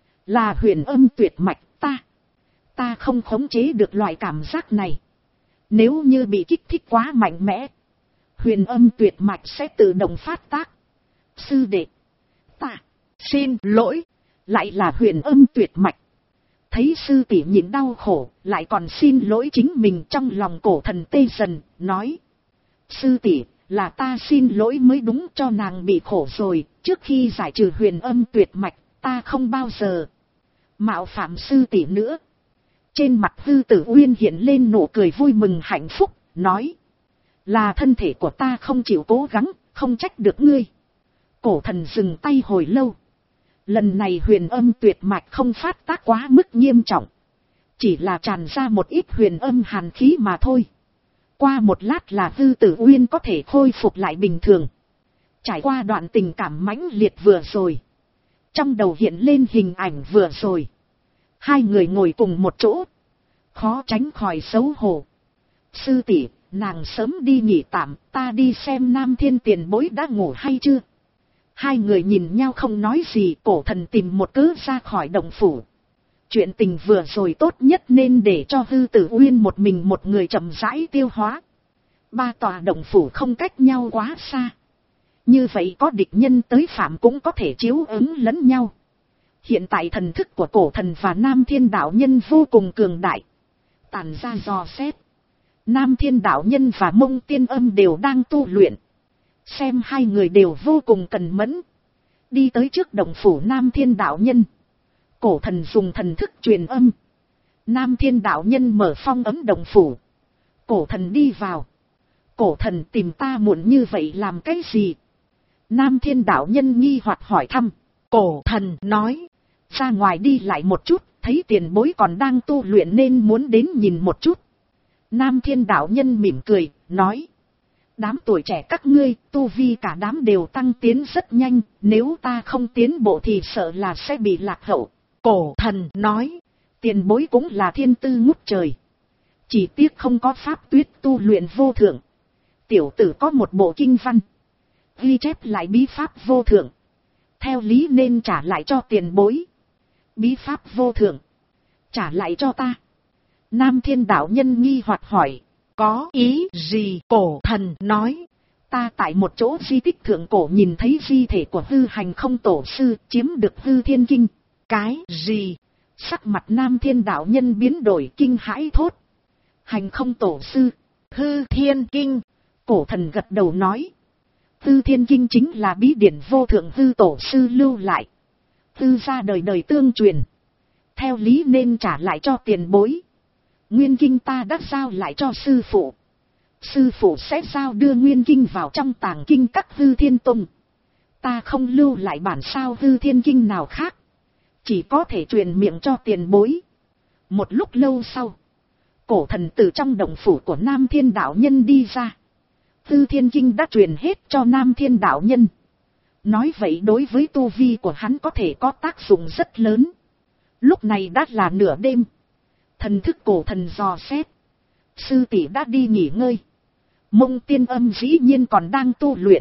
[SPEAKER 1] Là huyền âm tuyệt mạch ta. Ta không khống chế được loại cảm giác này. Nếu như bị kích thích quá mạnh mẽ. huyền âm tuyệt mạch sẽ tự động phát tác. Sư đệ, ta, xin lỗi, lại là huyền âm tuyệt mạch. Thấy sư tỷ nhịn đau khổ, lại còn xin lỗi chính mình, trong lòng cổ thần tê dần, nói. Sư tỷ, là ta xin lỗi mới đúng, cho nàng bị khổ rồi, trước khi giải trừ huyền âm tuyệt mạch, ta không bao giờ mạo phạm sư tỷ nữa. Trên mặt Hư Tử Uyên hiện lên nụ cười vui mừng hạnh phúc, nói. Là thân thể của ta không chịu cố gắng, không trách được ngươi. Cổ thần dừng tay hồi lâu. Lần này huyền âm tuyệt mạch không phát tác quá mức nghiêm trọng. Chỉ là tràn ra một ít huyền âm hàn khí mà thôi. Qua một lát là Hư Tử Uyên có thể khôi phục lại bình thường. Trải qua đoạn tình cảm mãnh liệt vừa rồi. Trong đầu hiện lên hình ảnh vừa rồi. Hai người ngồi cùng một chỗ. Khó tránh khỏi xấu hổ. Sư tỷ, nàng sớm đi nghỉ tạm, ta đi xem Nam Thiên tiền bối đã ngủ hay chưa. Hai người nhìn nhau không nói gì, cổ thần tìm một cớ ra khỏi động phủ. Chuyện tình vừa rồi tốt nhất nên để cho Hư Tử Uyên một mình một người chậm rãi tiêu hóa. Ba tòa động phủ không cách nhau quá xa. Như vậy có địch nhân tới phạm cũng có thể chiếu ứng lẫn nhau. Hiện tại thần thức của cổ thần và Nam Thiên đạo nhân vô cùng cường đại. Tản ra dò xét. Nam Thiên đạo nhân và Mông Tiên Âm đều đang tu luyện. Xem hai người đều vô cùng cần mẫn. Đi tới trước động phủ Nam Thiên đạo nhân. Cổ thần dùng thần thức truyền âm. Nam Thiên đạo nhân mở phong ấm động phủ. Cổ thần đi vào. Cổ thần tìm ta muộn như vậy làm cái gì? Nam Thiên đạo nhân nghi hoặc hỏi thăm. Cổ thần nói. Ra ngoài đi lại một chút, thấy tiền bối còn đang tu luyện nên muốn đến nhìn một chút. Nam Thiên đạo nhân mỉm cười, nói. Đám tuổi trẻ các ngươi, tu vi cả đám đều tăng tiến rất nhanh, nếu ta không tiến bộ thì sợ là sẽ bị lạc hậu. Cổ thần nói. Tiền bối cũng là thiên tư ngút trời. Chỉ tiếc không có pháp tuyết tu luyện vô thượng. Tiểu tử có một bộ kinh văn. Ghi chép lại bí pháp vô thượng. Theo lý nên trả lại cho tiền bối. Bí pháp vô thượng. Trả lại cho ta. Nam Thiên đạo nhân nghi hoặc hỏi. Có ý gì? Cổ thần nói. Ta tại một chỗ di tích thượng cổ nhìn thấy di thể của hư hành không tổ sư chiếm được hư thiên kinh. Cái gì? Sắc mặt Nam Thiên đạo nhân biến đổi kinh hãi thốt. Hành không tổ sư. Hư thiên kinh. Cổ thần gật đầu nói. Hư thiên kinh chính là bí điển vô thượng hư tổ sư lưu lại. Hư ra đời đời tương truyền. Theo lý nên trả lại cho tiền bối. Nguyên kinh ta đã giao lại cho sư phụ. Sư phụ sẽ giao đưa nguyên kinh vào trong tàng kinh các hư thiên tông. Ta không lưu lại bản sao hư thiên kinh nào khác. Chỉ có thể truyền miệng cho tiền bối. Một lúc lâu sau. Cổ thần từ trong động phủ của Nam Thiên đạo nhân đi ra. Hư thiên kinh đã truyền hết cho Nam Thiên đạo nhân. Nói vậy đối với tu vi của hắn có thể có tác dụng rất lớn. Lúc này đã là nửa đêm. Thần thức cổ thần dò xét. Sư tỷ đã đi nghỉ ngơi. Mông Tiên Âm dĩ nhiên còn đang tu luyện.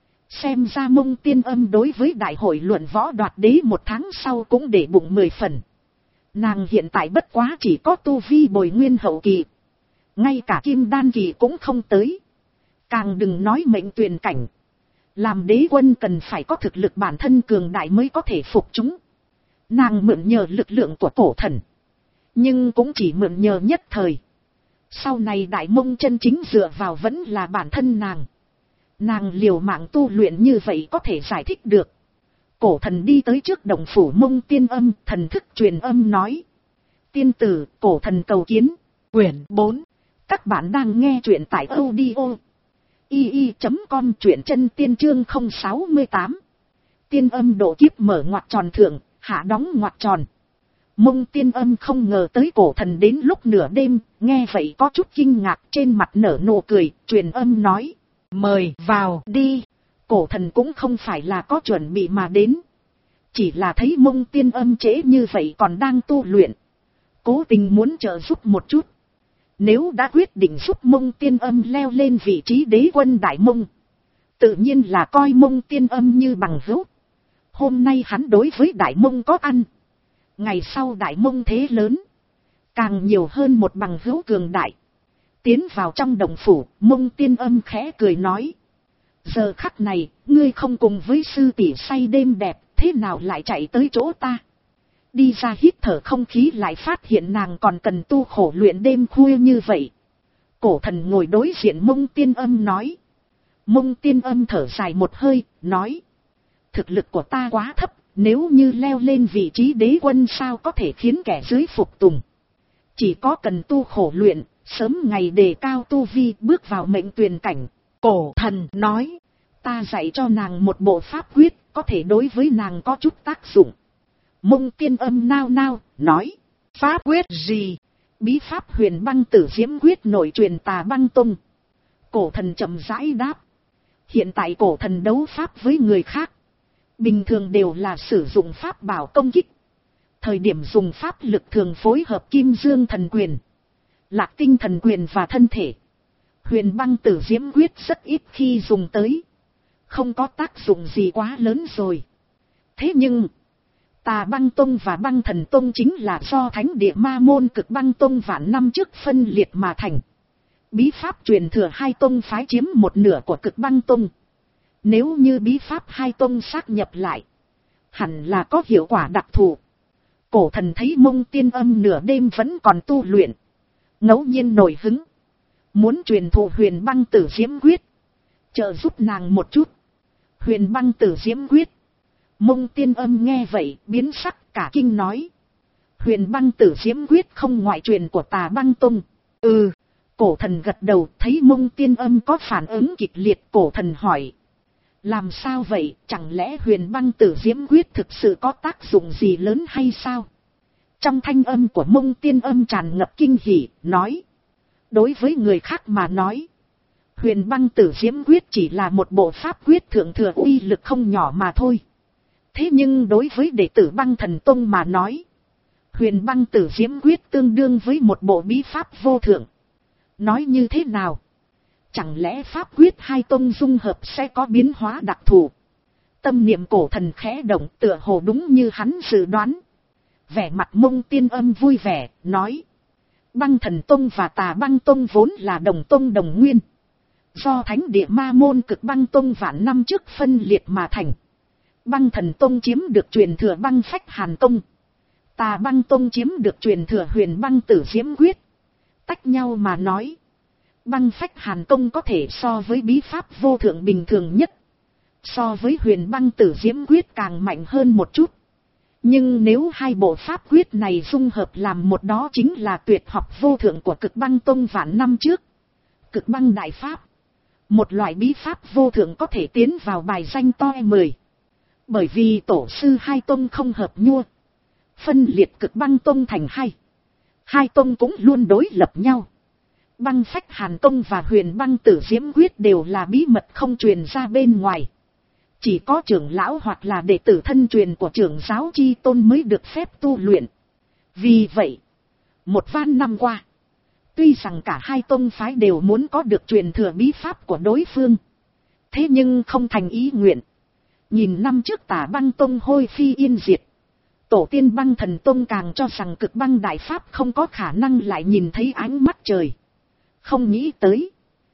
[SPEAKER 1] Xem ra Mông Tiên Âm đối với đại hội luận võ đoạt đế một tháng sau cũng để bụng mười phần. Nàng hiện tại bất quá chỉ có tu vi bồi nguyên hậu kỳ. Ngay cả kim đan kỳ cũng không tới. Càng đừng nói mệnh tuyển cảnh. Làm đế quân cần phải có thực lực bản thân cường đại mới có thể phục chúng. Nàng mượn nhờ lực lượng của cổ thần. Nhưng cũng chỉ mượn nhờ nhất thời. Sau này đại mông chân chính dựa vào vẫn là bản thân nàng. Nàng liều mạng tu luyện như vậy có thể giải thích được. Cổ thần đi tới trước động phủ Mông Tiên Âm, thần thức truyền âm nói. Tiên tử, cổ thần cầu kiến. Quyển bốn. Các bạn đang nghe truyện tại audio i i chấm com, truyện chân tiên chương không sáu tám. Tiên âm độ kiếp mở ngoặc tròn thượng, hạ đóng ngoặc tròn. Mông Tiên Âm không ngờ tới cổ thần đến lúc nửa đêm, nghe vậy có chút kinh ngạc, trên mặt nở nụ cười, truyền âm nói. Mời vào đi. Cổ thần cũng không phải là có chuẩn bị mà đến. Chỉ là thấy Mông Tiên Âm trễ như vậy còn đang tu luyện. Cố tình muốn trợ giúp một chút. Nếu đã quyết định giúp Mông Tiên Âm leo lên vị trí đế quân Đại Mông. Tự nhiên là coi Mông Tiên Âm như bằng hữu. Hôm nay hắn đối với Đại Mông có ăn. Ngày sau Đại Mông thế lớn. Càng nhiều hơn một bằng hữu cường đại. Tiến vào trong động phủ, Mông Tiên Âm khẽ cười nói. Giờ khắc này, ngươi không cùng với sư tỷ say đêm đẹp, thế nào lại chạy tới chỗ ta? Đi ra hít thở không khí lại phát hiện nàng còn cần tu khổ luyện đêm khuya như vậy. Cổ thần ngồi đối diện Mông Tiên Âm nói. Mông Tiên Âm thở dài một hơi, nói. Thực lực của ta quá thấp, nếu như leo lên vị trí đế quân sao có thể khiến kẻ dưới phục tùng. Chỉ có cần tu khổ luyện, sớm ngày đề cao tu vi bước vào mệnh tuyền cảnh. Cổ thần nói, ta dạy cho nàng một bộ pháp quyết, có thể đối với nàng có chút tác dụng. Mông Tiên Âm nao nao, nói, pháp quyết gì? Bí pháp Huyền Băng Tử Diễm Quyết nội truyền Tà Băng Tông. Cổ thần chậm rãi đáp. Hiện tại cổ thần đấu pháp với người khác, bình thường đều là sử dụng pháp bảo công kích. Thời điểm dùng pháp lực thường phối hợp Kim Dương Thần Quyền, Lạc Tinh Thần Quyền và thân thể. Huyền Băng Tử Diễm Quyết rất ít khi dùng tới, không có tác dụng gì quá lớn rồi. Thế nhưng, Tà Băng Tông và Băng Thần Tông chính là do Thánh Địa Ma Môn Cực Băng Tông vạn năm trước phân liệt mà thành. Bí pháp truyền thừa hai tông phái chiếm một nửa của Cực Băng Tông. Nếu như bí pháp hai tông sát nhập lại, hẳn là có hiệu quả đặc thù. Cổ thần thấy Mông Tiên Âm nửa đêm vẫn còn tu luyện, ngẫu nhiên nổi hứng, muốn truyền thụ Huyền Băng Tử Diễm Quyết, trợ giúp nàng một chút. Huyền Băng Tử Diễm Quyết. Mông Tiên Âm nghe vậy biến sắc cả kinh nói. Huyền Băng Tử Diễm Quyết không ngoại truyền của Tà Băng Tông. Ừ. Cổ thần gật đầu, thấy Mông Tiên Âm có phản ứng kịch liệt, cổ thần hỏi. Làm sao vậy, chẳng lẽ Huyền Băng Tử Diễm Quyết thực sự có tác dụng gì lớn hay sao? Trong thanh âm của Mông Tiên Âm tràn ngập kinh hỉ, nói. Đối với người khác mà nói, Huyền Băng Tử Diễm Quyết chỉ là một bộ pháp quyết thượng thừa uy lực không nhỏ mà thôi. Thế nhưng đối với đệ tử Băng Thần Tông mà nói, Huyền Băng Tử Diễm Quyết tương đương với một bộ bí pháp vô thượng. Nói như thế nào? Chẳng lẽ pháp quyết hai tông dung hợp sẽ có biến hóa đặc thù? Tâm niệm cổ thần khẽ động, tựa hồ đúng như hắn dự đoán. Vẻ mặt Mông Tiên Âm vui vẻ, nói. Băng Thần Tông và Tà Băng Tông vốn là đồng tông đồng nguyên. Do Thánh Địa Ma Môn Cực Băng Tông vạn năm trước phân liệt mà thành. Băng Thần Tông chiếm được truyền thừa Băng Phách Hàn Tông. Tà Băng Tông chiếm được truyền thừa Huyền Băng Tử Diễm Quyết. Tách nhau mà nói, Băng Phách Hàn Tông có thể so với bí pháp vô thượng bình thường nhất. So với Huyền Băng Tử Diễm Quyết càng mạnh hơn một chút. Nhưng nếu hai bộ pháp quyết này dung hợp làm một, đó chính là tuyệt học vô thượng của Cực Băng Tông vạn năm trước. Cực Băng Đại Pháp. Một loại bí pháp vô thượng có thể tiến vào bài danh to mười. Bởi vì tổ sư hai tông không hợp nhua, phân liệt Cực Băng Tông thành hai. Hai tông cũng luôn đối lập nhau. Băng Phách Hàn Tông và Huyền Băng Tử Diễm Quyết đều là bí mật không truyền ra bên ngoài. Chỉ có trưởng lão hoặc là đệ tử thân truyền của trưởng giáo chi tôn mới được phép tu luyện. Vì vậy, một vạn năm qua, tuy rằng cả hai tông phái đều muốn có được truyền thừa bí pháp của đối phương, thế nhưng không thành ý nguyện. Nhìn năm trước Tà Băng Tông hôi phi yên diệt, tổ tiên Băng Thần Tông càng cho rằng Cực Băng Đại Pháp không có khả năng lại nhìn thấy ánh mắt trời. Không nghĩ tới.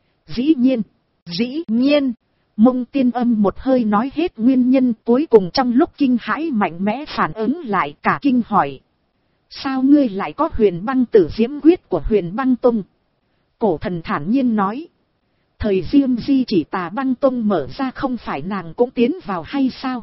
[SPEAKER 1] Dĩ nhiên, dĩ nhiên, Mông Tiên Âm một hơi nói hết nguyên nhân, cuối cùng trong lúc kinh hãi mạnh mẽ phản ứng lại, cả kinh hỏi. Sao ngươi lại có Huyền Băng Tử Diễm Quyết của Huyền Băng Tông? Cổ thần thản nhiên nói. Thời Diêm Di chỉ Tà Băng Tông mở ra không phải nàng cũng tiến vào hay sao?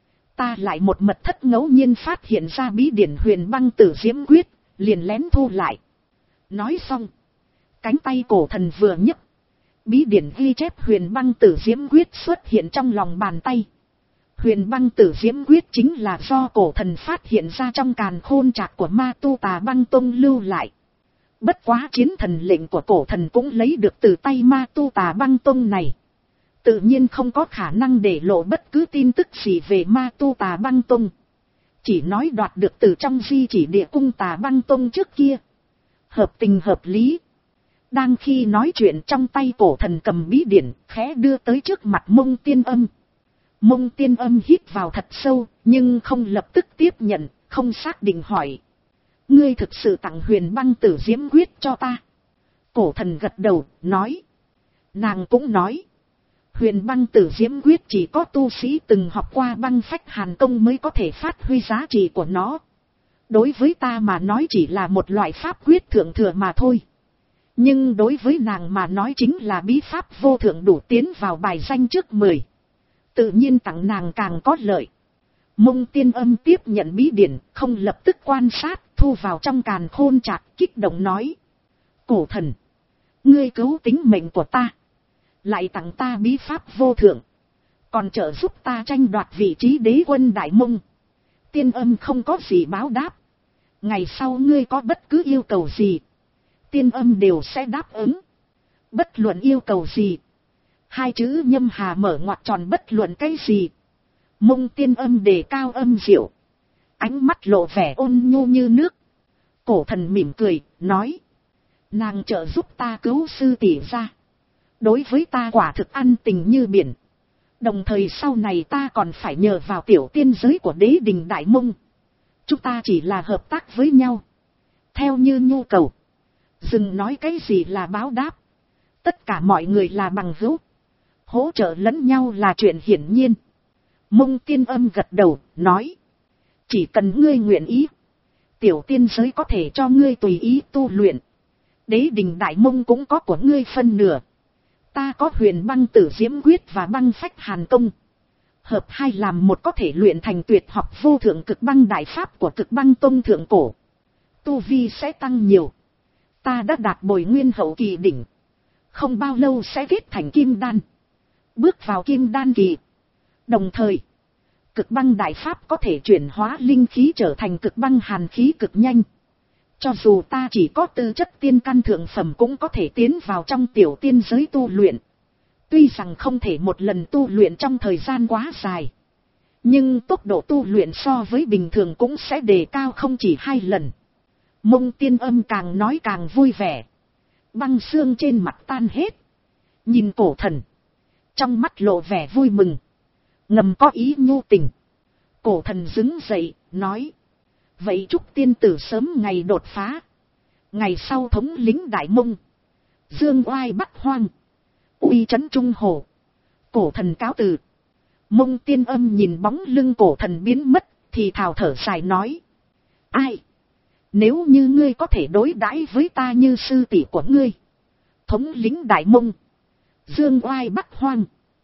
[SPEAKER 1] Ta lại một mật thất ngẫu nhiên phát hiện ra bí điển Huyền Băng Tử Diễm Quyết, liền lén thu lại. Nói xong, cánh tay cổ thần vừa nhấc, bí điển ghi chép Huyền Băng Tử Diễm Quyết xuất hiện trong lòng bàn tay. Huyền Băng Tử Diễm Quyết chính là do cổ thần phát hiện ra trong càn khôn trạc của ma tu Tà Băng Tông lưu lại. Bất quá chiến thần lệnh của cổ thần cũng lấy được từ tay ma tu Tà Băng Tông này. Tự nhiên không có khả năng để lộ bất cứ tin tức gì về ma tu Tà Băng Tông. Chỉ nói đoạt được từ trong di chỉ địa cung Tà Băng Tông trước kia. Hợp tình hợp lý. Đang khi nói chuyện, trong tay cổ thần cầm bí điển, khẽ đưa tới trước mặt Mông Tiên Âm. Mông Tiên Âm hít vào thật sâu, nhưng không lập tức tiếp nhận, không xác định hỏi. Ngươi thực sự tặng Huyền Băng Tử Diễm Quyết cho ta? Cổ thần gật đầu, nói. Nàng cũng nói. Huyền băng tử diễm quyết chỉ có tu sĩ từng học qua băng phách hàn công mới có thể phát huy giá trị của nó. Đối với ta mà nói chỉ là một loại pháp quyết thượng thừa mà thôi. Nhưng đối với nàng mà nói chính là bí pháp vô thượng đủ tiến vào bài danh trước mười. Tự nhiên tặng nàng càng có lợi. Mông Tiên Âm tiếp nhận bí điển, không lập tức quan sát, thu vào trong càn khôn chạc, kích động nói. Cổ thần, ngươi cứu tính mệnh của ta, lại tặng ta bí pháp vô thượng, còn trợ giúp ta tranh đoạt vị trí đế quân Đại Mông. Tiên Âm không có gì báo đáp. Ngày sau ngươi có bất cứ yêu cầu gì, Tiên Âm đều sẽ đáp ứng. Bất luận yêu cầu gì. Hai chữ nhâm hà mở ngoặc tròn bất luận cái gì. Mông Tiên Âm đề cao âm diệu, ánh mắt lộ vẻ ôn nhu như nước. Cổ thần mỉm cười, nói. Nàng trợ giúp ta cứu sư tỷ ra, đối với ta quả thực ăn tình như biển. Đồng thời sau này ta còn phải nhờ vào tiểu tiên giới của đế đình Đại Mông. Chúng ta chỉ là hợp tác với nhau, theo như nhu cầu. Đừng nói cái gì là báo đáp. Tất cả mọi người là bằng hữu, hỗ trợ lẫn nhau là chuyện hiển nhiên. Mông Tiên Âm gật đầu, nói. Chỉ cần ngươi nguyện ý, tiểu tiên giới có thể cho ngươi tùy ý tu luyện. Đế đình Đại Mông cũng có của ngươi phân nửa. Ta có huyền băng tử diễm quyết và băng phách hàn công. Hợp hai làm một có thể luyện thành tuyệt học vô thượng cực băng đại pháp của cực băng tông thượng cổ. Tu vi sẽ tăng nhiều. Ta đã đạt bồi nguyên hậu kỳ đỉnh. Không bao lâu sẽ kết thành kim đan. Bước vào kim đan kỳ. Đồng thời, cực băng đại pháp có thể chuyển hóa linh khí trở thành cực băng hàn khí cực nhanh. Cho dù ta chỉ có tư chất tiên căn thượng phẩm cũng có thể tiến vào trong tiểu tiên giới tu luyện. Tuy rằng không thể một lần tu luyện trong thời gian quá dài, nhưng tốc độ tu luyện so với bình thường cũng sẽ đề cao không chỉ hai lần. Mông Tiên Âm càng nói càng vui vẻ. Băng xương trên mặt tan hết. Nhìn cổ thần, trong mắt lộ vẻ vui mừng, ngầm có ý nhu tình. Cổ thần đứng dậy, nói. Vậy chúc tiên tử sớm ngày đột phá. Ngày sau thống lĩnh Đại Mông, dương oai bắc hoang, uy trấn trung hồ. Cổ thần cáo từ. Mông Tiên Âm nhìn bóng lưng cổ thần biến mất, thì thào thở dài nói. Ai? Nếu như ngươi có thể đối đãi với ta như sư tỷ của ngươi, thống lĩnh Đại Mông, dương oai bắc hoang,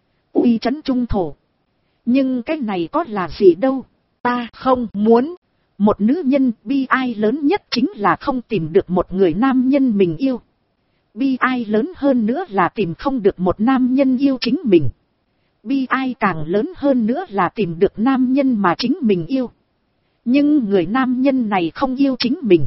[SPEAKER 1] uy trấn trung thổ. Nhưng cái này có là gì đâu. Ta không muốn. Một nữ nhân bi ai lớn nhất chính là không tìm được một người nam nhân mình yêu. Bi ai lớn hơn nữa là tìm không được một nam nhân yêu chính mình. Bi ai càng lớn hơn nữa là tìm được nam nhân mà chính mình yêu. Nhưng người nam nhân này không yêu chính mình,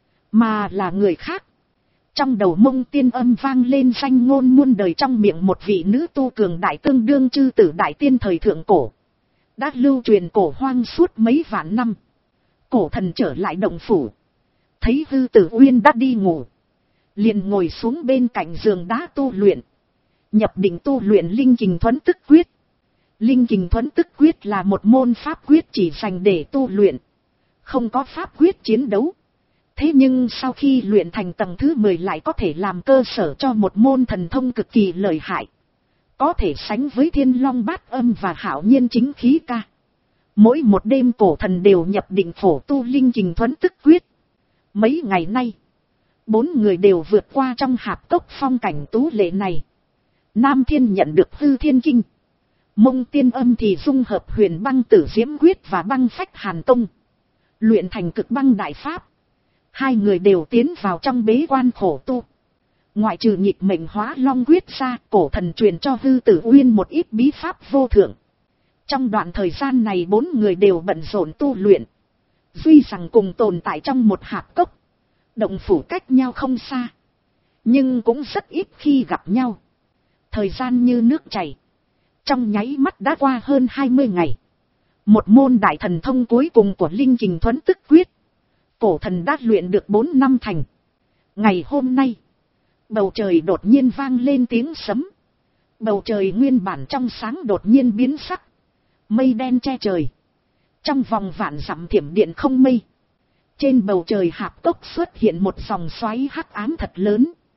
[SPEAKER 1] mà là người khác. Trong đầu Mông Tiên Âm vang lên danh ngôn muôn đời trong miệng một vị nữ tu cường đại tương đương chư tử đại tiên thời thượng cổ. Đã lưu truyền cổ hoang suốt mấy vạn năm. Cổ thần trở lại động phủ, thấy Hư Tử Uyên đã đi ngủ, liền ngồi xuống bên cạnh giường đá tu luyện. Nhập định tu luyện Linh Kình Thuẫn Tức Quyết. Linh Kình Thuẫn Tức Quyết là một môn pháp quyết chỉ dành để tu luyện, không có pháp quyết chiến đấu. Thế nhưng sau khi luyện thành tầng thứ mười lại có thể làm cơ sở cho một môn thần thông cực kỳ lợi hại, có thể sánh với Thiên Long Bát Âm và Hạo Nhiên Chính Khí Ca. Mỗi một đêm cổ thần đều nhập định phổ tu Linh Kình Thuẫn Tức Quyết. Mấy ngày nay, bốn người đều vượt qua trong hạp cốc phong cảnh tú lệ này. Nam Thiên nhận được Hư Thiên Kinh, Mông Tiên Âm thì dung hợp huyền băng tử diễm quyết và băng phách hàn công, luyện thành cực băng đại pháp. Hai người đều tiến vào trong bế quan khổ tu. Ngoại trừ nhịp mệnh hóa long quyết ra, cổ thần truyền cho Hư Tử Uyên một ít bí pháp vô thượng. Trong đoạn thời gian này bốn người đều bận rộn tu luyện. Duy rằng cùng tồn tại trong một hạp cốc, động phủ cách nhau không xa, nhưng cũng rất ít khi gặp nhau. Thời gian như nước chảy, trong nháy mắt đã qua hơn hai mươi ngày. Một môn đại thần thông cuối cùng của Linh Kình Thuẫn Tức Quyết, cổ thần đã luyện được bốn năm thành. Ngày hôm nay, bầu trời đột nhiên vang lên tiếng sấm. Bầu trời nguyên bản trong sáng đột nhiên biến sắc. Mây đen che trời. Trong vòng vạn dặm thiểm điện không mây. Trên bầu trời hạp cốc xuất hiện một dòng xoáy hắc ám thật lớn.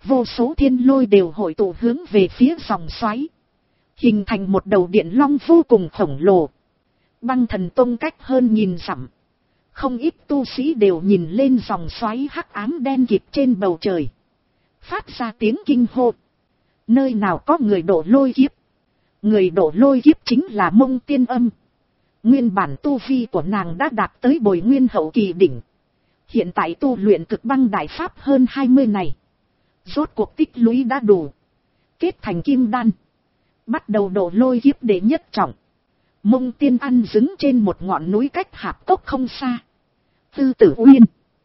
[SPEAKER 1] vô số thiên lôi đều hội tụ hướng về phía dòng xoáy, hình thành một đầu điện long vô cùng khổng lồ. Băng Thần Tông cách hơn nghìn dặm, không ít tu sĩ đều nhìn lên dòng xoáy hắc ám đen kịt trên bầu trời, phát ra tiếng kinh hô. Nơi nào có người đổ lôi kiếp? Người đổ lôi kiếp chính là Mông Tiên Âm. Nguyên bản tu vi của nàng đã đạt tới bồi nguyên hậu kỳ đỉnh, hiện tại tu luyện cực băng đại pháp hơn hai mươi này, rốt cuộc tích lũy đã đủ, kết thành kim đan, bắt đầu đổ lôi kiếp để nhất trọng. Mông Tiên ăn đứng trên một ngọn núi cách Hạp Cốc không xa. Tư Tử Uyên,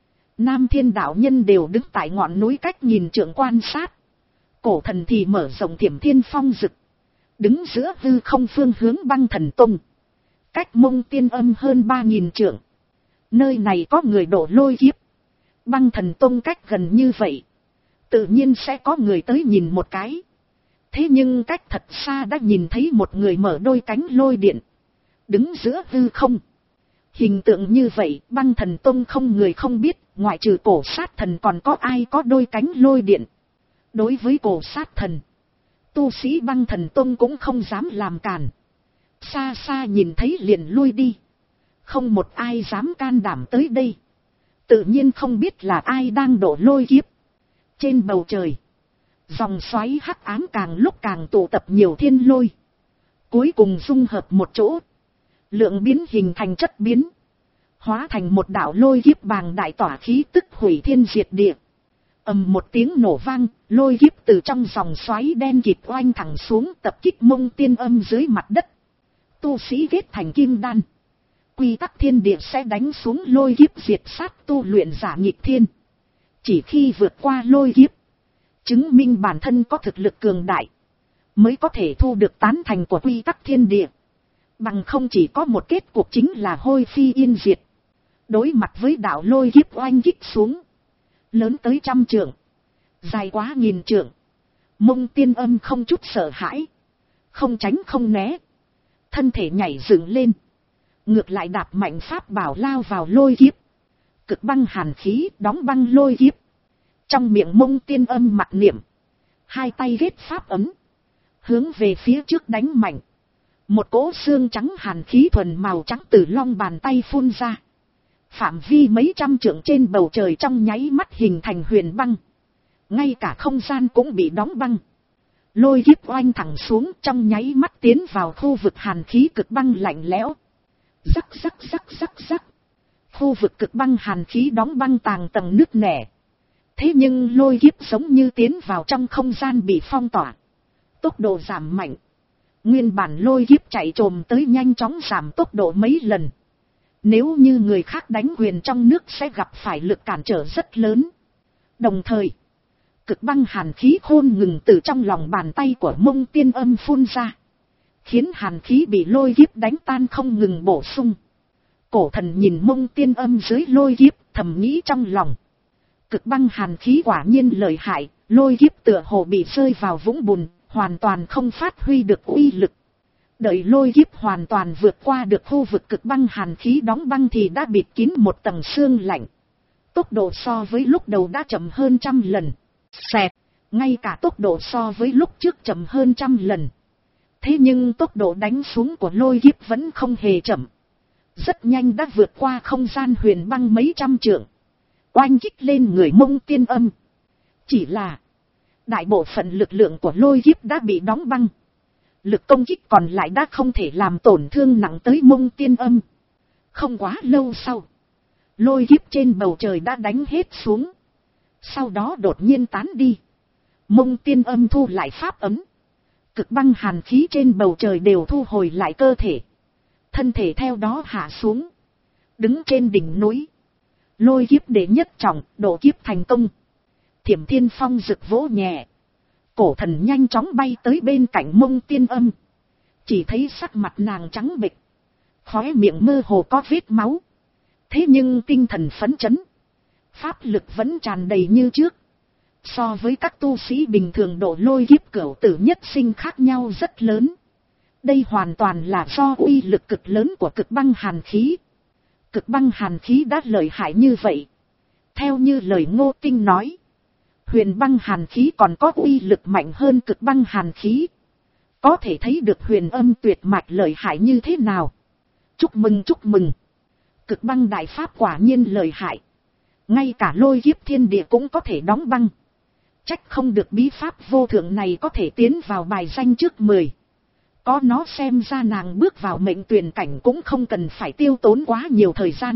[SPEAKER 1] Nam Thiên đạo nhân đều đứng tại ngọn núi cách nghìn trượng quan sát. Cổ Thần thì mở rộng Thiểm Thiên Phong rực, đứng giữa hư không phương hướng Băng Thần Tông, cách Mông Tiên Âm hơn ba nghìn trượng. Nơi này có người đổ lôi kiếp, Băng Thần Tông cách gần như vậy, tự nhiên sẽ có người tới nhìn một cái. Thế nhưng cách thật xa đã nhìn thấy một người mở đôi cánh lôi điện, đứng giữa hư không. Hình tượng như vậy, Băng Thần Tông không người không biết, ngoại trừ Cổ Sát Thần còn có ai có đôi cánh lôi điện. Đối với Cổ Sát Thần, tu sĩ Băng Thần Tông cũng không dám làm càn, xa xa nhìn thấy liền lui đi, không một ai dám can đảm tới đây. Tự nhiên không biết là ai đang đổ lôi kiếp. Trên bầu trời, dòng xoáy hắc ám càng lúc càng tụ tập nhiều thiên lôi, cuối cùng dung hợp một chỗ, lượng biến hình thành chất biến, hóa thành một đạo lôi kiếp bàng đại tỏa khí tức hủy thiên diệt địa. Ầm một tiếng nổ vang, lôi kiếp từ trong dòng xoáy đen kịt oanh thẳng xuống, tập kích Mông Tiên Âm dưới mặt đất. Tu sĩ kết thành kim đan, quy tắc thiên địa sẽ đánh xuống lôi kiếp diệt sát tu luyện giả nghịch thiên. Chỉ khi vượt qua lôi kiếp, chứng minh bản thân có thực lực cường đại, mới có thể thu được tán thành của quy tắc thiên địa. Bằng không chỉ có một kết cục chính là hôi phi yên diệt. Đối mặt với đạo lôi kiếp oanh kích xuống, lớn tới trăm trượng, dài quá nghìn trượng, Mông Tiên Âm không chút sợ hãi, không tránh không né, thân thể nhảy dựng lên, ngược lại đạp mạnh pháp bảo lao vào lôi kiếp. Cực băng hàn khí đóng băng lôi kiếp. Trong miệng Mông Tiên Âm mặc niệm, hai tay ghét pháp ấm, hướng về phía trước đánh mạnh. Một cỗ xương trắng hàn khí thuần màu trắng từ long bàn tay phun ra, phạm vi mấy trăm trượng trên bầu trời trong nháy mắt hình thành huyền băng, ngay cả không gian cũng bị đóng băng. Lôi kiếp oanh thẳng xuống, trong nháy mắt tiến vào khu vực hàn khí cực băng lạnh lẽo. Rắc rắc rắc rắc rắc, khu vực cực băng hàn khí đóng băng tàng tầng nứt nẻ. Thế nhưng lôi kiếp giống như tiến vào trong không gian bị phong tỏa, tốc độ giảm mạnh. Nguyên bản lôi kiếp chạy trồm tới nhanh chóng giảm tốc độ mấy lần. Nếu như người khác đánh quyền trong nước sẽ gặp phải lực cản trở rất lớn. Đồng thời, cực băng hàn khí khôn ngừng từ trong lòng bàn tay của Mông Tiên Âm phun ra, khiến hàn khí bị lôi kiếp đánh tan không ngừng bổ sung. Cổ Thần nhìn Mông Tiên Âm dưới lôi kiếp, thầm nghĩ trong lòng, cực băng hàn khí quả nhiên lợi hại, lôi kiếp tựa hồ bị rơi vào vũng bùn, hoàn toàn không phát huy được uy lực. Đợi lôi kiếp hoàn toàn vượt qua được khu vực cực băng hàn khí đóng băng thì đã bịt kín một tầng sương lạnh. Tốc độ so với lúc đầu đã chậm hơn trăm lần. Xẹt, ngay cả tốc độ so với lúc trước chậm hơn trăm lần. Thế nhưng tốc độ đánh xuống của lôi kiếp vẫn không hề chậm. Rất nhanh đã vượt qua không gian huyền băng mấy trăm trượng, oanh kích lên người Mông Tiên Âm. Chỉ là đại bộ phận lực lượng của lôi kiếp đã bị đóng băng, lực công kích còn lại đã không thể làm tổn thương nặng tới Mông Tiên Âm. Không quá lâu sau, lôi kiếp trên bầu trời đã đánh hết xuống, sau đó đột nhiên tán đi. Mông Tiên Âm thu lại pháp ấm, cực băng hàn khí trên bầu trời đều thu hồi lại cơ thể, thân thể theo đó hạ xuống, đứng trên đỉnh núi. Lôi kiếp đệ nhất trọng, độ kiếp thành công. Thiểm Thiên Phong rực vỗ nhẹ, Cổ Thần nhanh chóng bay tới bên cạnh Mông Tiên Âm, chỉ thấy sắc mặt nàng trắng bệch, khóe miệng mơ hồ có vết máu, thế nhưng tinh thần phấn chấn, pháp lực vẫn tràn đầy như trước. So với các tu sĩ bình thường độ lôi kiếp cửu tử nhất sinh khác nhau rất lớn. Đây hoàn toàn là do uy lực cực lớn của cực băng hàn khí. Cực băng hàn khí đã lợi hại như vậy, theo như lời Ngô Tinh nói, Huyền băng hàn khí còn có uy lực mạnh hơn cực băng hàn khí. Có thể thấy được huyền âm tuyệt mạch lợi hại như thế nào. Chúc mừng chúc mừng. Cực băng đại pháp quả nhiên lợi hại. Ngay cả lôi kiếp thiên địa cũng có thể đóng băng. Trách không được bí pháp vô thượng này có thể tiến vào bài danh trước mười. Có nó xem ra nàng bước vào mệnh tuyển cảnh cũng không cần phải tiêu tốn quá nhiều thời gian.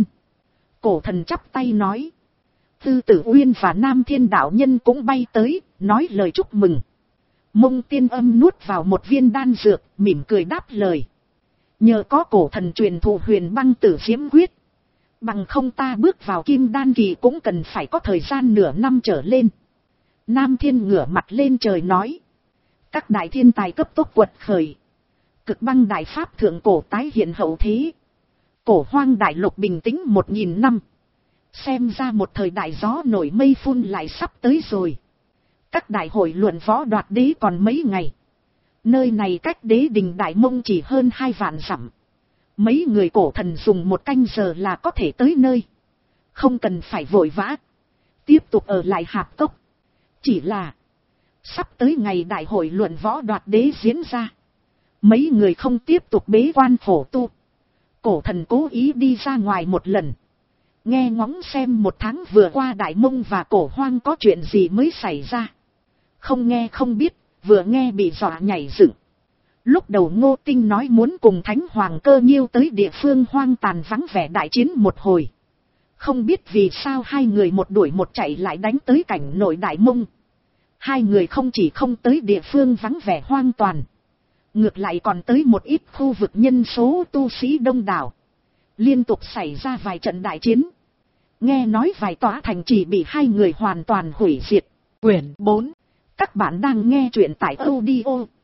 [SPEAKER 1] Cổ thần chắp tay nói. Tư Tử Uyên và Nam Thiên đạo nhân cũng bay tới, nói lời chúc mừng. Mông Tiên Âm nuốt vào một viên đan dược, mỉm cười đáp lời. Nhờ có cổ thần truyền thụ huyền băng tử diễm quyết. Bằng không ta bước vào kim đan kỳ cũng cần phải có thời gian nửa năm trở lên. Nam Thiên ngửa mặt lên trời nói. Các đại thiên tài cấp tốc quật khởi. Cực băng đại pháp thượng cổ tái hiện hậu thế. Cổ hoang đại lục bình tĩnh một nghìn năm. Xem ra một thời đại gió nổi mây phun lại sắp tới rồi. Các đại hội luận võ đoạt đế còn mấy ngày. Nơi này cách đế đình Đại Mông chỉ hơn hai vạn dặm. Mấy người cổ thần dùng một canh giờ là có thể tới nơi. Không cần phải vội vã. Tiếp tục ở lại hạp cốc. Chỉ là sắp tới ngày đại hội luận võ đoạt đế diễn ra. Mấy người không tiếp tục bế quan khổ tu. Cổ thần cố ý đi ra ngoài một lần. Nghe ngóng xem một tháng vừa qua Đại Mông và cổ hoang có chuyện gì mới xảy ra. Không nghe không biết, vừa nghe bị dọa nhảy dựng. Lúc đầu Ngô Tinh nói muốn cùng Thánh Hoàng Cơ Nhiêu tới địa phương hoang tàn vắng vẻ đại chiến một hồi. Không biết vì sao hai người một đuổi một chạy lại đánh tới cảnh nội Đại Mông. Hai người không chỉ không tới địa phương vắng vẻ hoang toàn. Ngược lại còn tới một ít khu vực nhân số tu sĩ đông đảo. Liên tục xảy ra vài trận đại chiến. Nghe nói vài tòa thành trì bị hai người hoàn toàn hủy diệt. Quyển bốn. Các bạn đang nghe truyện tại audio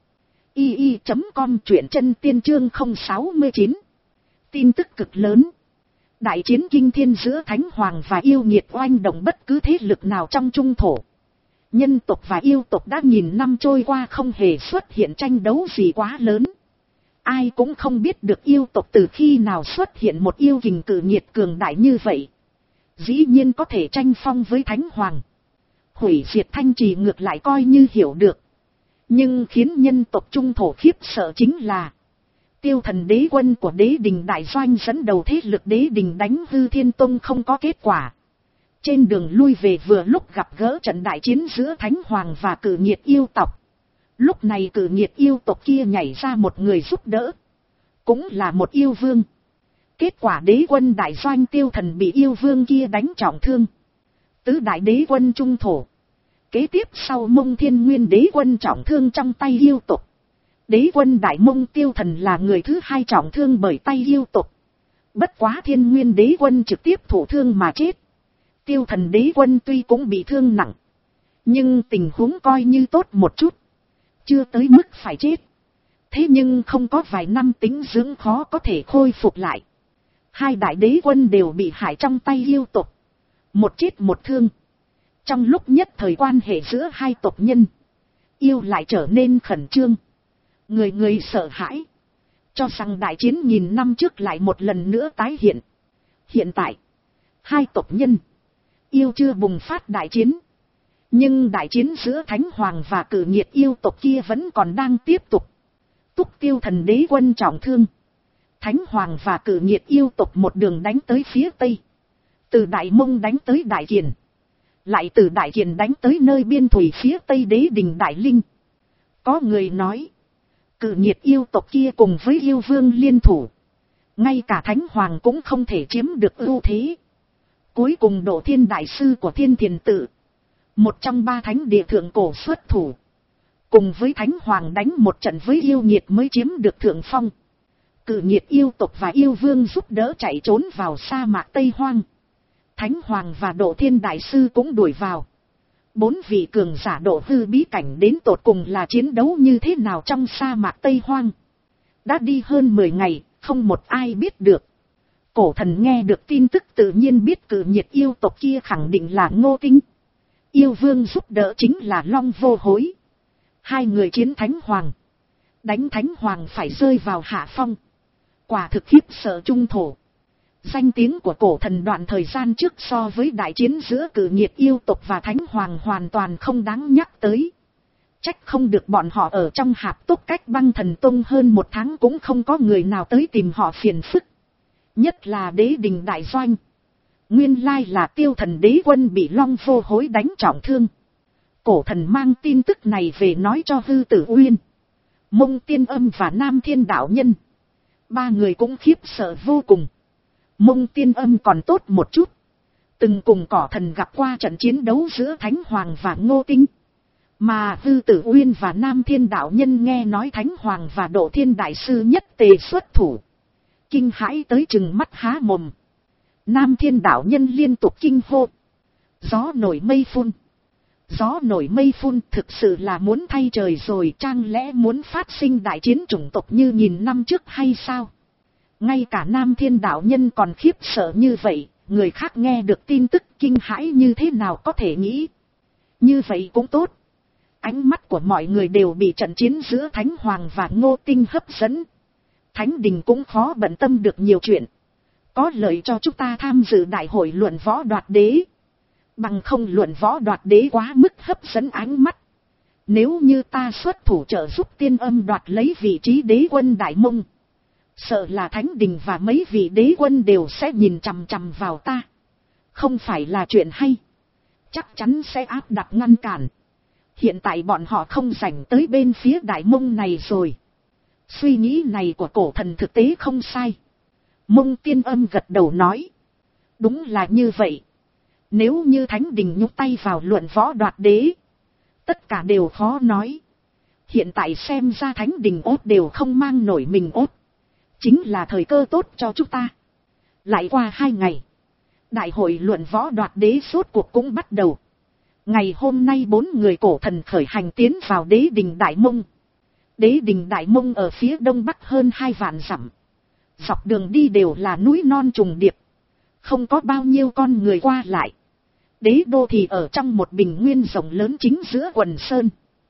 [SPEAKER 1] i i chấm com, truyện chân tiên chương không sáu chín. Tin tức cực lớn. Đại chiến kinh thiên giữa Thánh Hoàng và yêu nghiệt oanh động bất cứ thế lực nào trong trung thổ. Nhân tộc và yêu tộc đã nghìn năm trôi qua không hề xuất hiện tranh đấu gì quá lớn. Ai cũng không biết được yêu tộc từ khi nào xuất hiện một yêu kình cử nhiệt cường đại như vậy. Dĩ nhiên có thể tranh phong với Thánh Hoàng. Hủy diệt thanh trì ngược lại coi như hiểu được. Nhưng khiến nhân tộc trung thổ khiếp sợ chính là Tiêu Thần đế quân của đế đình Đại Doanh dẫn đầu thế lực đế đình đánh Hư Thiên Tông không có kết quả. Trên đường lui về vừa lúc gặp gỡ trận đại chiến giữa Thánh Hoàng và cử nhiệt yêu tộc. Lúc này cử nhiệt yêu tộc kia nhảy ra một người giúp đỡ. Cũng là một yêu vương. Kết quả đế quân Đại Doanh Tiêu Thần bị yêu vương kia đánh trọng thương. Tứ đại đế quân trung thổ. Kế tiếp sau Mông Thiên Nguyên đế quân trọng thương trong tay yêu tộc. Đế quân Đại Mông Tiêu Thần là người thứ hai trọng thương bởi tay yêu tộc. Bất quá Thiên Nguyên đế quân trực tiếp thụ thương mà chết. Tiêu Thần đế quân tuy cũng bị thương nặng. Nhưng tình huống coi như tốt một chút. Chưa tới mức phải chết. Thế nhưng không có vài năm tính dưỡng khó có thể khôi phục lại. Hai đại đế quân đều bị hại trong tay yêu tộc. Một chết một thương. Trong lúc nhất thời quan hệ giữa hai tộc nhân. Yêu lại trở nên khẩn trương. Người người sợ hãi. Cho rằng đại chiến nghìn năm trước lại một lần nữa tái hiện. Hiện tại. Hai tộc nhân. Yêu chưa bùng phát đại chiến. Nhưng đại chiến giữa Thánh Hoàng và cử nhiệt yêu tộc kia vẫn còn đang tiếp tục. Túc Tiêu Thần đế quân trọng thương. Thánh Hoàng và cử nhiệt yêu tộc một đường đánh tới phía tây. Từ Đại Mông đánh tới Đại Kiền. Lại từ Đại Kiền đánh tới nơi biên thủy phía tây đế đình Đại Linh. Có người nói. Cử nhiệt yêu tộc kia cùng với yêu vương liên thủ. Ngay cả Thánh Hoàng cũng không thể chiếm được ưu thế. Cuối cùng Độ Thiên Đại Sư của Thiên Thiền Tự. Một trong ba thánh địa thượng cổ xuất thủ. Cùng với Thánh Hoàng đánh một trận với yêu nhiệt mới chiếm được thượng phong. Cử nhiệt yêu tộc và yêu vương giúp đỡ chạy trốn vào sa mạc Tây Hoang. Thánh Hoàng và Độ Thiên Đại Sư cũng đuổi vào. Bốn vị cường giả độ hư bí cảnh đến tột cùng là chiến đấu như thế nào trong sa mạc Tây Hoang. Đã đi hơn mười ngày, không một ai biết được. Cổ thần nghe được tin tức tự nhiên biết cử nhiệt yêu tộc kia khẳng định là Ngô Tinh. Yêu vương giúp đỡ chính là Long Vô Hối. Hai người chiến Thánh Hoàng. Đánh Thánh Hoàng phải rơi vào hạ phong. Quả thực khiếp sợ trung thổ. Danh tiếng của cổ thần đoạn thời gian trước so với đại chiến giữa cử nhiệt yêu tộc và thánh hoàng hoàn toàn không đáng nhắc tới. Trách không được bọn họ ở trong hạp túc cách băng thần tông hơn một tháng cũng không có người nào tới tìm họ phiền phức. Nhất là đế đình đại doanh. Nguyên lai là Tiêu Thần đế quân bị Long Vô Hối đánh trọng thương. Cổ thần mang tin tức này về nói cho Hư Tử Uyên, Mông Tiên Âm và Nam Thiên đạo nhân. Ba người cũng khiếp sợ vô cùng. Mông Tiên Âm còn tốt một chút, từng cùng cỏ thần gặp qua trận chiến đấu giữa Thánh Hoàng và Ngô Tinh. Mà Hư Tử Uyên và Nam Thiên đạo nhân nghe nói Thánh Hoàng và Độ Thiên đại sư nhất tề xuất thủ, kinh hãi tới chừng mắt há mồm. Nam Thiên đạo nhân liên tục kinh hô: gió nổi mây phun, gió nổi mây phun, thực sự là muốn thay trời rồi, chẳng lẽ muốn phát sinh đại chiến chủng tộc như nghìn năm trước hay sao? Ngay cả Nam Thiên đạo nhân còn khiếp sợ như vậy, người khác nghe được tin tức kinh hãi như thế nào có thể nghĩ. Như vậy cũng tốt. Ánh mắt của mọi người đều bị trận chiến giữa Thánh Hoàng và Ngô Tinh hấp dẫn. Thánh đình cũng khó bận tâm được nhiều chuyện. Có lợi cho chúng ta tham dự đại hội luận võ đoạt đế. Bằng không luận võ đoạt đế quá mức hấp dẫn ánh mắt. Nếu như ta xuất thủ trợ giúp Tiên Âm đoạt lấy vị trí đế quân Đại Mông, sợ là Thánh đình và mấy vị đế quân đều sẽ nhìn chằm chằm vào ta. Không phải là chuyện hay. Chắc chắn sẽ áp đặt ngăn cản. Hiện tại bọn họ không rảnh tới bên phía Đại Mông này rồi. Suy nghĩ này của cổ thần thực tế không sai. Mông Tiên Âm gật đầu nói: đúng là như vậy. Nếu như Thánh đình nhúc tay vào luận võ đoạt đế, tất cả đều khó nói. Hiện tại xem ra Thánh đình ốt đều không mang nổi mình ốt. Chính là thời cơ tốt cho chúng ta. Lại qua hai ngày, đại hội luận võ đoạt đế rốt cuộc cũng bắt đầu. Ngày hôm nay bốn người cổ thần khởi hành tiến vào đế đình Đại Mông. Đế đình Đại Mông ở phía đông bắc hơn hai vạn dặm. Dọc đường đi đều là núi non trùng điệp, không có bao nhiêu con người qua lại. Đế đô thì ở trong một bình nguyên rộng lớn chính giữa quần sơn.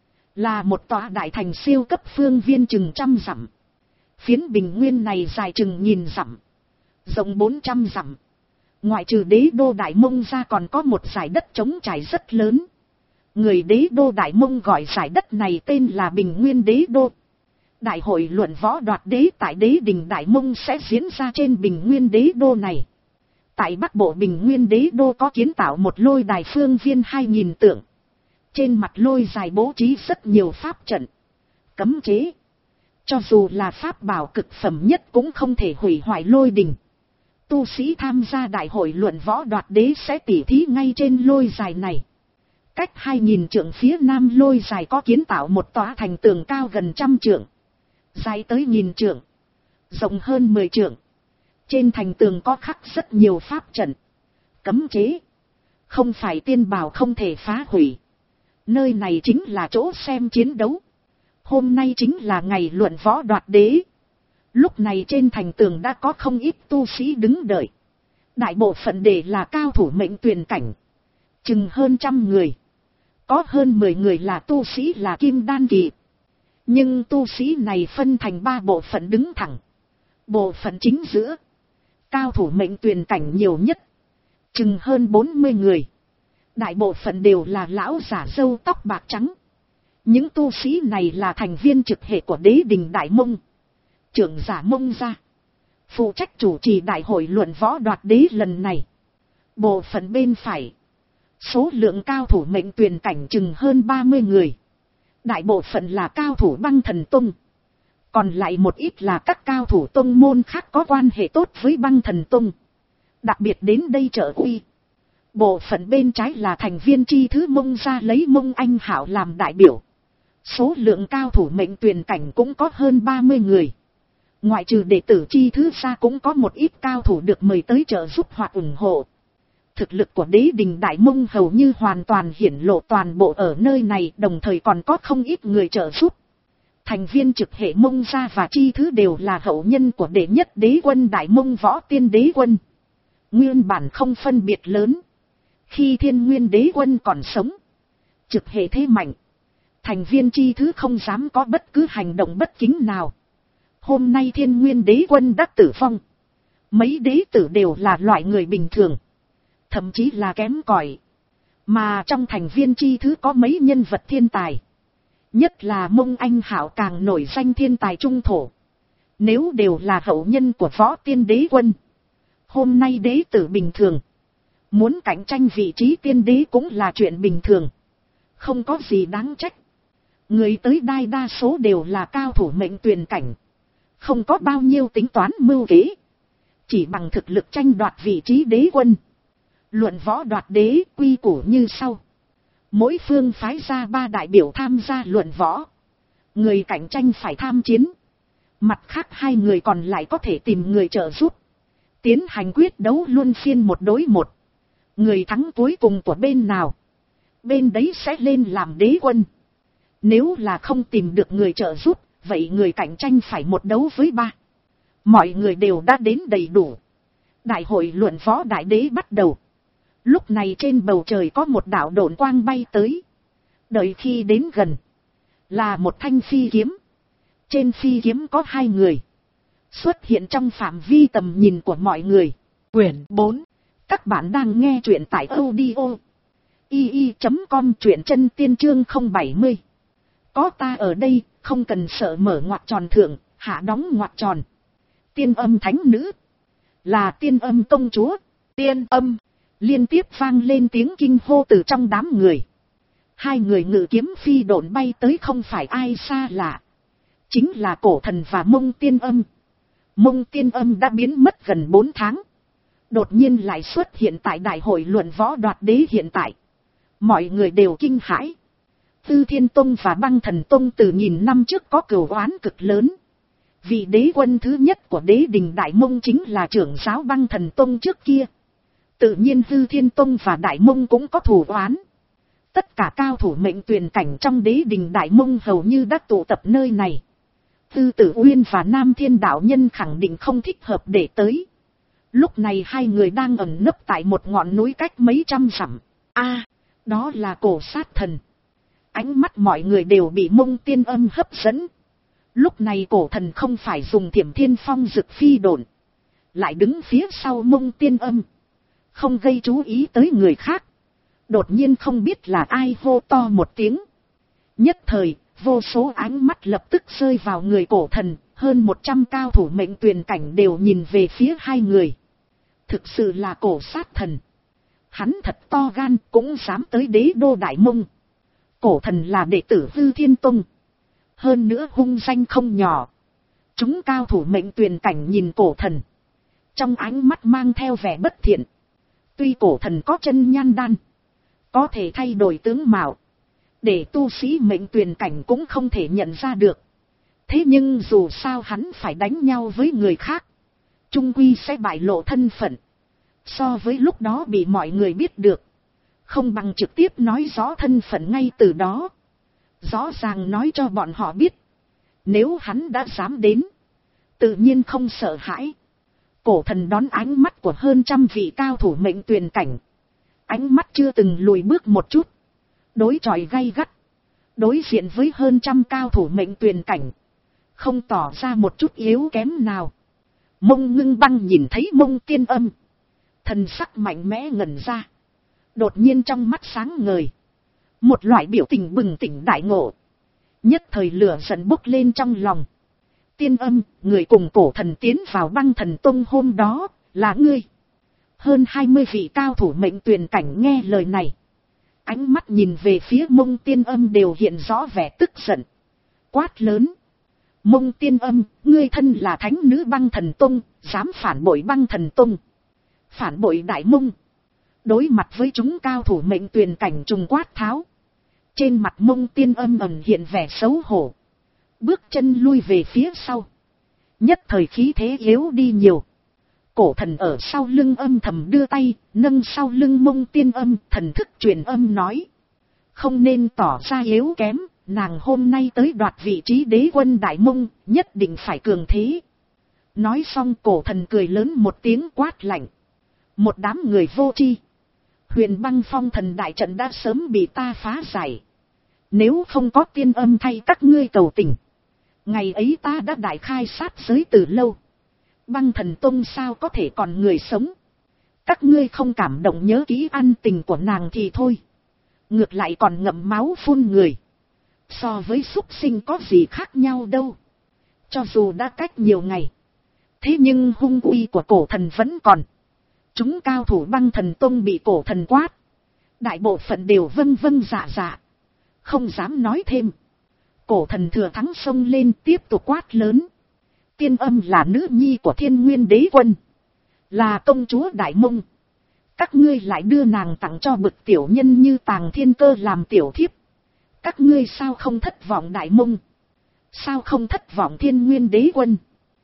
[SPEAKER 1] Là một tòa đại thành siêu cấp phương viên chừng trăm dặm. Phiến bình nguyên này dài chừng nghìn dặm, rộng bốn trăm dặm. Ngoại trừ đế đô Đại Mông ra còn có một dải đất trống trải rất lớn. Người đế đô Đại Mông gọi dải đất này tên là Bình Nguyên Đế Đô. Đại hội luận võ đoạt đế tại đế đình Đại Mông sẽ diễn ra trên Bình Nguyên Đế Đô này. Tại Bắc Bộ Bình Nguyên Đế Đô có kiến tạo một lôi đài phương viên hai nghìn tượng. Trên mặt lôi đài bố trí rất nhiều pháp trận, cấm chế. Cho dù là pháp bảo cực phẩm nhất cũng không thể hủy hoại lôi đình. Tu sĩ tham gia đại hội luận võ đoạt đế sẽ tỉ thí ngay trên lôi đài này. Cách hai nghìn trượng phía nam lôi đài có kiến tạo một tòa thành tường cao gần trăm trượng, dài tới nghìn trượng, rộng hơn mười trượng. Trên thành tường có khắc rất nhiều pháp trận, cấm chế. Không phải tiên bảo không thể phá hủy. Nơi này chính là chỗ xem chiến đấu. Hôm nay chính là ngày luận võ đoạt đế. Lúc này trên thành tường đã có không ít tu sĩ đứng đợi. Đại bộ phận đều là cao thủ mệnh tuyển cảnh, chừng hơn trăm người. Có hơn mười người là tu sĩ là kim đan kỳ. Nhưng tu sĩ này phân thành ba bộ phận đứng thẳng. Bộ phận chính giữa, cao thủ mệnh tuyển cảnh nhiều nhất, chừng hơn bốn mươi người. Đại bộ phận đều là lão giả râu tóc bạc trắng. Những tu sĩ này là thành viên trực hệ của đế đình Đại Mông. Trưởng giả Mông gia phụ trách chủ trì đại hội luận võ đoạt đế lần này. Bộ phận bên phải, số lượng cao thủ mệnh tuyển cảnh chừng hơn ba mươi người. Đại bộ phận là cao thủ băng thần tông. Còn lại một ít là các cao thủ tông môn khác có quan hệ tốt với băng thần tông, đặc biệt đến đây trợ uy. Bộ phận bên trái là thành viên chi thứ Mông gia lấy Mông Anh Hảo làm đại biểu. Số lượng cao thủ mệnh tuyển cảnh cũng có hơn ba mươi người. Ngoại trừ đệ tử chi thứ gia cũng có một ít cao thủ được mời tới trợ giúp hoặc ủng hộ. Thực lực của đế đình Đại Mông hầu như hoàn toàn hiển lộ toàn bộ ở nơi này, đồng thời còn có không ít người trợ giúp. Thành viên trực hệ Mông gia và chi thứ đều là hậu nhân của đệ nhất đế quân Đại Mông Võ Tiên đế quân. Nguyên bản không phân biệt lớn. Khi Thiên Nguyên đế quân còn sống, trực hệ thế mạnh, thành viên chi thứ không dám có bất cứ hành động bất kính nào. Hôm nay Thiên Nguyên đế quân đã tử vong, Mấy đế tử đều là loại người bình thường, thậm chí là kém cỏi. Mà trong thành viên chi thứ có mấy nhân vật thiên tài. Nhất là Mông Anh Hạo càng nổi danh thiên tài trung thổ. Nếu đều là hậu nhân của võ tiên đế quân, hôm nay đế tử bình thường, muốn cạnh tranh vị trí tiên đế cũng là chuyện bình thường, không có gì đáng trách. Người tới đai đa số đều là cao thủ mệnh tuyền cảnh, không có bao nhiêu tính toán mưu kế, chỉ bằng thực lực tranh đoạt vị trí đế quân. Luận võ đoạt đế quy củ như sau: mỗi phương phái ra ba đại biểu tham gia luận võ, người cạnh tranh phải tham chiến, mặt khác hai người còn lại có thể tìm người trợ giúp, tiến hành quyết đấu luân phiên một đối một. Người thắng cuối cùng của bên nào, bên đấy sẽ lên làm đế quân. Nếu là không tìm được người trợ giúp, vậy người cạnh tranh phải một đấu với ba. Mọi người đều đã đến đầy đủ. Đại hội luận võ đại đế bắt đầu. Lúc này trên bầu trời có một đạo độn quang bay tới. Đợi khi đến gần, là một thanh phi kiếm. Trên phi kiếm có hai người, xuất hiện trong phạm vi tầm nhìn của mọi người. Quyển bốn. Các bạn đang nghe truyện tại audio i i chấm com, truyện chân tiên chương không bảy mươi. Có ta ở đây, không cần sợ mở ngoặc tròn thượng, hạ đóng ngoặc tròn. Tiên âm thánh nữ, là tiên âm công chúa. Tiên âm, liên tiếp vang lên tiếng kinh hô từ trong đám người. Hai người ngự kiếm phi độn bay tới không phải ai xa lạ, chính là Cổ Thần và Mông Tiên Âm. Mông Tiên Âm đã biến mất gần bốn tháng, đột nhiên lại xuất hiện tại đại hội luận võ đoạt đế hiện tại. Mọi người đều kinh hãi. Tư Thiên Tông và Băng Thần Tông từ nghìn năm trước có cừu oán cực lớn. Vị đế quân thứ nhất của đế đình Đại Mông chính là trưởng giáo Băng Thần Tông trước kia. Tự nhiên Tư Thiên Tông và Đại Mông cũng có thù oán. Tất cả cao thủ mệnh tuyền cảnh trong đế đình Đại Mông hầu như đã tụ tập nơi này. Tư Tử Uyên và Nam Thiên đạo nhân khẳng định không thích hợp để tới. Lúc này hai người đang ẩn nấp tại một ngọn núi cách mấy trăm dặm. A, đó là Cổ Sát Thần. Ánh mắt mọi người đều bị Mông Tiên Âm hấp dẫn. Lúc này Cổ Thần không phải dùng Thiểm Thiên Phong Dực phi độn, lại đứng phía sau Mông Tiên Âm, không gây chú ý tới người khác. Đột nhiên không biết là ai hô to một tiếng. Nhất thời, vô số ánh mắt lập tức rơi vào người Cổ Thần, hơn một trăm cao thủ mệnh tuyền cảnh đều nhìn về phía hai người. Thực sự là Cổ Sát Thần. Hắn thật to gan, cũng dám tới đế đô Đại Mông. Cổ Thần là đệ tử Tư Thiên Tông, hơn nữa hung danh không nhỏ. Chúng cao thủ mệnh tuyền cảnh nhìn Cổ Thần, trong ánh mắt mang theo vẻ bất thiện. Tuy Cổ Thần có chân nhan đan, có thể thay đổi tướng mạo, để tu sĩ mệnh tuyền cảnh cũng không thể nhận ra được. Thế nhưng dù sao hắn phải đánh nhau với người khác, chung quy sẽ bại lộ thân phận. So với lúc đó bị mọi người biết được, không bằng trực tiếp nói rõ thân phận ngay từ đó. Rõ ràng nói cho bọn họ biết, nếu hắn đã dám đến, tự nhiên không sợ hãi. Cổ Thần đón ánh mắt của hơn trăm vị cao thủ mệnh tuyền cảnh, ánh mắt chưa từng lùi bước một chút, đối chọi gay gắt, đối diện với hơn trăm cao thủ mệnh tuyền cảnh, không tỏ ra một chút yếu kém nào. Mông Ngưng Băng nhìn thấy Mông Tiên Âm, thần sắc mạnh mẽ ngẩn ra, đột nhiên trong mắt sáng ngời, một loại biểu tình bừng tỉnh đại ngộ. Nhất thời lửa giận bốc lên trong lòng. Tiên Âm, người cùng Cổ Thần tiến vào Băng Thần Tông hôm đó, là ngươi. Hơn hai mươi vị cao thủ mệnh tuyền cảnh nghe lời này, ánh mắt nhìn về phía Mông Tiên Âm đều hiện rõ vẻ tức giận. Quát lớn: Mông Tiên Âm, ngươi thân là thánh nữ Băng Thần Tông, dám phản bội Băng Thần Tông, phản bội Đại Mông. Đối mặt với chúng cao thủ mệnh tuyền cảnh trùng quát tháo, trên mặt Mông Tiên Âm ẩn hiện vẻ xấu hổ, bước chân lui về phía sau. Nhất thời khí thế yếu đi nhiều. Cổ Thần ở sau lưng âm thầm đưa tay, nâng sau lưng Mông Tiên Âm, thần thức truyền âm nói: không nên tỏ ra yếu kém, nàng hôm nay tới đoạt vị trí đế quân Đại Mông, nhất định phải cường thế. Nói xong Cổ Thần cười lớn một tiếng quát lạnh: một đám người vô tri, Huyền Băng Phong Thần đại trận đã sớm bị ta phá giải. Nếu không có Tiên Âm thay các ngươi cầu tình, ngày ấy ta đã đại khai sát giới từ lâu. Băng Thần Tông sao có thể còn người sống. Các ngươi không cảm động nhớ kỹ ăn tình của nàng thì thôi. Ngược lại còn ngậm máu phun người. So với súc sinh có gì khác nhau đâu. Cho dù đã cách nhiều ngày. Thế nhưng hung uy của cổ thần vẫn còn. Chúng cao thủ Băng Thần Tông bị cổ thần quát. Đại bộ phận đều vâng vâng dạ dạ. Không dám nói thêm. Cổ thần thừa thắng xông lên tiếp tục quát lớn. Tiên Âm là nữ nhi của Thiên Nguyên Đế Quân. Là công chúa Đại Mông. Các ngươi lại đưa nàng tặng cho bực tiểu nhân như Tàng Thiên Cơ làm tiểu thiếp. Các ngươi sao không thất vọng Đại Mông? Sao không thất vọng Thiên Nguyên Đế Quân?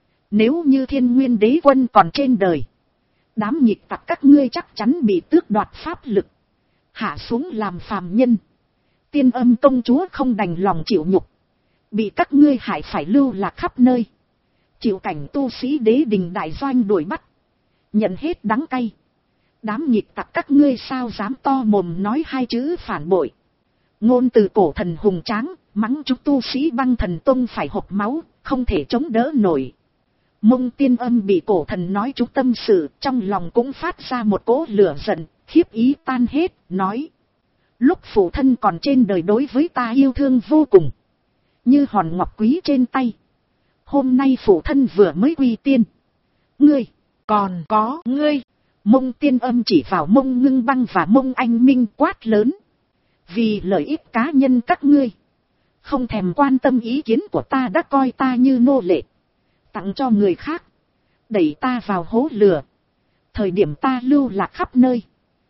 [SPEAKER 1] Nếu như Thiên Nguyên Đế Quân còn trên đời, đám nhịp tặc các ngươi chắc chắn bị tước đoạt pháp lực, hạ xuống làm phàm nhân. Tiên Âm công chúa không đành lòng chịu nhục, bị các ngươi hại phải lưu lạc khắp nơi, chịu cảnh tu sĩ đế đình đại doanh đuổi bắt, nhận hết đắng cay. Đám nhịp tặc các ngươi sao dám to mồm nói hai chữ phản bội. Ngôn từ cổ thần hùng tráng, mắng chúng tu sĩ Băng Thần Tông phải hộc máu, không thể chống đỡ nổi. Mông Tiên Âm bị cổ thần nói chúng tâm sự, trong lòng cũng phát ra một cỗ lửa giận, khiếp ý tan hết, nói. Lúc phụ thân còn trên đời đối với ta yêu thương vô cùng, như hòn ngọc quý trên tay. Hôm nay phụ thân vừa mới quy tiên. Ngươi, còn có ngươi. Mông Tiên Âm chỉ vào Mông Ngưng Băng và Mông Anh Minh quát lớn. Vì lợi ích cá nhân các ngươi, không thèm quan tâm ý kiến của ta đã coi ta như nô lệ, tặng cho người khác, đẩy ta vào hố lửa. Thời điểm ta lưu lạc khắp nơi,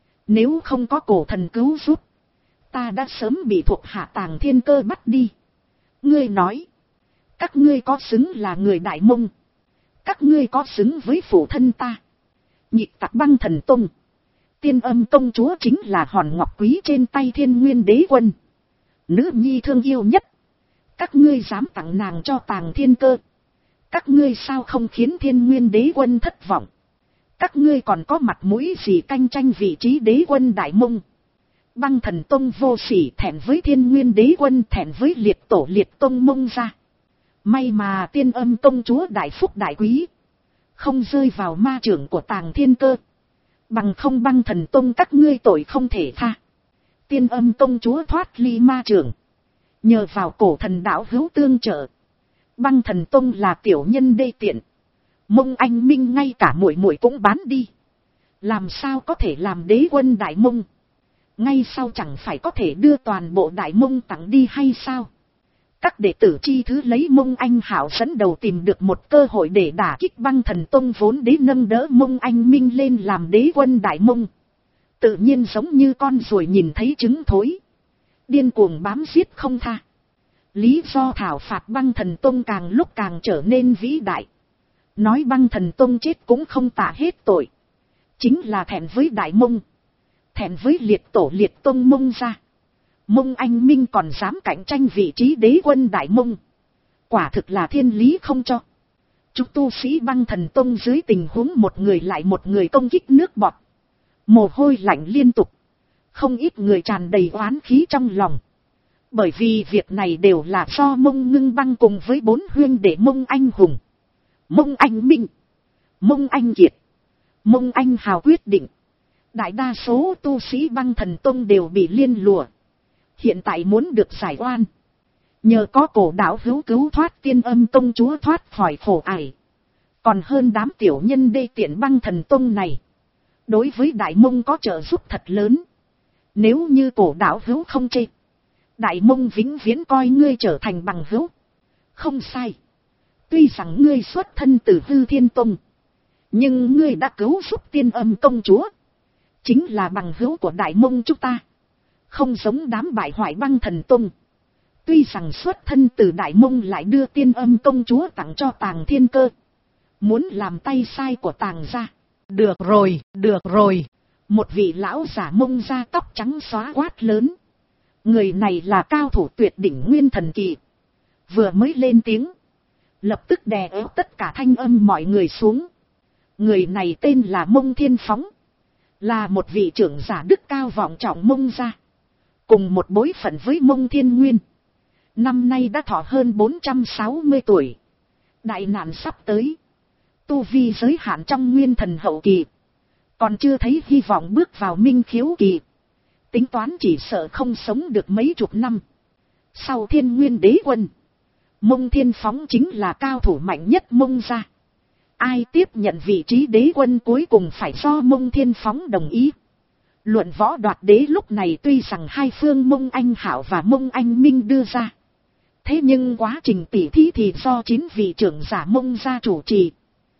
[SPEAKER 1] nếu không có cổ thần cứu giúp, ta đã sớm bị thuộc hạ Tàng Thiên Cơ bắt đi. Ngươi nói, các ngươi có xứng là người Đại Mông? Các ngươi có xứng với phụ thân ta? Nhịp tặc Băng Thần Tông, Tiên Âm công chúa chính là hòn ngọc quý trên tay Thiên Nguyên Đế Quân, nữ nhi thương yêu nhất. Các ngươi dám tặng nàng cho Tàng Thiên Cơ, các ngươi sao không khiến Thiên Nguyên Đế Quân thất vọng? Các ngươi còn có mặt mũi gì cạnh tranh vị trí đế quân Đại Mông? Băng Thần Tông vô sỉ, thẹn với Thiên Nguyên Đế Quân, thẹn với liệt tổ liệt tông Mông ra. May mà Tiên Âm công chúa đại phúc đại quý, không rơi vào ma trưởng của Tàng Thiên Cơ. Bằng không Băng Thần Tông các ngươi tội không thể tha. Tiên Âm công chúa thoát ly ma trưởng, nhờ vào cổ thần đạo hữu tương trợ. Băng Thần Tông là tiểu nhân đê tiện, Mông Anh Minh ngay cả muội muội cũng bán đi, làm sao có thể làm đế quân Đại Mông? Ngay sau chẳng phải có thể đưa toàn bộ Đại Mông tặng đi hay sao? Các đệ tử chi thứ lấy Mông Anh Hảo dẫn đầu tìm được một cơ hội để đả kích Băng Thần Tông vốn đế nâng đỡ Mông Anh Minh lên làm đế quân Đại Mông. Tự nhiên giống như con ruồi nhìn thấy trứng thối, điên cuồng bám giết không tha. Lý do thảo phạt Băng Thần Tông càng lúc càng trở nên vĩ đại. Nói Băng Thần Tông chết cũng không tả hết tội, chính là thẹn với Đại Mông, thẹn với liệt tổ liệt tông Mông ra. Mông Anh Minh còn dám cạnh tranh vị trí đế quân Đại Mông, quả thực là thiên lý không cho. Chúng tu sĩ Băng Thần Tông dưới tình huống một người lại một người công kích nước bọt, mồ hôi lạnh liên tục, không ít người tràn đầy oán khí trong lòng. Bởi vì việc này đều là do Mông Ngưng Băng cùng với bốn huyên đệ Mông Anh Hùng, Mông Anh Minh, Mông Anh Kiệt, Mông Anh Hào quyết định. Đại đa số tu sĩ Băng Thần Tông đều bị liên lụa, hiện tại muốn được giải oan. Nhờ có cổ đạo hữu cứu thoát Tiên Âm công chúa thoát khỏi khổ ải, còn hơn đám tiểu nhân đê tiện Băng Thần Tông này. Đối với Đại Mông có trợ giúp thật lớn. Nếu như cổ đạo hữu không chê, Đại Mông vĩnh viễn coi ngươi trở thành bằng hữu. Không sai, tuy rằng ngươi xuất thân từ Hư Thiên Tông, nhưng ngươi đã cứu giúp Tiên Âm công chúa, chính là bằng hữu của Đại Mông chúng ta. Không giống đám bại hoại Băng Thần Tông, tuy rằng xuất thân từ Đại Mông lại đưa Tiên Âm công chúa tặng cho Tàng Thiên Cơ, muốn làm tay sai của Tàng gia. Được rồi, được rồi. Một vị lão giả Mông da tóc trắng xóa quát lớn. Người này là cao thủ tuyệt đỉnh nguyên thần kỳ. Vừa mới lên tiếng, lập tức đè ép tất cả thanh âm mọi người xuống. Người này tên là Mông Thiên Phóng, là một vị trưởng giả đức cao vọng trọng Mông gia, cùng một bối phận với Mông Thiên Nguyên. Năm nay đã thọ hơn bốn trăm sáu mươi tuổi. Đại nạn sắp tới, tu vi giới hạn trong nguyên thần hậu kỳ, còn chưa thấy hy vọng bước vào minh khiếu kỳ, tính toán chỉ sợ không sống được mấy chục năm. Sau Thiên Nguyên Đế Quân, Mông Thiên Phóng chính là cao thủ mạnh nhất Mông gia. Ai tiếp nhận vị trí đế quân cuối cùng phải do Mông Thiên Phóng đồng ý. Luận võ đoạt đế lúc này tuy rằng hai phương Mông Anh Hảo và Mông Anh Minh đưa ra, thế nhưng quá trình tỉ thí thì do chín vị trưởng giả Mông gia chủ trì,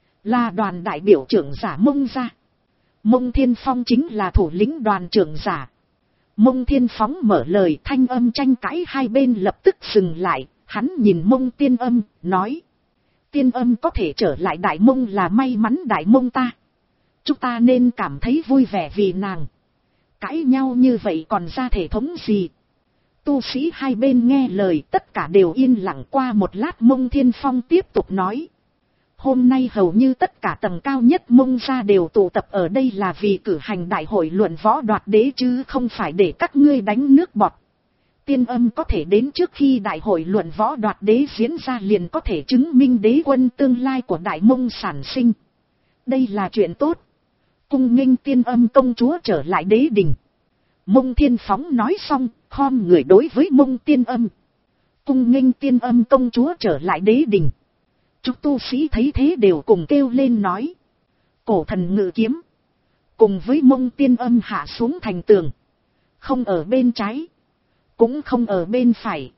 [SPEAKER 1] là đoàn đại biểu trưởng giả Mông gia. Mông Thiên Phong chính là thủ lĩnh đoàn trưởng giả. Mông Thiên Phóng mở lời, thanh âm tranh cãi hai bên lập tức dừng lại. Hắn nhìn Mông Tiên Âm, nói: Tiên Âm có thể trở lại Đại Mông là may mắn Đại Mông ta. Chúng ta nên cảm thấy vui vẻ vì nàng. Cãi nhau như vậy còn ra thể thống gì? Tu sĩ hai bên nghe lời tất cả đều yên lặng. Qua một lát Mông Thiên Phong tiếp tục nói: Hôm nay hầu như tất cả tầng cao nhất Mông gia đều tụ tập ở đây là vì cử hành đại hội luận võ đoạt đế chứ không phải để các ngươi đánh nước bọt. Tiên Âm có thể đến trước khi đại hội luận võ đoạt đế diễn ra liền có thể chứng minh đế quân tương lai của Đại Mông sản sinh. Đây là chuyện tốt. Cung nghênh Tiên Âm công chúa trở lại đế đình. Mông Thiên Phóng nói xong, khom người đối với Mông Tiên Âm. Cung nghênh Tiên Âm công chúa trở lại đế đình. Chúng tu sĩ thấy thế đều cùng kêu lên nói: Cổ thần ngự kiếm, cùng với Mông Tiên Âm hạ xuống thành tường, không ở bên trái, cũng không ở bên phải,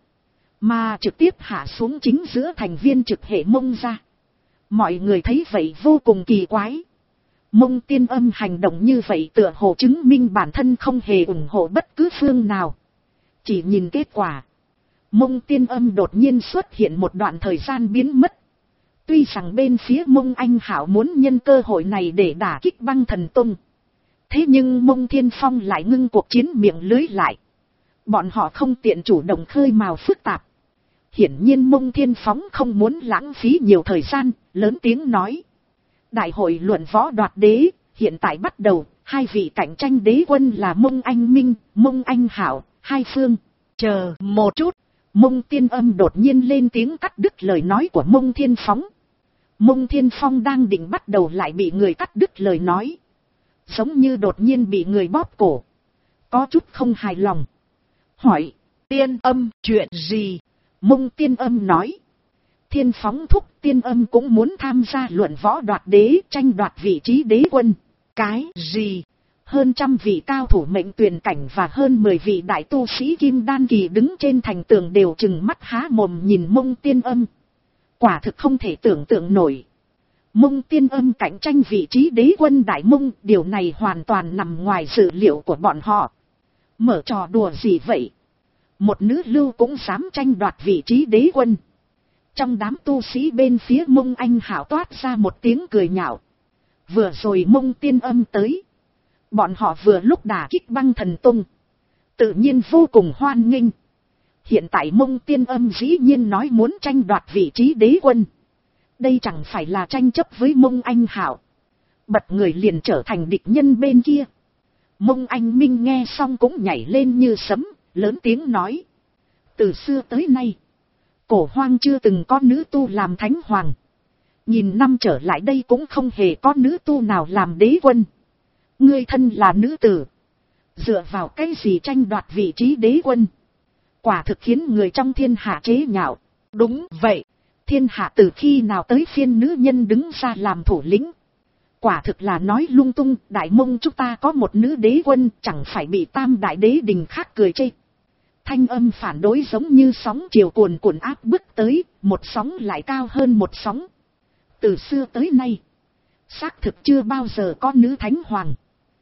[SPEAKER 1] mà trực tiếp hạ xuống chính giữa thành viên trực hệ Mông gia. Mọi người thấy vậy vô cùng kỳ quái. Mông Tiên Âm hành động như vậy tựa hồ chứng minh bản thân không hề ủng hộ bất cứ phương nào. Chỉ nhìn kết quả, Mông Tiên Âm đột nhiên xuất hiện một đoạn thời gian biến mất. Tuy rằng bên phía Mông Anh Hảo muốn nhân cơ hội này để đả kích Băng Thần Tông, thế nhưng Mông Thiên Phong lại ngưng cuộc chiến miệng lưới lại. Bọn họ không tiện chủ động khơi mào phức tạp. Hiển nhiên Mông Thiên Phóng không muốn lãng phí nhiều thời gian, lớn tiếng nói: Đại hội luận võ đoạt đế, hiện tại bắt đầu, hai vị cạnh tranh đế quân là Mông Anh Minh, Mông Anh Hảo, hai phương. Chờ một chút, Mông Tiên Âm đột nhiên lên tiếng cắt đứt lời nói của Mông Thiên Phóng. Mông Thiên Phong đang định bắt đầu lại bị người cắt đứt lời nói. Giống như đột nhiên bị người bóp cổ. Có chút không hài lòng. Hỏi: Tiên Âm, chuyện gì? Mông Tiên Âm nói: Thiên Phóng thúc, Tiên Âm cũng muốn tham gia luận võ đoạt đế, tranh đoạt vị trí đế quân. Cái gì? Hơn trăm vị cao thủ mệnh tuyển cảnh và hơn mười vị đại tu sĩ kim đan kỳ đứng trên thành tường đều trừng mắt há mồm nhìn Mông Tiên Âm. Quả thực không thể tưởng tượng nổi. Mông Tiên Âm cạnh tranh vị trí đế quân Đại Mông, điều này hoàn toàn nằm ngoài dự liệu của bọn họ. Mở trò đùa gì vậy? Một nữ lưu cũng dám tranh đoạt vị trí đế quân. Trong đám tu sĩ bên phía Mông Anh Hảo toát ra một tiếng cười nhạo. Vừa rồi Mông Tiên Âm tới, bọn họ vừa lúc đả kích Băng Thần Tông, tự nhiên vô cùng hoan nghênh. Hiện tại Mông Tiên Âm dĩ nhiên nói muốn tranh đoạt vị trí đế quân. Đây chẳng phải là tranh chấp với Mông Anh Hảo. Bật người liền trở thành địch nhân bên kia. Mông Anh Minh nghe xong cũng nhảy lên như sấm, lớn tiếng nói: Từ xưa tới nay, Cổ Hoang chưa từng có nữ tu làm thánh hoàng. Nhìn năm trở lại đây cũng không hề có nữ tu nào làm đế quân. Ngươi thân là nữ tử, dựa vào cái gì tranh đoạt vị trí đế quân? Quả thực khiến người trong thiên hạ chế nhạo. Đúng vậy, thiên hạ từ khi nào tới phiên nữ nhân đứng ra làm thủ lĩnh? Quả thực là nói lung tung. Đại Mông chúng ta có một nữ đế quân, chẳng phải bị tam đại đế đình khác cười chê. Thanh âm phản đối giống như sóng chiều cuồn cuộn áp bức tới, một sóng lại cao hơn một sóng. Từ xưa tới nay, xác thực chưa bao giờ có nữ thánh hoàng,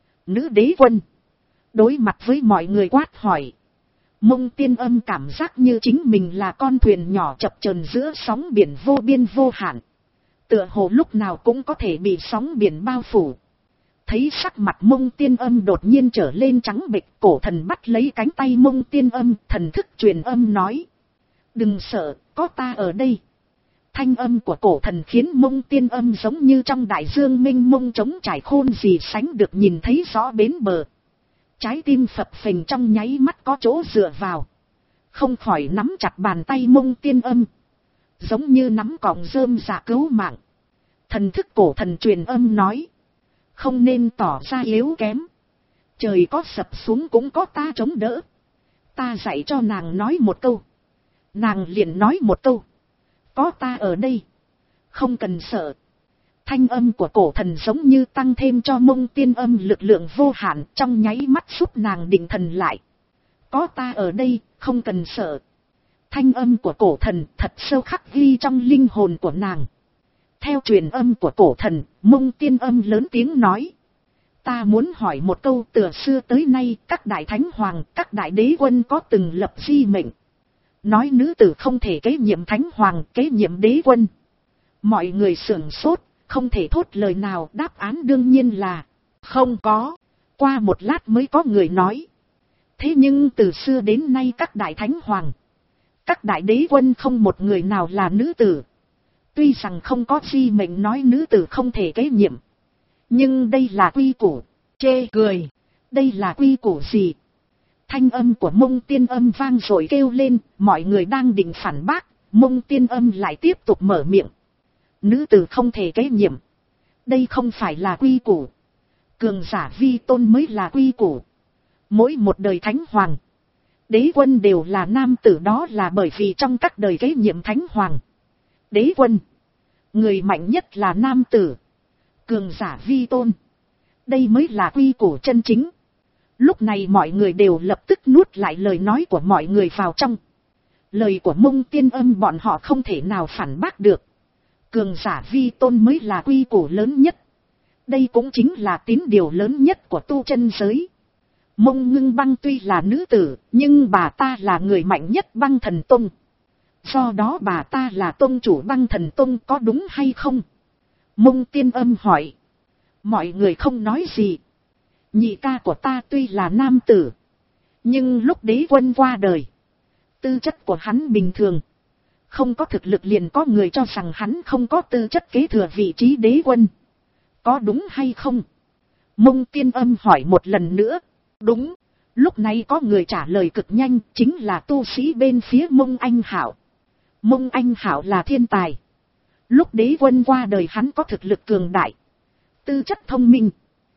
[SPEAKER 1] nữ đế quân. Đối mặt với mọi người quát hỏi, Mông Tiên Âm cảm giác như chính mình là con thuyền nhỏ chập chờn giữa sóng biển vô biên vô hạn. Tựa hồ lúc nào cũng có thể bị sóng biển bao phủ. Thấy sắc mặt Mông Tiên Âm đột nhiên trở lên trắng bệch, cổ thần bắt lấy cánh tay Mông Tiên Âm, thần thức truyền âm nói: Đừng sợ, có ta ở đây. Thanh âm của cổ thần khiến Mông Tiên Âm giống như trong đại dương mênh mông trống trải khôn gì sánh được nhìn thấy rõ bến bờ. Trái tim phập phình trong nháy mắt có chỗ dựa vào. Không khỏi nắm chặt bàn tay Mông Tiên Âm, giống như nắm cọng rơm dạ cứu mạng. Thần thức cổ thần truyền âm nói. Không nên tỏ ra yếu kém. Trời có sập xuống cũng có ta chống đỡ. Ta dạy cho nàng nói một câu. Nàng liền nói một câu. Có ta ở đây. Không cần sợ. Thanh âm của cổ thần giống như tăng thêm cho Mông Tiên Âm lực lượng vô hạn, trong nháy mắt giúp nàng định thần lại. Có ta ở đây, không cần sợ. Thanh âm của cổ thần thật sâu khắc ghi trong linh hồn của nàng. Theo truyền âm của cổ thần, Mông Tiên Âm lớn tiếng nói. Ta muốn hỏi một câu, từ xưa tới nay các đại thánh hoàng, các đại đế quân có từng lập di mệnh. Nói nữ tử không thể kế nhiệm thánh hoàng, kế nhiệm đế quân. Mọi người sửng sốt, không thể thốt lời nào, đáp án đương nhiên là không có. Qua một lát mới có người nói. Thế nhưng từ xưa đến nay các đại thánh hoàng, các đại đế quân không một người nào là nữ tử. Tuy rằng không có di mệnh nói nữ tử không thể kế nhiệm. Nhưng đây là quy củ. Chê cười. Đây là quy củ gì? Thanh âm của Mông Tiên Âm vang rồi kêu lên. Mọi người đang định phản bác. Mông Tiên Âm lại tiếp tục mở miệng. Nữ tử không thể kế nhiệm. Đây không phải là quy củ. Cường giả vi tôn mới là quy củ. Mỗi một đời thánh hoàng, đế quân đều là nam tử, đó là bởi vì trong các đời kế nhiệm thánh hoàng, đế quân, người mạnh nhất là nam tử. Cường giả vi tôn. Đây mới là quy củ chân chính. Lúc này mọi người đều lập tức nuốt lại lời nói của mọi người vào trong. Lời của Mông Tiên Âm bọn họ không thể nào phản bác được. Cường giả vi tôn mới là quy củ lớn nhất. Đây cũng chính là tín điều lớn nhất của tu chân giới. Mông Ngưng Băng tuy là nữ tử, nhưng bà ta là người mạnh nhất Băng Thần Tông. Do đó bà ta là tông chủ Băng Thần Tông, có đúng hay không? Mông Tiên Âm hỏi. Mọi người không nói gì. Nhị ca của ta tuy là nam tử, nhưng lúc đế quân qua đời, tư chất của hắn bình thường. Không có thực lực liền có người cho rằng hắn không có tư chất kế thừa vị trí đế quân. Có đúng hay không? Mông Tiên Âm hỏi một lần nữa. Đúng. Lúc này có người trả lời cực nhanh, chính là tu sĩ bên phía Mông Anh Hạo. Mông Anh Hạo là thiên tài. Lúc đế quân qua đời hắn có thực lực cường đại, tư chất thông minh.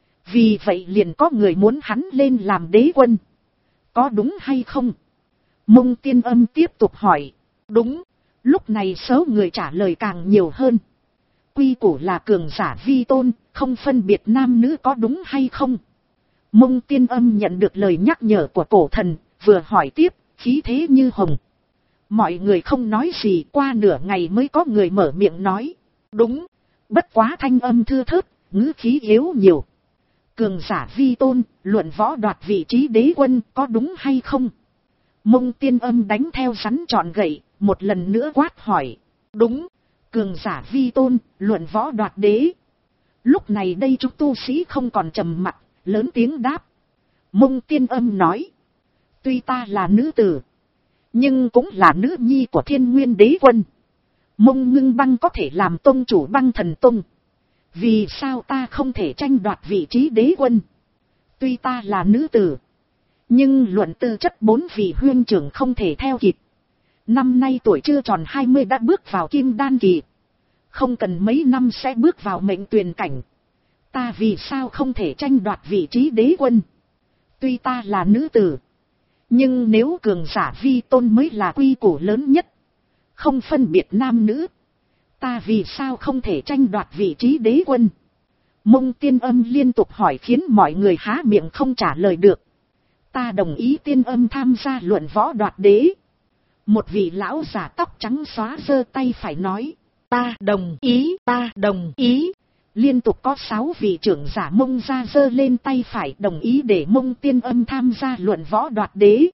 [SPEAKER 1] Vì vậy liền có người muốn hắn lên làm đế quân. Có đúng hay không? Mông Tiên Âm tiếp tục hỏi. Đúng. Lúc này số người trả lời càng nhiều hơn. Quy củ là cường giả vi tôn, không phân biệt nam nữ, có đúng hay không? Mông Tiên Âm nhận được lời nhắc nhở của cổ thần, vừa hỏi tiếp, khí thế như hồng. Mọi người không nói gì, qua nửa ngày mới có người mở miệng nói. Đúng, bất quá thanh âm thưa thớt, ngữ khí yếu nhiều. Cường giả vi tôn, luận võ đoạt vị trí đế quân, có đúng hay không? Mông Tiên Âm đánh theo rắn trọn gậy, một lần nữa quát hỏi. Đúng, cường giả vi tôn, luận võ đoạt đế. Lúc này đây chúng tu sĩ không còn trầm mặc, lớn tiếng đáp. Mông Tiên Âm nói. Tuy ta là nữ tử, nhưng cũng là nữ nhi của Thiên Nguyên đế quân. Mông Ngưng Băng có thể làm tông chủ Băng Thần Tông. Vì sao ta không thể tranh đoạt vị trí đế quân? Tuy ta là nữ tử, nhưng luận tư chất bốn vị huyên trưởng không thể theo kịp. Năm nay tuổi chưa tròn hai mươi đã bước vào kim đan kỳ. Không cần mấy năm sẽ bước vào mệnh tuyền cảnh. Ta vì sao không thể tranh đoạt vị trí đế quân? Tuy ta là nữ tử, nhưng nếu cường giả vi tôn mới là quy củ lớn nhất, không phân biệt nam nữ, ta vì sao không thể tranh đoạt vị trí đế quân? Mông Tiên Âm liên tục hỏi khiến mọi người há miệng không trả lời được. Ta đồng ý Tiên Âm tham gia luận võ đoạt đế. Một vị lão giả tóc trắng xóa giơ tay phải nói. Ta đồng ý, ta đồng ý. Liên tục có sáu vị trưởng giả Mông ra giơ lên tay phải đồng ý để Mông Tiên Âm tham gia luận võ đoạt đế.